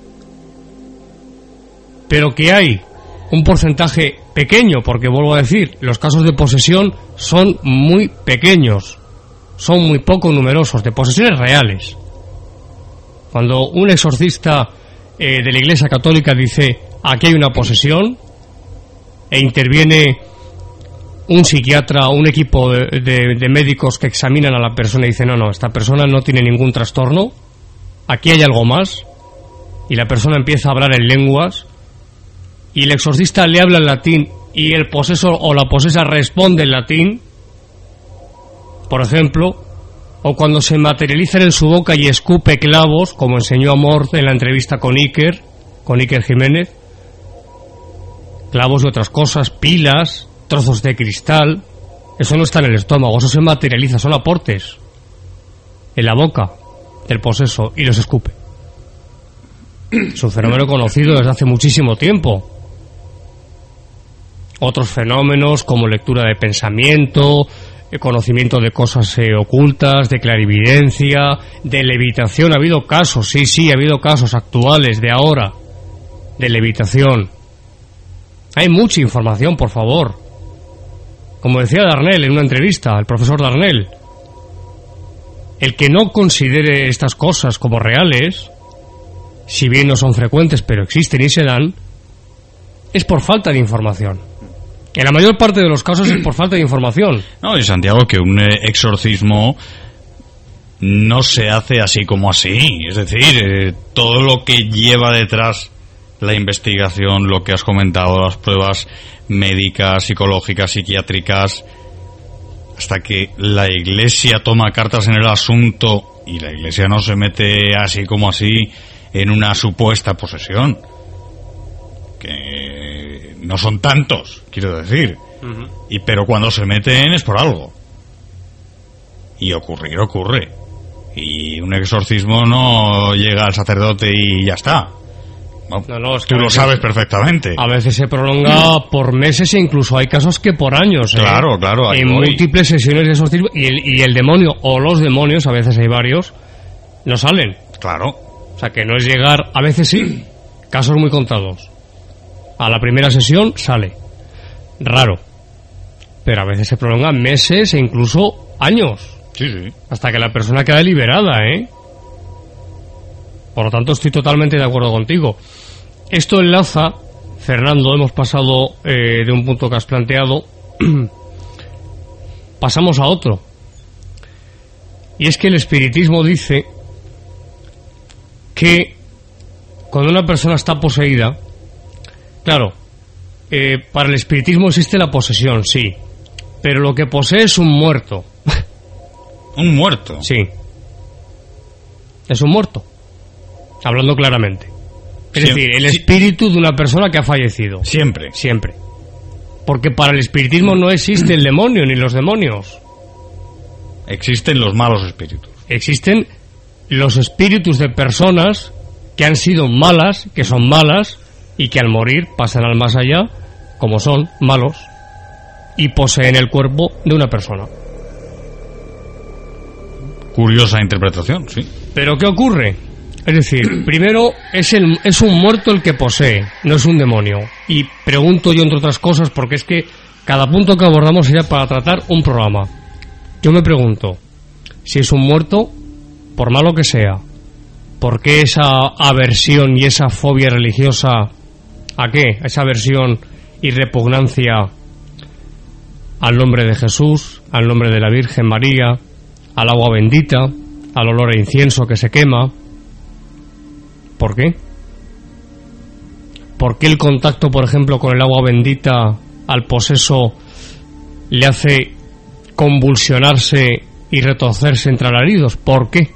Pero que hay un porcentaje pequeño, porque vuelvo a decir, los casos de posesión son muy pequeños, son muy poco numerosos, de posesiones reales. Cuando un exorcista de la Iglesia Católica dice aquí hay una posesión, e interviene un psiquiatra o un equipo de médicos que examinan a la persona y dicen no, esta persona no tiene ningún trastorno, aquí hay algo más, y la persona empieza a hablar en lenguas, y el exorcista le habla en latín y el posesor o la posesa responde en latín, por ejemplo, o cuando se materializan en su boca y escupe clavos, como enseñó Amorth en la entrevista con Iker Jiménez, clavos y otras cosas, pilas, trozos de cristal, eso no está en el estómago, eso se materializa, son aportes en la boca del poseso y los escupe. Es un fenómeno conocido desde hace muchísimo tiempo. Otros fenómenos como lectura de pensamiento, conocimiento de cosas ocultas, de clarividencia, de levitación. Ha habido casos, sí, ha habido casos actuales de ahora de levitación. Hay mucha información, por favor. Como decía Darnell en una entrevista, el profesor Darnell, el que no considere estas cosas como reales, si bien no son frecuentes, pero existen y se dan, es por falta de información. En la mayor parte de los casos es por falta de información. No, y Santiago, que un exorcismo no se hace así como así. Es decir, todo lo que lleva detrás la investigación, lo que has comentado, las pruebas médicas, psicológicas, psiquiátricas, hasta que la Iglesia toma cartas en el asunto y la Iglesia no se mete así como así en una supuesta posesión, que no son tantos, quiero decir, pero cuando se meten es por algo, y ocurre, y un exorcismo no llega al sacerdote y ya está. No, es que tú lo sabes perfectamente. A veces se prolonga por meses e incluso hay casos que por años. Claro. En múltiples sesiones de exorcismo y el demonio o los demonios, a veces hay varios, no salen. Claro. O sea que no es llegar, a veces sí, casos muy contados. A la primera sesión sale. Raro. Pero a veces se prolongan meses e incluso años. Sí. Hasta que la persona queda liberada, Por lo tanto, estoy totalmente de acuerdo contigo. Esto enlaza, Fernando, hemos pasado de un punto que has planteado, pasamos a otro. Y es que el espiritismo dice que cuando una persona está poseída, claro, para el espiritismo existe la posesión, sí, pero lo que posee es un muerto. ¿Un muerto? Sí. Es un muerto. Hablando claramente. Es decir, el espíritu de una persona que ha fallecido. Siempre. Porque para el espiritismo no existe el demonio ni los demonios. Existen los malos espíritus. Existen los espíritus de personas que han sido malas, que son malas, y que al morir pasan al más allá, como son malos, y poseen el cuerpo de una persona. Curiosa interpretación, sí. ¿Pero qué ocurre? Es decir, primero es un muerto el que posee, no es un demonio. Y pregunto yo, entre otras cosas, porque es que cada punto que abordamos sería para tratar un programa. Yo me pregunto, si es un muerto, por malo que sea, ¿por qué esa aversión y esa fobia religiosa? ¿A qué? Esa aversión y repugnancia al nombre de Jesús, al nombre de la Virgen María, al agua bendita, al olor a incienso que se quema. ¿Por qué? ¿Por qué el contacto, por ejemplo, con el agua bendita al poseso le hace convulsionarse y retorcerse entre alaridos? ¿Por qué?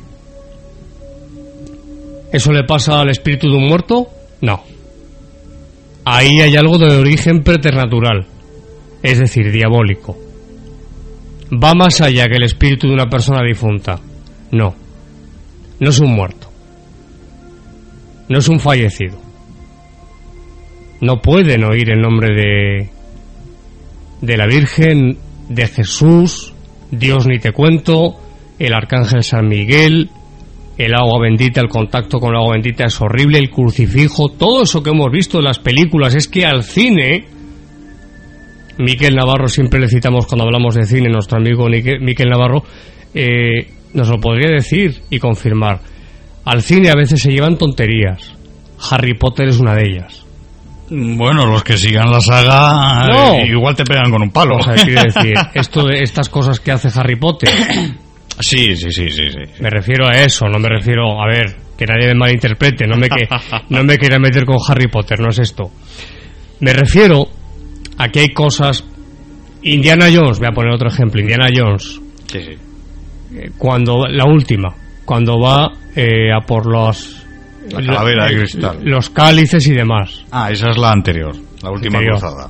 ¿Eso le pasa al espíritu de un muerto? No. Ahí hay algo de origen preternatural, es decir, diabólico. Va más allá que el espíritu de una persona difunta. No. No es un muerto. No es un fallecido. No pueden oír el nombre de la Virgen, de Jesús, Dios ni te cuento, el arcángel San Miguel, el agua bendita, el contacto con el agua bendita es horrible, el crucifijo, todo eso que hemos visto en las películas. Es que al cine, Miquel Navarro, siempre le citamos cuando hablamos de cine, nuestro amigo Miquel Navarro, nos lo podría decir y confirmar. Al cine a veces se llevan tonterías. Harry Potter es una de ellas. Bueno, los que sigan la saga igual te pegan con un palo. O sea, quiero decir, estas cosas que hace Harry Potter. Sí. Me refiero a eso, no me refiero, a ver, que nadie me malinterprete, no me quiera meter con Harry Potter, no es esto. Me refiero a que hay cosas. Indiana Jones, voy a poner otro ejemplo, Indiana Jones. Sí. Cuando va a por la calavera de cristal, los cálices y demás. Esa es la anterior, la última cruzada.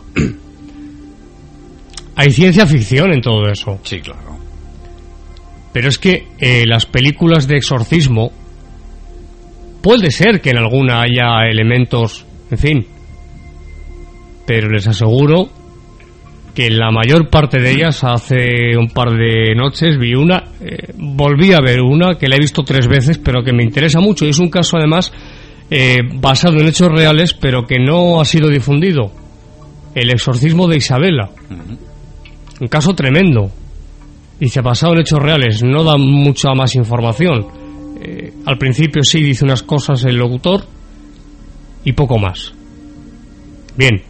Hay ciencia ficción en todo eso. Sí, claro. Pero es que las películas de exorcismo, puede ser que en alguna haya elementos, en fin, pero les aseguro que la mayor parte de ellas, hace un par de noches vi una, volví a ver una que la he visto 3 veces, pero que me interesa mucho, y es un caso además basado en hechos reales, pero que no ha sido difundido. El exorcismo de Isabela. Un caso tremendo, y se ha basado en hechos reales, no da mucha más información. Al principio sí dice unas cosas el locutor y poco más. Bien,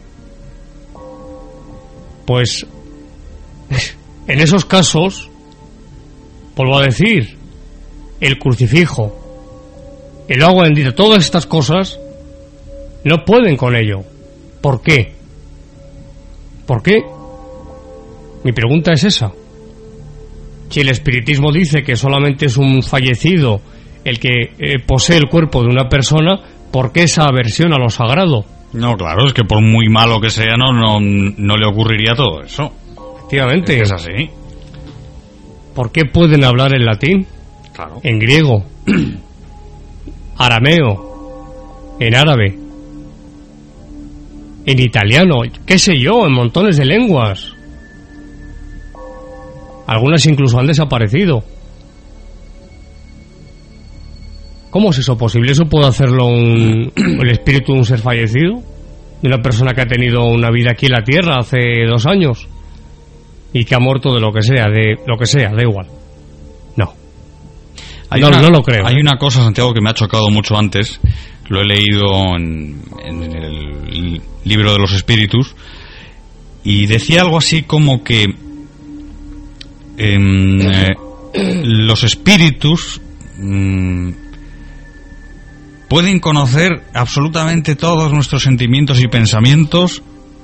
pues en esos casos, vuelvo a decir, el crucifijo, el agua bendita, todas estas cosas No pueden con ello. ¿Por qué? ¿Por qué? Mi pregunta es esa. Si el espiritismo dice que solamente es un fallecido el que posee el cuerpo de una persona, ¿por qué esa aversión a lo sagrado? No, claro, es que por muy malo que sea, no le ocurriría todo eso. Efectivamente. Es así. ¿Por qué pueden hablar en latín? Claro. En griego, arameo, en árabe, en italiano, qué sé yo, en montones de lenguas. Algunas incluso han desaparecido. ¿Cómo es eso posible? ¿Eso puede hacerlo el espíritu de un ser fallecido? De una persona que ha tenido una vida aquí en la Tierra hace 2 años y que ha muerto de lo que sea, da igual. No. No lo creo. Hay una cosa, Santiago, que me ha chocado mucho antes. Lo he leído en el libro de los espíritus. Y decía algo así como que los espíritus pueden conocer absolutamente todos nuestros sentimientos y pensamientos,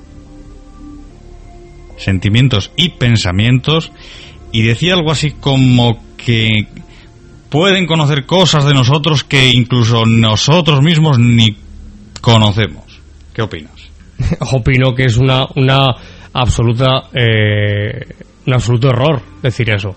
y decía algo así como que pueden conocer cosas de nosotros que incluso nosotros mismos ni conocemos. ¿Qué opinas? Opino que es un absoluto error decir eso.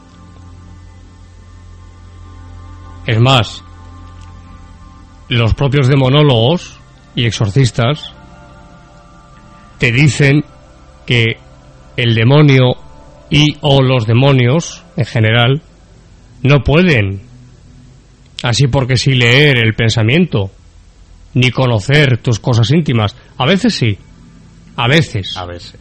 Es más, los propios demonólogos y exorcistas te dicen que el demonio o los demonios en general no pueden así porque sí leer el pensamiento ni conocer tus cosas íntimas. A veces sí, a veces.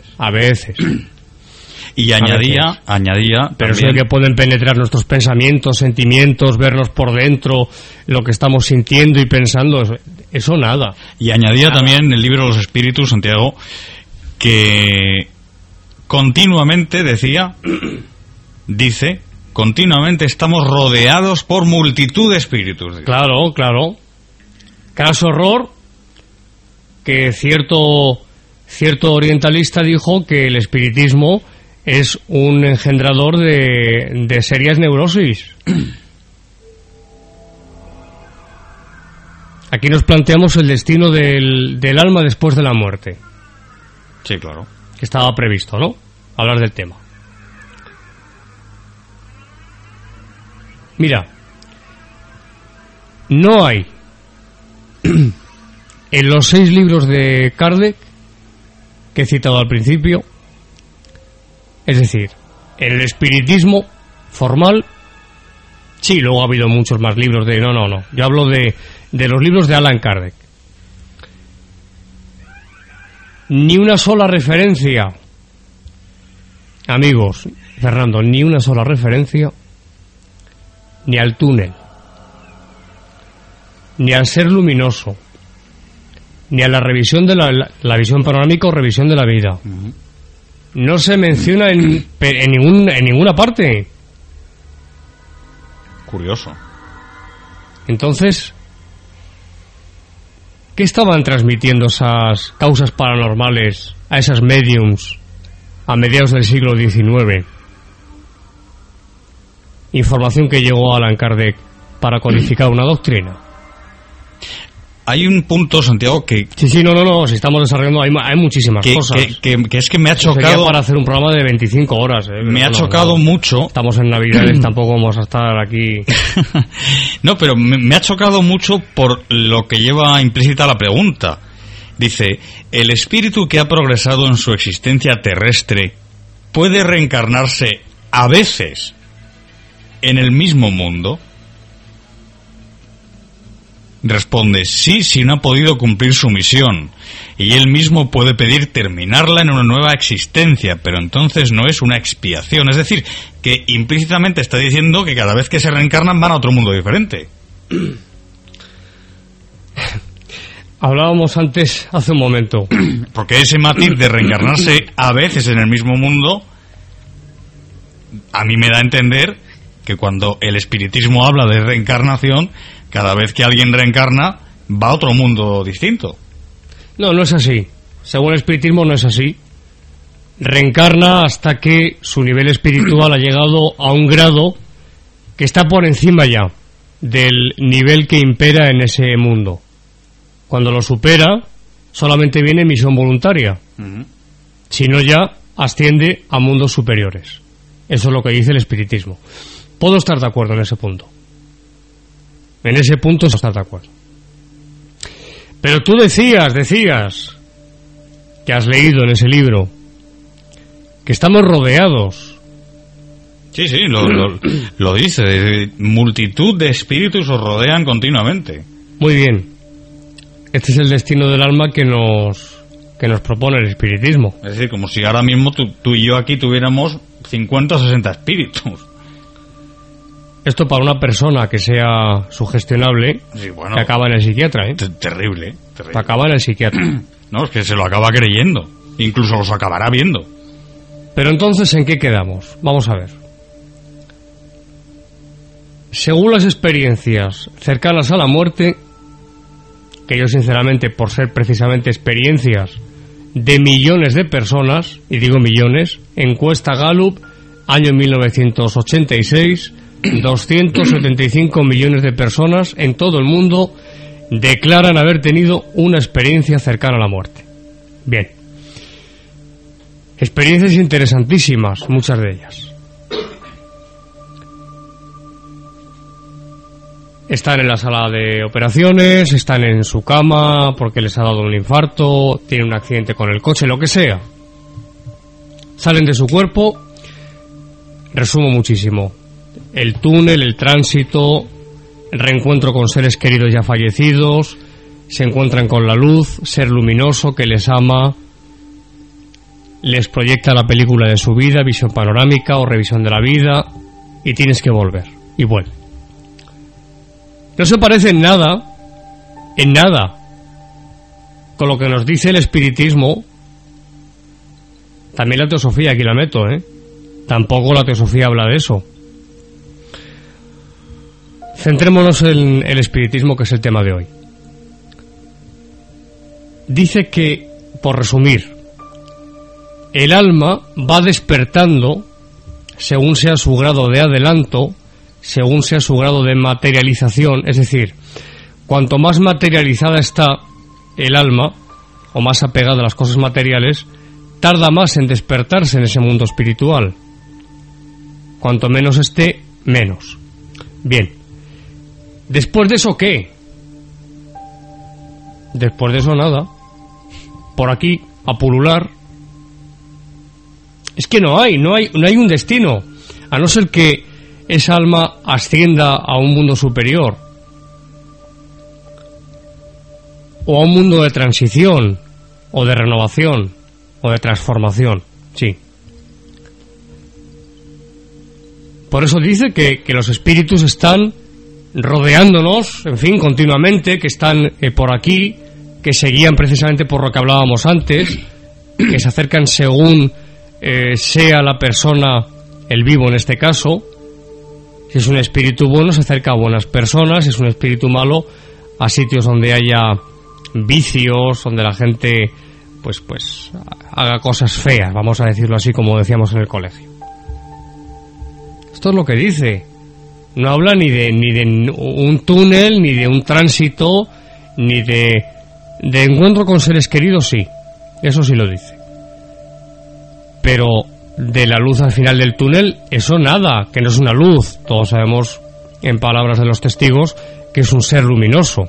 Y añadía pero eso de que pueden penetrar nuestros pensamientos, sentimientos, verlos por dentro, lo que estamos sintiendo y pensando, eso nada. Y añadía también en el libro de los espíritus, Santiago, que continuamente dice, continuamente estamos rodeados por multitud de espíritus. Dice. Claro. Caso error que cierto orientalista dijo que el espiritismo es un engendrador de serias neurosis. Aquí nos planteamos el destino del alma después de la muerte. Sí, claro. Que estaba previsto, ¿no? Hablar del tema. Mira, no hay en los 6 libros de Kardec que he citado al principio, es decir, en el espiritismo formal, sí, luego ha habido muchos más libros de... No, yo hablo de los libros de Allan Kardec. Ni una sola referencia, amigos, Fernando, ni una sola referencia ni al túnel, ni al ser luminoso, ni a la revisión de la visión panorámica o revisión de la vida. Uh-huh. No se menciona en ninguna parte. Curioso. Entonces, ¿qué estaban transmitiendo esas causas paranormales a esas mediums a mediados del siglo XIX? Información que llegó a Allan Kardec para codificar una doctrina. Hay un punto, Santiago, que... Sí, no, si estamos desarrollando, hay muchísimas cosas. Que es que me ha chocado... Sería para hacer un programa de 25 horas. Me ha chocado mucho... Estamos en Navidades, tampoco vamos a estar aquí... No, pero me ha chocado mucho por lo que lleva implícita la pregunta. Dice, ¿el espíritu que ha progresado en su existencia terrestre puede reencarnarse a veces en el mismo mundo? Responde, sí, si no ha podido cumplir su misión, y él mismo puede pedir terminarla en una nueva existencia, pero entonces no es una expiación. Es decir, que implícitamente está diciendo que cada vez que se reencarnan van a otro mundo diferente. Hablábamos antes, hace un momento. Porque ese matiz de reencarnarse a veces en el mismo mundo, a mí me da a entender que cuando el espiritismo habla de reencarnación, cada vez que alguien reencarna, va a otro mundo distinto. No, no es así. Según el espiritismo no es así. Reencarna hasta que su nivel espiritual ha llegado a un grado que está por encima ya del nivel que impera en ese mundo. Cuando lo supera, solamente viene misión voluntaria. Si no, ya asciende a mundos superiores. Eso es lo que dice el espiritismo. Puedo estar de acuerdo en ese punto. En ese punto estar de acuerdo. Pero tú decías que has leído en ese libro que estamos rodeados. Sí, lo dice. Multitud de espíritus os rodean continuamente. Muy bien. Este es el destino del alma que nos propone el espiritismo. Es decir, como si ahora mismo tú y yo aquí tuviéramos 50 o 60 espíritus. Esto para una persona que sea sugestionable, sí, bueno, que acaba en el psiquiatra, ¿eh? Terrible. Acaba en el psiquiatra. No, es que se lo acaba creyendo. Incluso los acabará viendo. Pero entonces, ¿en qué quedamos? Vamos a ver. Según las experiencias cercanas a la muerte, que yo sinceramente, por ser precisamente experiencias de millones de personas, y digo millones, encuesta Gallup, año 1986, 275 millones de personas en todo el mundo declaran haber tenido una experiencia cercana a la muerte. Bien. Experiencias interesantísimas, muchas de ellas. Están en la sala de operaciones, están en su cama porque les ha dado un infarto, tienen un accidente con el coche, lo que sea. Salen de su cuerpo, resumo muchísimo. El túnel, el tránsito, el reencuentro con seres queridos ya fallecidos, se encuentran con la luz, ser luminoso que les ama, les proyecta la película de su vida, visión panorámica o revisión de la vida, y tienes que volver, y vuelve. No se parece en nada, con lo que nos dice el espiritismo. También la teosofía, aquí la meto, Tampoco la teosofía habla de eso. Centrémonos en el espiritismo, que es el tema de hoy. Dice que, por resumir, el alma va despertando según sea su grado de adelanto, según sea su grado de materialización, es decir, cuanto más materializada está el alma, o más apegada a las cosas materiales, tarda más en despertarse en ese mundo espiritual. Cuanto menos esté, menos. Bien. ¿Después de eso qué? Después de eso nada. Por aquí, a pulular. Es que no hay un destino, a no ser que esa alma ascienda a un mundo superior o a un mundo de transición o de renovación o de transformación. Sí. Por eso dice que los espíritus están rodeándonos, en fin, continuamente, que están por aquí, que se guían precisamente por lo que hablábamos antes, que se acercan según sea la persona, el vivo en este caso. Si es un espíritu bueno, se acerca a buenas personas. Si es un espíritu malo, a sitios donde haya vicios, donde la gente pues haga cosas feas, vamos a decirlo así, como decíamos en el colegio. Esto es lo que dice. No habla ni de un túnel, ni de un tránsito, ni de encuentro con seres queridos, sí. Eso sí lo dice. Pero de la luz al final del túnel, eso nada, que no es una luz. Todos sabemos, en palabras de los testigos, que es un ser luminoso.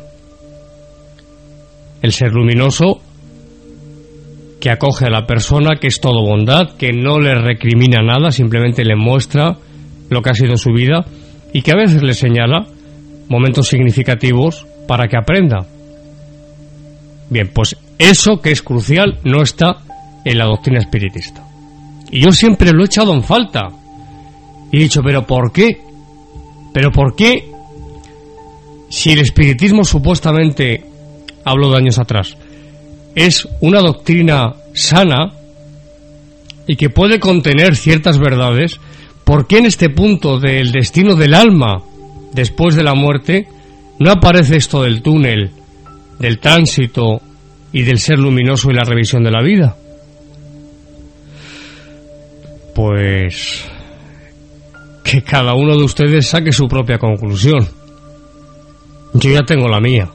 El ser luminoso que acoge a la persona, que es todo bondad, que no le recrimina nada, simplemente le muestra lo que ha sido su vida y que a veces le señala momentos significativos para que aprenda. Bien, pues eso, que es crucial, no está en la doctrina espiritista. Y yo siempre lo he echado en falta. Y he dicho, ¿pero por qué? ¿Pero por qué? Si el espiritismo supuestamente, hablo de años atrás, es una doctrina sana y que puede contener ciertas verdades, ¿por qué en este punto del destino del alma después de la muerte no aparece esto del túnel, del tránsito y del ser luminoso y la revisión de la vida? Pues que cada uno de ustedes saque su propia conclusión. Yo ya tengo la mía.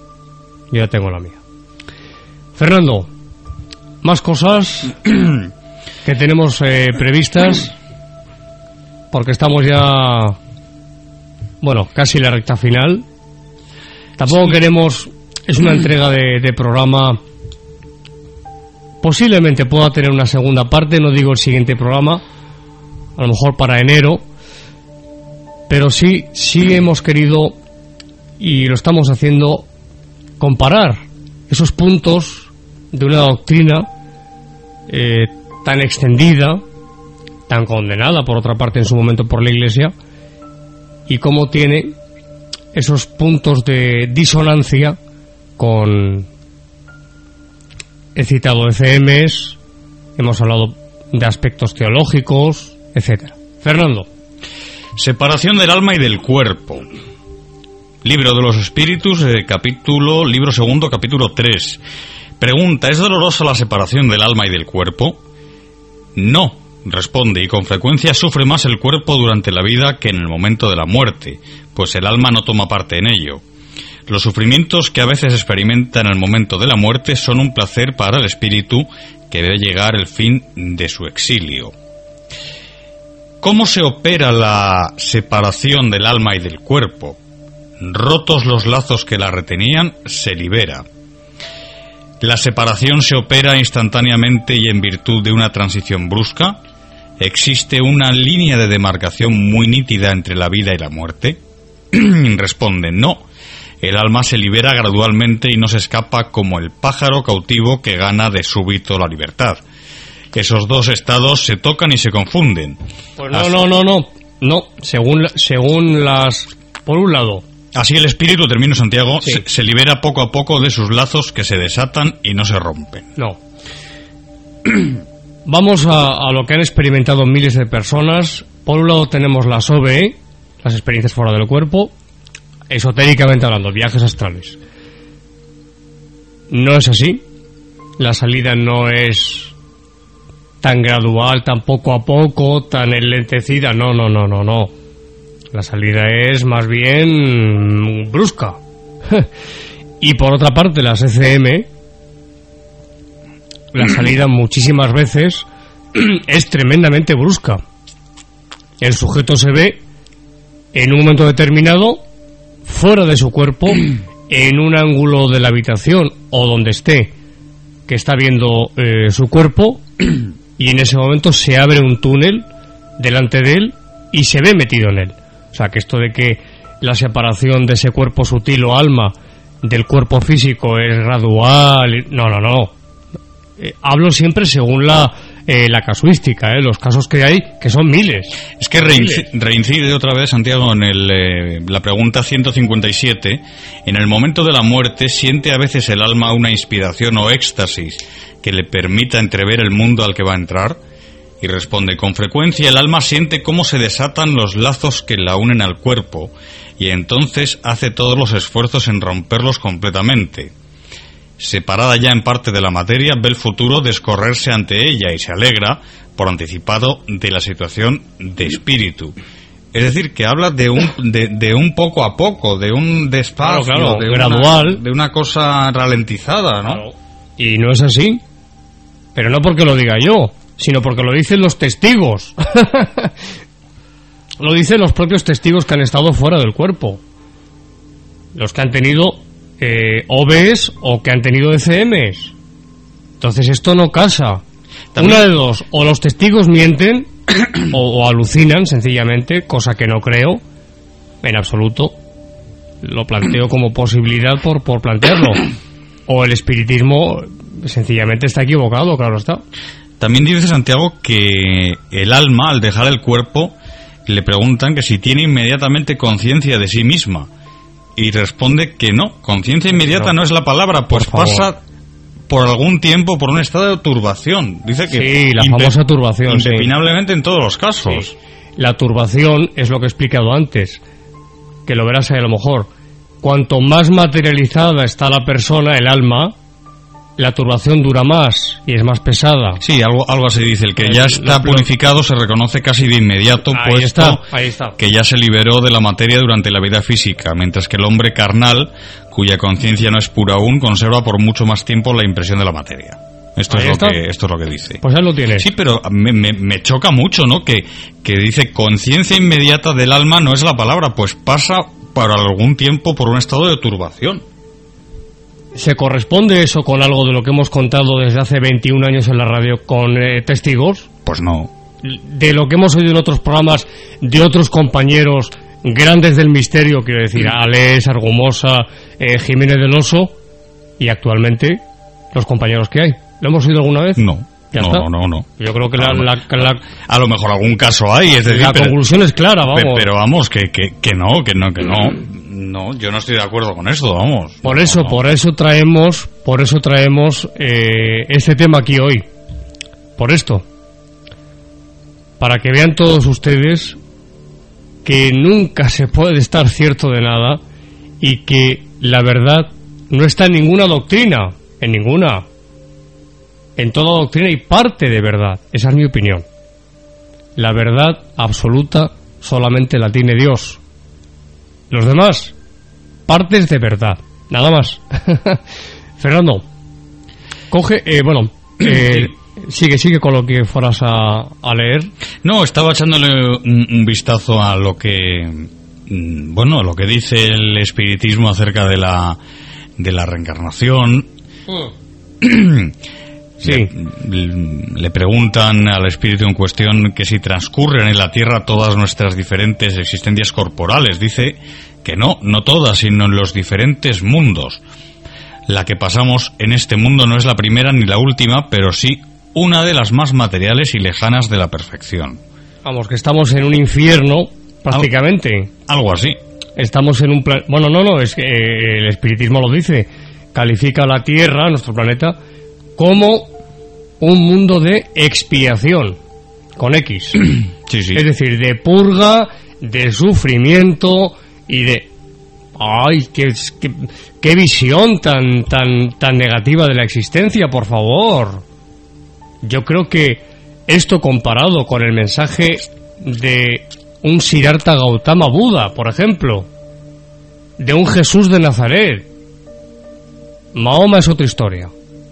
Fernando, más cosas que tenemos previstas, porque estamos ya, bueno, casi en la recta final. Tampoco queremos, es una entrega de programa, posiblemente pueda tener una segunda parte, no digo el siguiente programa, a lo mejor para enero, pero sí hemos querido, y lo estamos haciendo, comparar esos puntos de una doctrina tan extendida, tan condenada por otra parte en su momento por la Iglesia, y cómo tiene esos puntos de disonancia con, he citado ECMs, hemos hablado de aspectos teológicos, etcétera. Fernando. Separación del alma y del cuerpo. Libro de los Espíritus, libro segundo, capítulo 3. Pregunta: ¿es dolorosa la separación del alma y del cuerpo? No, responde, y con frecuencia sufre más el cuerpo durante la vida que en el momento de la muerte, pues el alma no toma parte en ello. Los sufrimientos que a veces experimenta en el momento de la muerte son un placer para el espíritu que ve llegar el fin de su exilio. ¿Cómo se opera la separación del alma y del cuerpo? Rotos los lazos que la retenían, se libera. ¿La separación se opera instantáneamente y en virtud de una transición brusca? ¿Existe una línea de demarcación muy nítida entre la vida y la muerte? Responde, no. El alma se libera gradualmente y no se escapa como el pájaro cautivo que gana de súbito la libertad. Esos dos estados se tocan y se confunden. Pues no. Según las... Por un lado... Así el espíritu, termino Santiago, sí, se libera poco a poco de sus lazos que se desatan y no se rompen. No. Vamos a lo que han experimentado miles de personas. Por un lado tenemos las OBE, las experiencias fuera del cuerpo, esotéricamente hablando, viajes astrales. No es así. La salida no es tan gradual, tan poco a poco, tan enlentecida. No. La salida es más bien brusca. Y por otra parte, las ECM, la salida muchísimas veces es tremendamente brusca. El sujeto se ve en un momento determinado fuera de su cuerpo, en un ángulo de la habitación o donde esté, que está viendo su cuerpo, y en ese momento se abre un túnel delante de él y se ve metido en él. O sea, que esto de que la separación de ese cuerpo sutil o alma del cuerpo físico es gradual, no. Hablo siempre según la casuística, los casos que hay, que son miles. Es que reincide otra vez, Santiago, en la pregunta 157. En el momento de la muerte, ¿siente a veces el alma una inspiración o éxtasis que le permita entrever el mundo al que va a entrar? Y responde, con frecuencia el alma siente cómo se desatan los lazos que la unen al cuerpo, y entonces hace todos los esfuerzos en romperlos completamente. Separada ya en parte de la materia, ve el futuro descorrerse ante ella y se alegra, por anticipado, de la situación de espíritu. Es decir, que habla de un poco a poco, de un despacio, claro, de gradual, de una cosa ralentizada, ¿no? Claro. Y no es así, pero no porque lo diga yo, sino porque lo dicen los testigos. Lo dicen los propios testigos que han estado fuera del cuerpo, los que han tenido OBs o que han tenido ECMs. Entonces esto no casa. También... Una de dos, o los testigos mienten o alucinan sencillamente, cosa que no creo en absoluto. Lo planteo como posibilidad por plantearlo. O el espiritismo sencillamente está equivocado, claro está. También dice Santiago que el alma, al dejar el cuerpo, le preguntan que si tiene inmediatamente conciencia de sí misma. Y responde que no, conciencia inmediata no es la palabra, pues pasa por algún tiempo por un estado de turbación. Dice que sí, la famosa turbación. Impepinablemente, sí. En todos los casos. Sí. La turbación es lo que he explicado antes, que lo verás ahí a lo mejor. Cuanto más materializada está la persona, el alma, la turbación dura más y es más pesada. Sí, algo así dice. El que ya está purificado se reconoce casi de inmediato, ahí está. Que ya se liberó de la materia durante la vida física, mientras que el hombre carnal, cuya conciencia no es pura aún, conserva por mucho más tiempo la impresión de la materia. Esto es lo que dice. Pues ya lo tienes. Sí, pero me choca mucho, ¿no? Que dice conciencia inmediata del alma no es la palabra, pues pasa para algún tiempo por un estado de turbación. ¿Se corresponde eso con algo de lo que hemos contado desde hace 21 años en la radio con testigos? Pues no. De lo que hemos oído en otros programas de otros compañeros grandes del misterio, quiero decir, Alex, Argumosa, Jiménez del Oso, y actualmente los compañeros que hay. ¿Lo hemos oído alguna vez? No. ¿Ya no, está? No. Yo creo que a lo mejor algún caso hay, es decir... La conclusión es clara, vamos. Pero vamos, que no. No, yo no estoy de acuerdo con eso, vamos. Por eso traemos este tema aquí hoy. Por esto. Para que vean todos ustedes que nunca se puede estar cierto de nada y que la verdad no está en ninguna doctrina, en ninguna. En toda doctrina hay parte de verdad, esa es mi opinión. La verdad absoluta solamente la tiene Dios. Los demás, partes de verdad, nada más. Fernando, coge, sigue con lo que fueras a leer. No, estaba echándole un vistazo a lo que, lo que dice el espiritismo acerca de la reencarnación. Sí. Le preguntan al espíritu en cuestión que si transcurren en la Tierra todas nuestras diferentes existencias corporales. Dice que no todas, sino en los diferentes mundos. La que pasamos en este mundo no es la primera ni la última, pero sí una de las más materiales y lejanas de la perfección. Vamos, que estamos en un infierno, prácticamente. Algo así. Estamos en un es que el espiritismo lo dice. Califica la Tierra, nuestro planeta, como un mundo de expiación, con X. Sí. Es decir, de purga, de sufrimiento y de... ¡Ay, qué visión tan negativa de la existencia, por favor! Yo creo que esto comparado con el mensaje de un Siddhartha Gautama Buda, por ejemplo, de un Jesús de Nazaret, Mahoma es otra historia.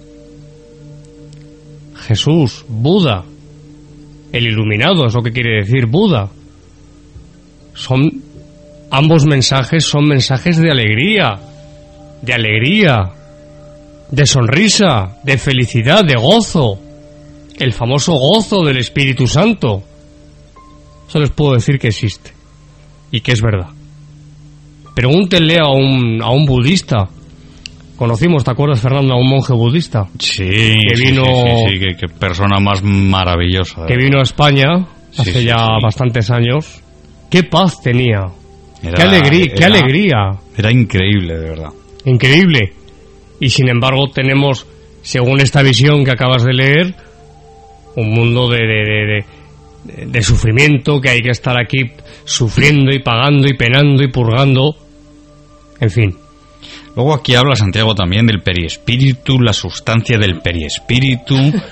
Jesús, Buda, el iluminado es lo que quiere decir Buda. Ambos mensajes son mensajes de alegría, de sonrisa, de felicidad, de gozo, el famoso gozo del Espíritu Santo. Eso les puedo decir que existe y que es verdad. Pregúntenle a un budista. Conocimos, ¿te acuerdas, Fernando, a un monje budista? Sí, qué persona más maravillosa. Que vino a España hace bastantes años. ¡Qué paz tenía! ¡Qué alegría! Era increíble, de verdad. Increíble. Y sin embargo tenemos, según esta visión que acabas de leer, un mundo de sufrimiento, que hay que estar aquí sufriendo y pagando y penando y purgando. En fin. Luego aquí habla Santiago también del periespíritu, la sustancia del periespíritu.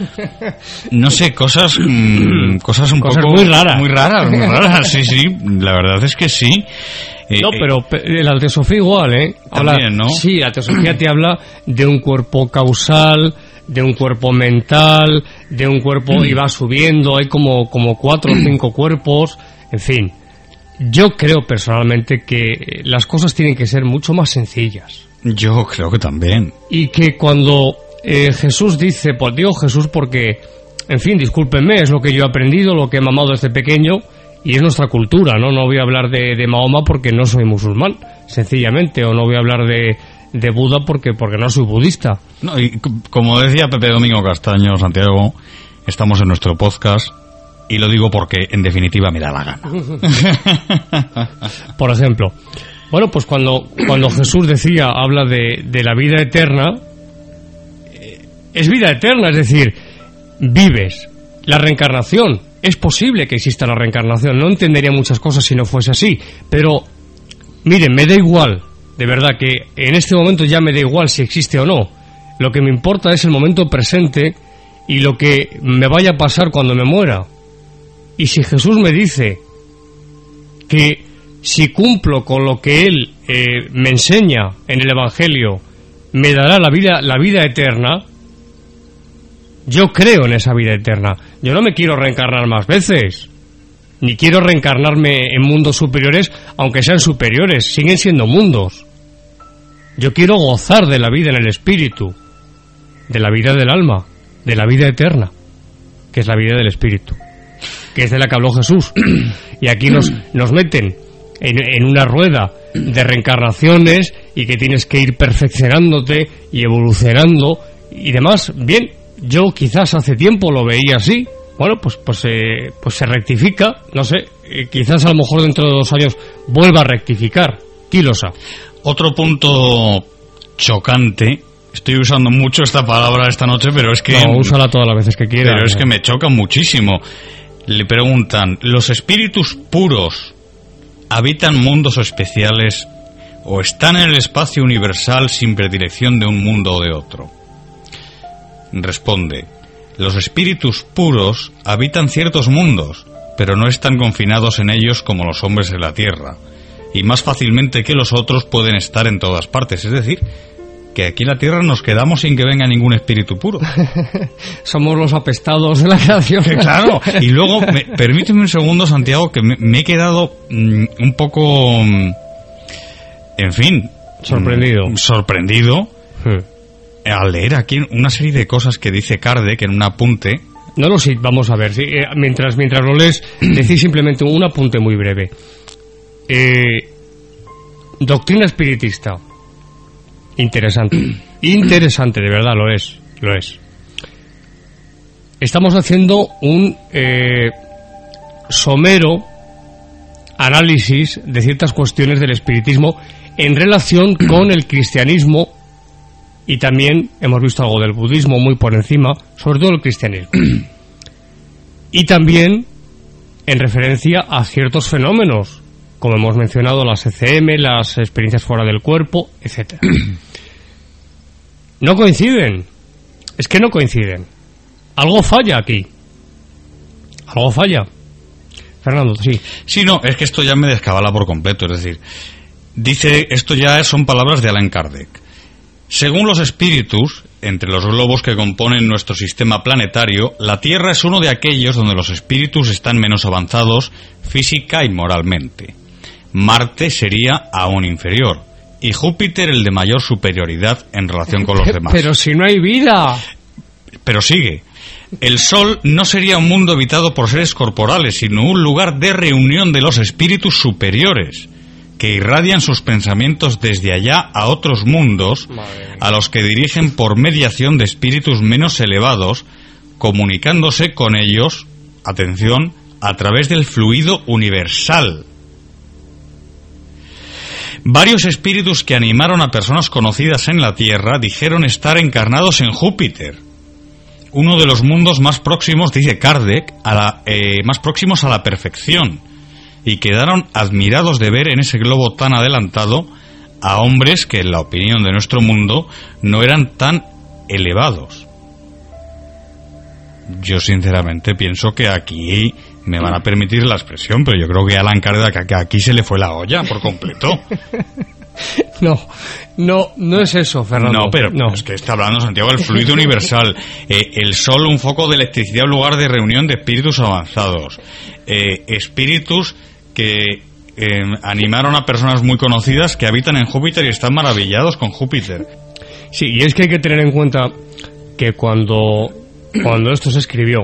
No sé, cosas un poco... muy raras. Muy raras, sí. La verdad es que sí. No, pero la teosofía igual, ¿eh? También, ¿no? Sí, la teosofía te habla de un cuerpo causal, de un cuerpo mental, de un cuerpo y va subiendo, hay como 4 o 5 cuerpos, en fin. Yo creo personalmente que las cosas tienen que ser mucho más sencillas. Yo creo que también. Y que cuando Jesús dice, pues digo Jesús porque, en fin, discúlpenme, es lo que yo he aprendido, lo que he mamado desde pequeño, y es nuestra cultura, ¿no? No voy a hablar de Mahoma porque no soy musulmán, sencillamente, o no voy a hablar de Buda porque no soy budista. No, y como decía Pepe Domingo Castaño, Santiago, estamos en nuestro podcast, y lo digo porque, en definitiva, me da la gana. Por ejemplo... Bueno, pues cuando Jesús habla de la vida eterna, es vida eterna, es decir, vives. La reencarnación, es posible que exista la reencarnación, no entendería muchas cosas si no fuese así, pero miren, me da igual, de verdad que en este momento ya me da igual si existe o no. Lo que me importa es el momento presente y lo que me vaya a pasar cuando me muera. Y si Jesús me dice que si cumplo con lo que Él me enseña en el Evangelio, me dará la vida eterna, yo creo en esa vida eterna. Yo no me quiero reencarnar más veces, ni quiero reencarnarme en mundos superiores, aunque sean superiores, siguen siendo mundos. Yo quiero gozar de la vida en el espíritu, de la vida del alma, de la vida eterna, que es la vida del espíritu, que es de la que habló Jesús. Y aquí nos meten en una rueda de reencarnaciones y que tienes que ir perfeccionándote y evolucionando y demás. Bien, yo quizás hace tiempo lo veía así. Bueno, pues se rectifica, no sé, quizás a lo mejor dentro de 2 años vuelva a rectificar. ¿Quién lo sabe? Otro punto chocante, estoy usando mucho esta palabra esta noche, pero es que... No, úsala todas las veces que quieras. Pero es que me choca muchísimo. Le preguntan, ¿los espíritus puros habitan mundos especiales o están en el espacio universal sin predilección de un mundo o de otro? Responde, los espíritus puros habitan ciertos mundos, pero no están confinados en ellos como los hombres en la tierra, y más fácilmente que los otros pueden estar en todas partes. Es decir, que aquí en la tierra nos quedamos sin que venga ningún espíritu puro. Somos los apestados de la creación. Claro, y luego, permíteme un segundo, Santiago, que me he quedado un poco, en fin... Sorprendido. Al leer aquí una serie de cosas que dice Kardec en un apunte. No lo sé, vamos a ver. ¿Sí? Mientras lo lees, decir simplemente un apunte muy breve. Doctrina espiritista. Interesante. Interesante, de verdad, lo es. Estamos haciendo un somero análisis de ciertas cuestiones del espiritismo en relación con el cristianismo. Y también hemos visto algo del budismo muy por encima, sobre todo el cristianismo. Y también en referencia a ciertos fenómenos, como hemos mencionado, las ECM, las experiencias fuera del cuerpo, etc. No coinciden. Es que no coinciden. Algo falla aquí. Algo falla. Fernando, sí. Sí, no, es que esto ya me descabala por completo. Es decir, dice, esto ya son palabras de Allan Kardec. Según los espíritus, entre los globos que componen nuestro sistema planetario, la Tierra es uno de aquellos donde los espíritus están menos avanzados física y moralmente. Marte sería aún inferior, y Júpiter el de mayor superioridad en relación con los demás. Pero si no hay vida. Pero sigue. El Sol no sería un mundo habitado por seres corporales, sino un lugar de reunión de los espíritus superiores, que irradian sus pensamientos desde allá a otros mundos, a los que dirigen por mediación de espíritus menos elevados, comunicándose con ellos, atención, a través del fluido universal. Varios espíritus que animaron a personas conocidas en la Tierra dijeron estar encarnados en Júpiter, uno de los mundos más próximos, dice Kardec, más próximos a la perfección, y quedaron admirados de ver en ese globo tan adelantado a hombres que, en la opinión de nuestro mundo, no eran tan elevados. Yo sinceramente pienso que aquí, me van a permitir la expresión, pero yo creo que a Allan Kardec aquí se le fue la olla por completo. No es eso, Fernando. No, pero es que está hablando Santiago del fluido universal. El Sol, un foco de electricidad, un lugar de reunión de espíritus avanzados. Espíritus que animaron a personas muy conocidas que habitan en Júpiter y están maravillados con Júpiter. Sí, y es que hay que tener en cuenta que cuando esto se escribió,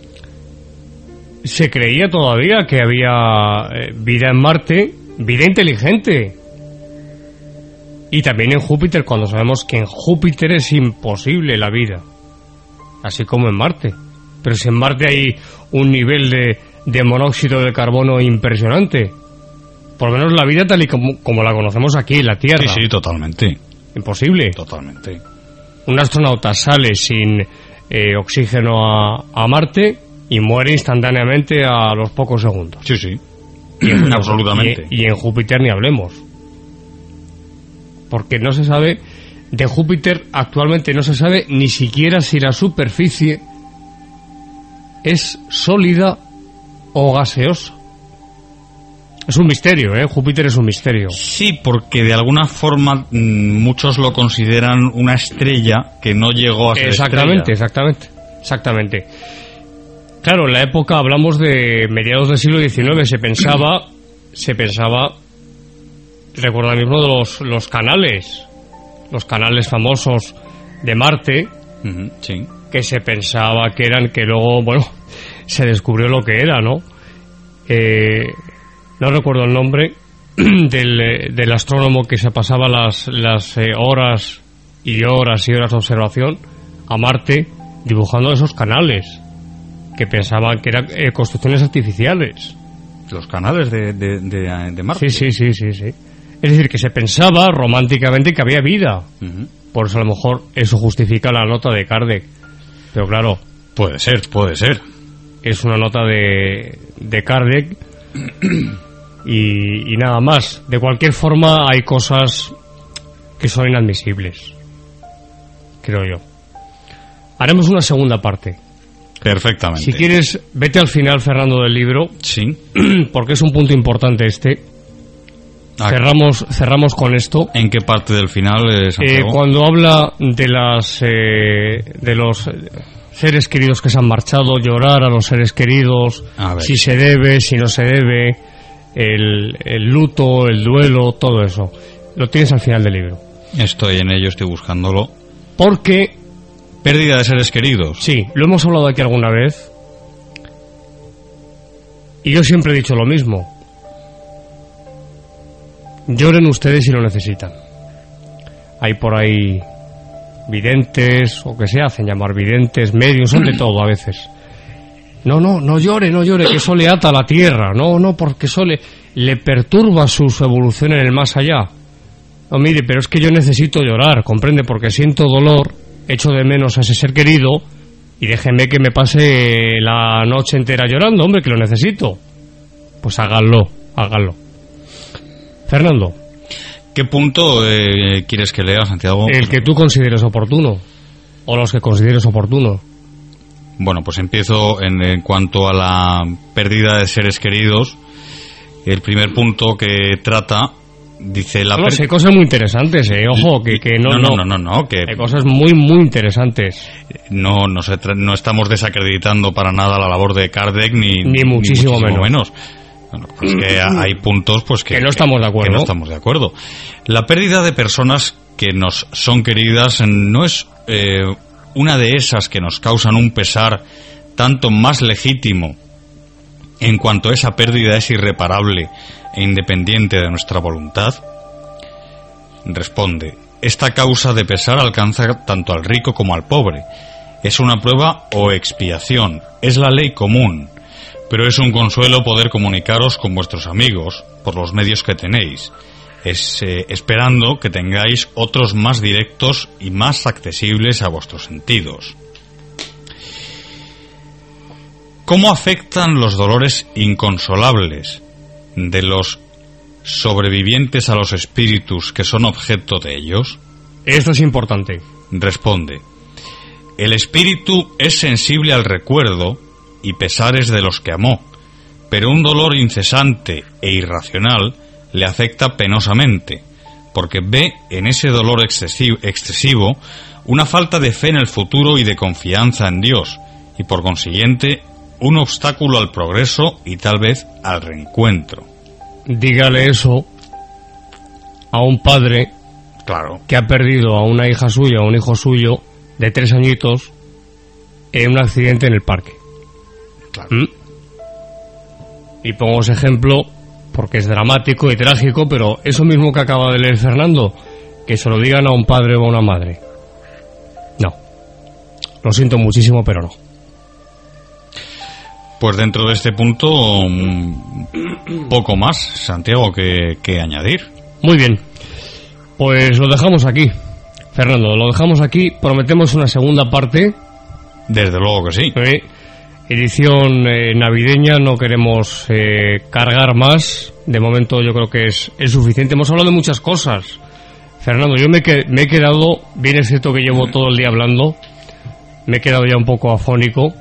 se creía todavía que había vida en Marte, vida inteligente. Y también en Júpiter, cuando sabemos que en Júpiter es imposible la vida, así como en Marte. Pero si en Marte hay un nivel de monóxido de carbono impresionante, por lo menos la vida tal y como la conocemos aquí en la Tierra. Sí, totalmente. Imposible. Totalmente. Un astronauta sale sin oxígeno a Marte y muere instantáneamente a los pocos segundos. Sí. Absolutamente. Y en Júpiter ni hablemos. Porque no se sabe De Júpiter actualmente no se sabe ni siquiera si la superficie es sólida o gaseosa. Es un misterio, Júpiter es un misterio. Sí, porque de alguna forma muchos lo consideran una estrella que no llegó a ser estrella. Exactamente. Claro, en la época, hablamos de mediados del siglo XIX, se pensaba, recuerdo ahora mismo de los canales famosos de Marte, sí, que se pensaba que eran, que luego, bueno, se descubrió lo que era, ¿no? No recuerdo el nombre del astrónomo que se pasaba las horas y horas y horas de observación a Marte dibujando esos canales, que pensaban que eran construcciones artificiales. Los canales de Marte. Sí. Es decir, que se pensaba románticamente que había vida. Por eso a lo mejor eso justifica la nota de Kardec. Pero claro... Puede ser. Es una nota de Kardec y nada más. De cualquier forma hay cosas que son inadmisibles, creo yo. Haremos una segunda parte. Perfectamente. Si quieres, vete al final, Fernando, del libro. Sí. Porque es un punto importante este. Cerramos con esto. ¿En qué parte del final, Santiago? Cuando habla de los seres queridos que se han marchado, llorar a los seres queridos, si se debe, si no se debe, el luto, el duelo, todo eso. Lo tienes al final del libro. Estoy en ello, estoy buscándolo. Porque... Pérdida de seres queridos. Sí, lo hemos hablado aquí alguna vez. Y yo siempre he dicho lo mismo. Lloren ustedes si lo necesitan. Hay por ahí videntes, o que se hacen llamar videntes, medios, son de todo a veces. No llore, que eso le ata a la tierra. No, porque eso le perturba su evolución en el más allá. No, mire, pero es que yo necesito llorar, comprende, porque siento dolor, echo de menos a ese ser querido, y déjeme que me pase la noche entera llorando, hombre, que lo necesito. Pues háganlo. Fernando. ¿Qué punto quieres que lea, Santiago? El que tú consideres oportuno, o los que consideres oportuno. Bueno, pues empiezo en cuanto a la pérdida de seres queridos. El primer punto que trata, dice la... hay cosas muy interesantes, ojo, que no, que hay cosas muy, muy interesantes. No estamos desacreditando para nada la labor de Kardec, ni muchísimo menos. Bueno, pues que hay puntos pues que no estamos de acuerdo. Que no estamos de acuerdo. La pérdida de personas que nos son queridas no es una de esas que nos causan un pesar tanto más legítimo en cuanto esa pérdida es irreparable e independiente de nuestra voluntad. Responde: esta causa de pesar alcanza tanto al rico como al pobre. Es una prueba o expiación, es la ley común. Pero es un consuelo poder comunicaros con vuestros amigos por los medios que tenéis, esperando que tengáis otros más directos y más accesibles a vuestros sentidos. ¿Cómo afectan los dolores inconsolables de los sobrevivientes a los espíritus que son objeto de ellos? Esto es importante. Responde: el espíritu es sensible al recuerdo y pesares de los que amó, pero un dolor incesante e irracional le afecta penosamente, porque ve en ese dolor excesivo una falta de fe en el futuro y de confianza en Dios, y por consiguiente un obstáculo al progreso y tal vez al reencuentro. Dígale eso a un padre, claro, que ha perdido a una hija suya o un hijo suyo de 3 añitos en un accidente en el parque. Claro. Y pongo ese ejemplo porque es dramático y trágico, pero eso mismo que acaba de leer Fernando, que se lo digan a un padre o a una madre. No. Lo siento muchísimo, pero no. Pues dentro de este punto, poco más, Santiago, que añadir. Muy bien. Pues lo dejamos aquí, Fernando, lo dejamos aquí. Prometemos una segunda parte. Desde luego que sí. Edición navideña, no queremos cargar más. De momento yo creo que es suficiente. Hemos hablado de muchas cosas, Fernando, yo me he quedado, bien es cierto que llevo todo el día hablando, me he quedado ya un poco afónico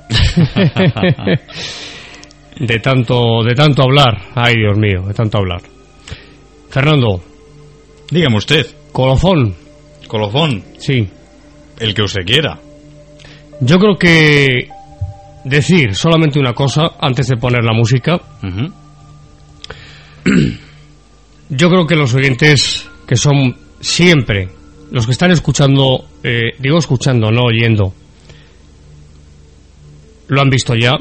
de tanto hablar. Ay, Dios mío, de tanto hablar. Fernando. Dígame usted. Colofón. Colofón. Sí. El que usted quiera. Yo creo que decir solamente una cosa antes de poner la música. Uh-huh. Yo creo que los oyentes que son siempre los que están escuchando, digo escuchando, no oyendo, lo han visto ya.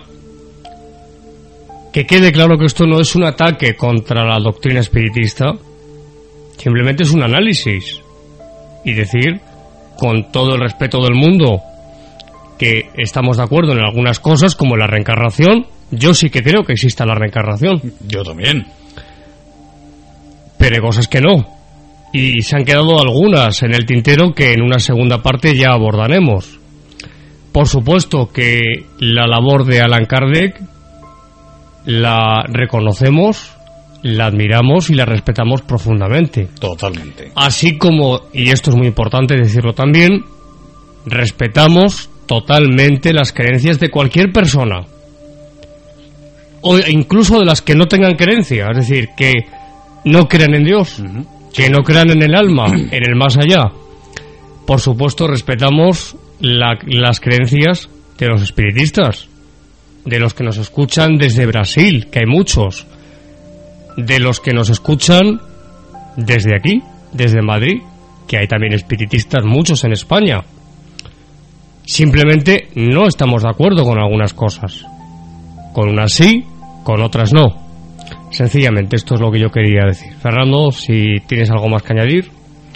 Que quede claro que esto no es un ataque contra la doctrina espiritista, simplemente es un análisis y decir, con todo el respeto del mundo, que estamos de acuerdo en algunas cosas como la reencarnación. Yo sí que creo que exista la reencarnación. Yo también. Pero hay cosas que no. Y se han quedado algunas en el tintero que en una segunda parte ya abordaremos. Por supuesto que la labor de Allan Kardec la reconocemos, la admiramos y la respetamos profundamente. Totalmente. Así como, y esto es muy importante decirlo también, respetamos totalmente las creencias de cualquier persona, o incluso de las que no tengan creencia, es decir, que no crean en Dios, uh-huh, que no crean en el alma, en el más allá. Por supuesto respetamos las creencias de los espiritistas, de los que nos escuchan desde Brasil, que hay muchos, de los que nos escuchan desde aquí, desde Madrid, que hay también espiritistas muchos en España. Simplemente no estamos de acuerdo con algunas cosas, con unas sí, con otras no. Sencillamente esto es lo que yo quería decir. Fernando, si tienes algo más que añadir.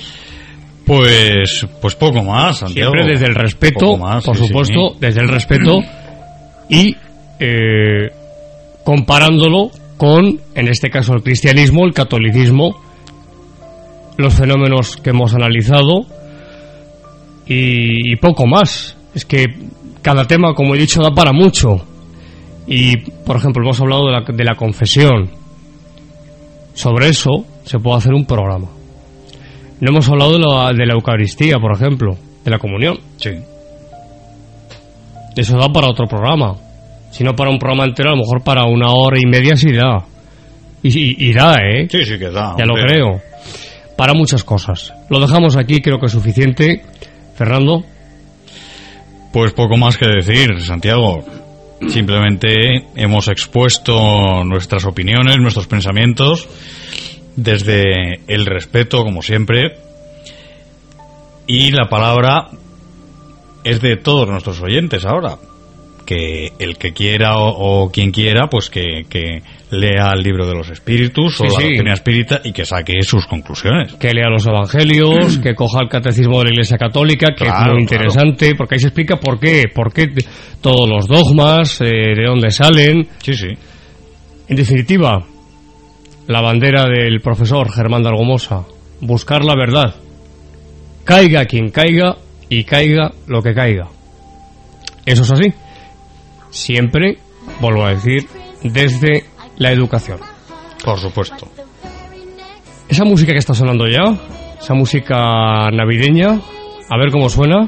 Pues poco más, Santiago. Siempre desde el respeto, más, por supuesto, sí. Desde el respeto y comparándolo con, en este caso, el cristianismo, el catolicismo, los fenómenos que hemos analizado y poco más. Es que cada tema, como he dicho, da para mucho. Y, por ejemplo, hemos hablado de la confesión. Sobre eso se puede hacer un programa. No hemos hablado de la Eucaristía, por ejemplo, de la comunión. Sí. Eso da para otro programa. Si no para un programa entero, a lo mejor para 1 hora y media sí da. Y da, ¿eh? Sí, sí que da. Ya lo creo. Para muchas cosas. Lo dejamos aquí, creo que es suficiente. Fernando. Pues poco más que decir, Santiago. Simplemente hemos expuesto nuestras opiniones, nuestros pensamientos, desde el respeto, como siempre. Y la palabra es de todos nuestros oyentes ahora. Que el que quiera o quien quiera, pues que lea el libro de los espíritus, sí, o la doctrina espírita, y que saque sus conclusiones. Que lea los evangelios, que coja el catecismo de la Iglesia Católica, que es muy interesante, porque ahí se explica por qué todos los dogmas, de dónde salen. Sí, sí. En definitiva, la bandera del profesor Germán de Algomosa, buscar la verdad. Caiga quien caiga y caiga lo que caiga. Eso es así. Siempre, vuelvo a decir, desde la educación. Por supuesto. Esa música que está sonando ya, esa música navideña, a ver cómo suena.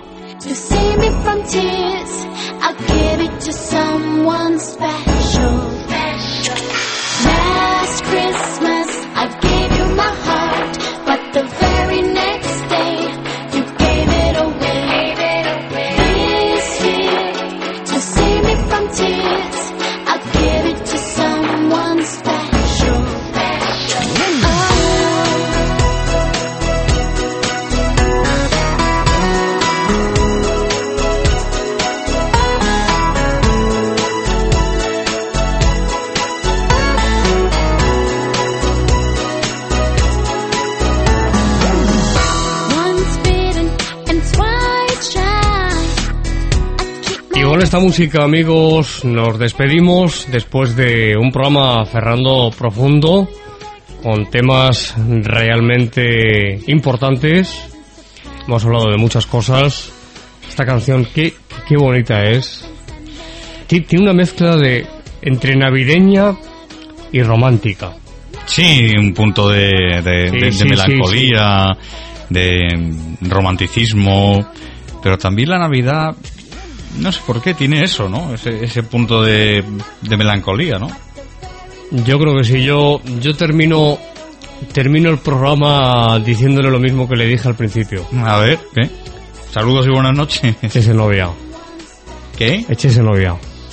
Con esta música, amigos, nos despedimos después de un programa Fernando profundo, con temas realmente importantes. Hemos hablado de muchas cosas. Esta canción, qué bonita es. Tiene una mezcla entre navideña y romántica. Sí, un punto de melancolía. Sí. romanticismo, pero también la Navidad, no sé por qué, tiene eso, ¿no? Ese punto de melancolía, ¿no? Yo creo que sí. Yo termino el programa diciéndole lo mismo que le dije al principio. A ver, ¿qué? Saludos y buenas noches. Échese novia. ¿Qué? Échese novia.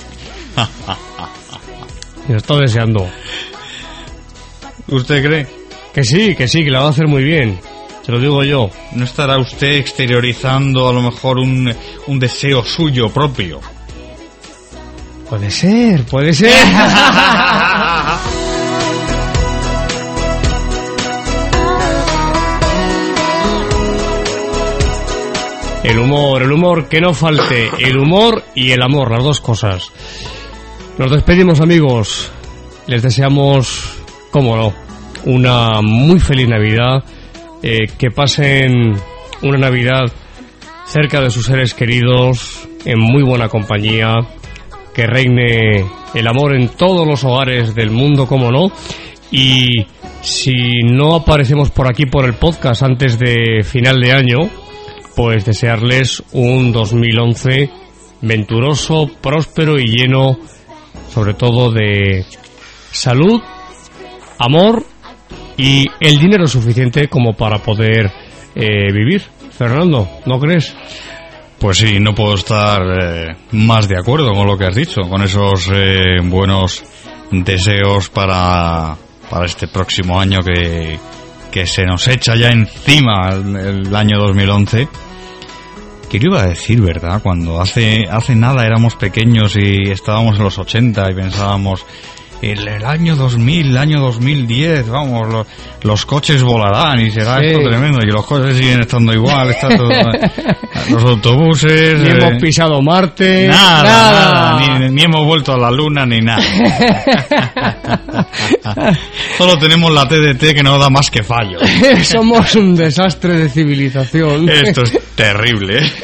Me está deseando. ¿Usted cree? Que sí, que la va a hacer muy bien. Se lo digo yo. ¿No estará usted exteriorizando a lo mejor un deseo suyo propio? Puede ser. El humor, que no falte. El humor y el amor, las dos cosas. Nos despedimos, amigos. Les deseamos, cómo no, una muy feliz Navidad. Que pasen una Navidad cerca de sus seres queridos, en muy buena compañía, que reine el amor en todos los hogares del mundo, como no. Y si no aparecemos por aquí por el podcast antes de final de año, pues desearles un 2011 venturoso, próspero y lleno sobre todo de salud, amor y el dinero suficiente como para poder vivir. Fernando, ¿no crees? Pues sí, no puedo estar más de acuerdo con lo que has dicho, con esos buenos deseos para este próximo año que se nos echa ya encima, el año 2011. ¿Qué le iba a decir, verdad? Cuando hace nada éramos pequeños y estábamos en los 80 y pensábamos... El año 2000, el año 2010, vamos, los coches volarán y será esto tremendo. Y los coches siguen estando igual, está todo, los autobuses... Ni hemos pisado Marte... Nada. Ni hemos vuelto a la Luna, ni nada. Solo tenemos la TDT que no da más que fallos. Somos un desastre de civilización. Esto es terrible, ¿eh?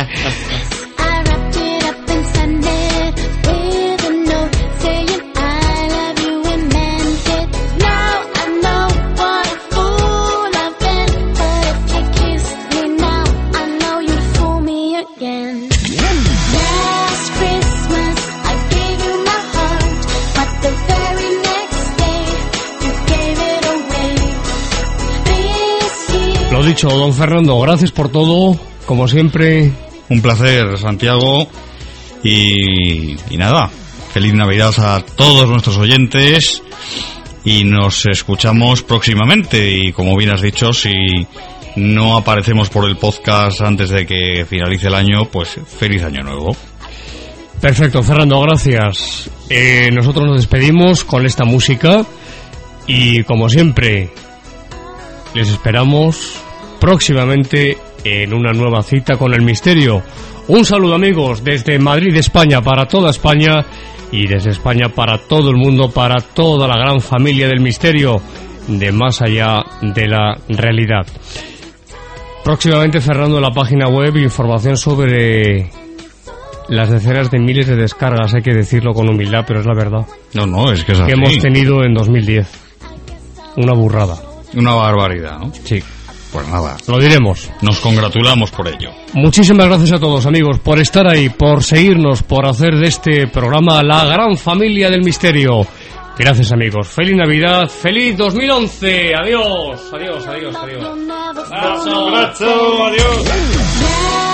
Lo dicho, don Fernando, gracias por todo, como siempre. Un placer, Santiago, y nada, feliz Navidad a todos nuestros oyentes y nos escuchamos próximamente. Y como bien has dicho, si no aparecemos por el podcast antes de que finalice el año, pues feliz año nuevo. Perfecto, Fernando, gracias. Nosotros nos despedimos con esta música y como siempre les esperamos próximamente en una nueva cita con el misterio. Un saludo, amigos, desde Madrid, España, para toda España, y desde España para todo el mundo, para toda la gran familia del misterio de Más Allá de la Realidad. Próximamente, Fernando, en la página web, información sobre las decenas de miles de descargas, hay que decirlo con humildad, pero es la verdad. No, es que es así. Que hemos tenido en 2010. Una burrada. Una barbaridad, ¿no? Sí. Pues nada. Lo diremos. Nos congratulamos por ello. Muchísimas gracias a todos, amigos, por estar ahí, por seguirnos, por hacer de este programa la gran familia del misterio. Gracias, amigos. Feliz Navidad, feliz 2011. Adiós. Abrazo, adiós.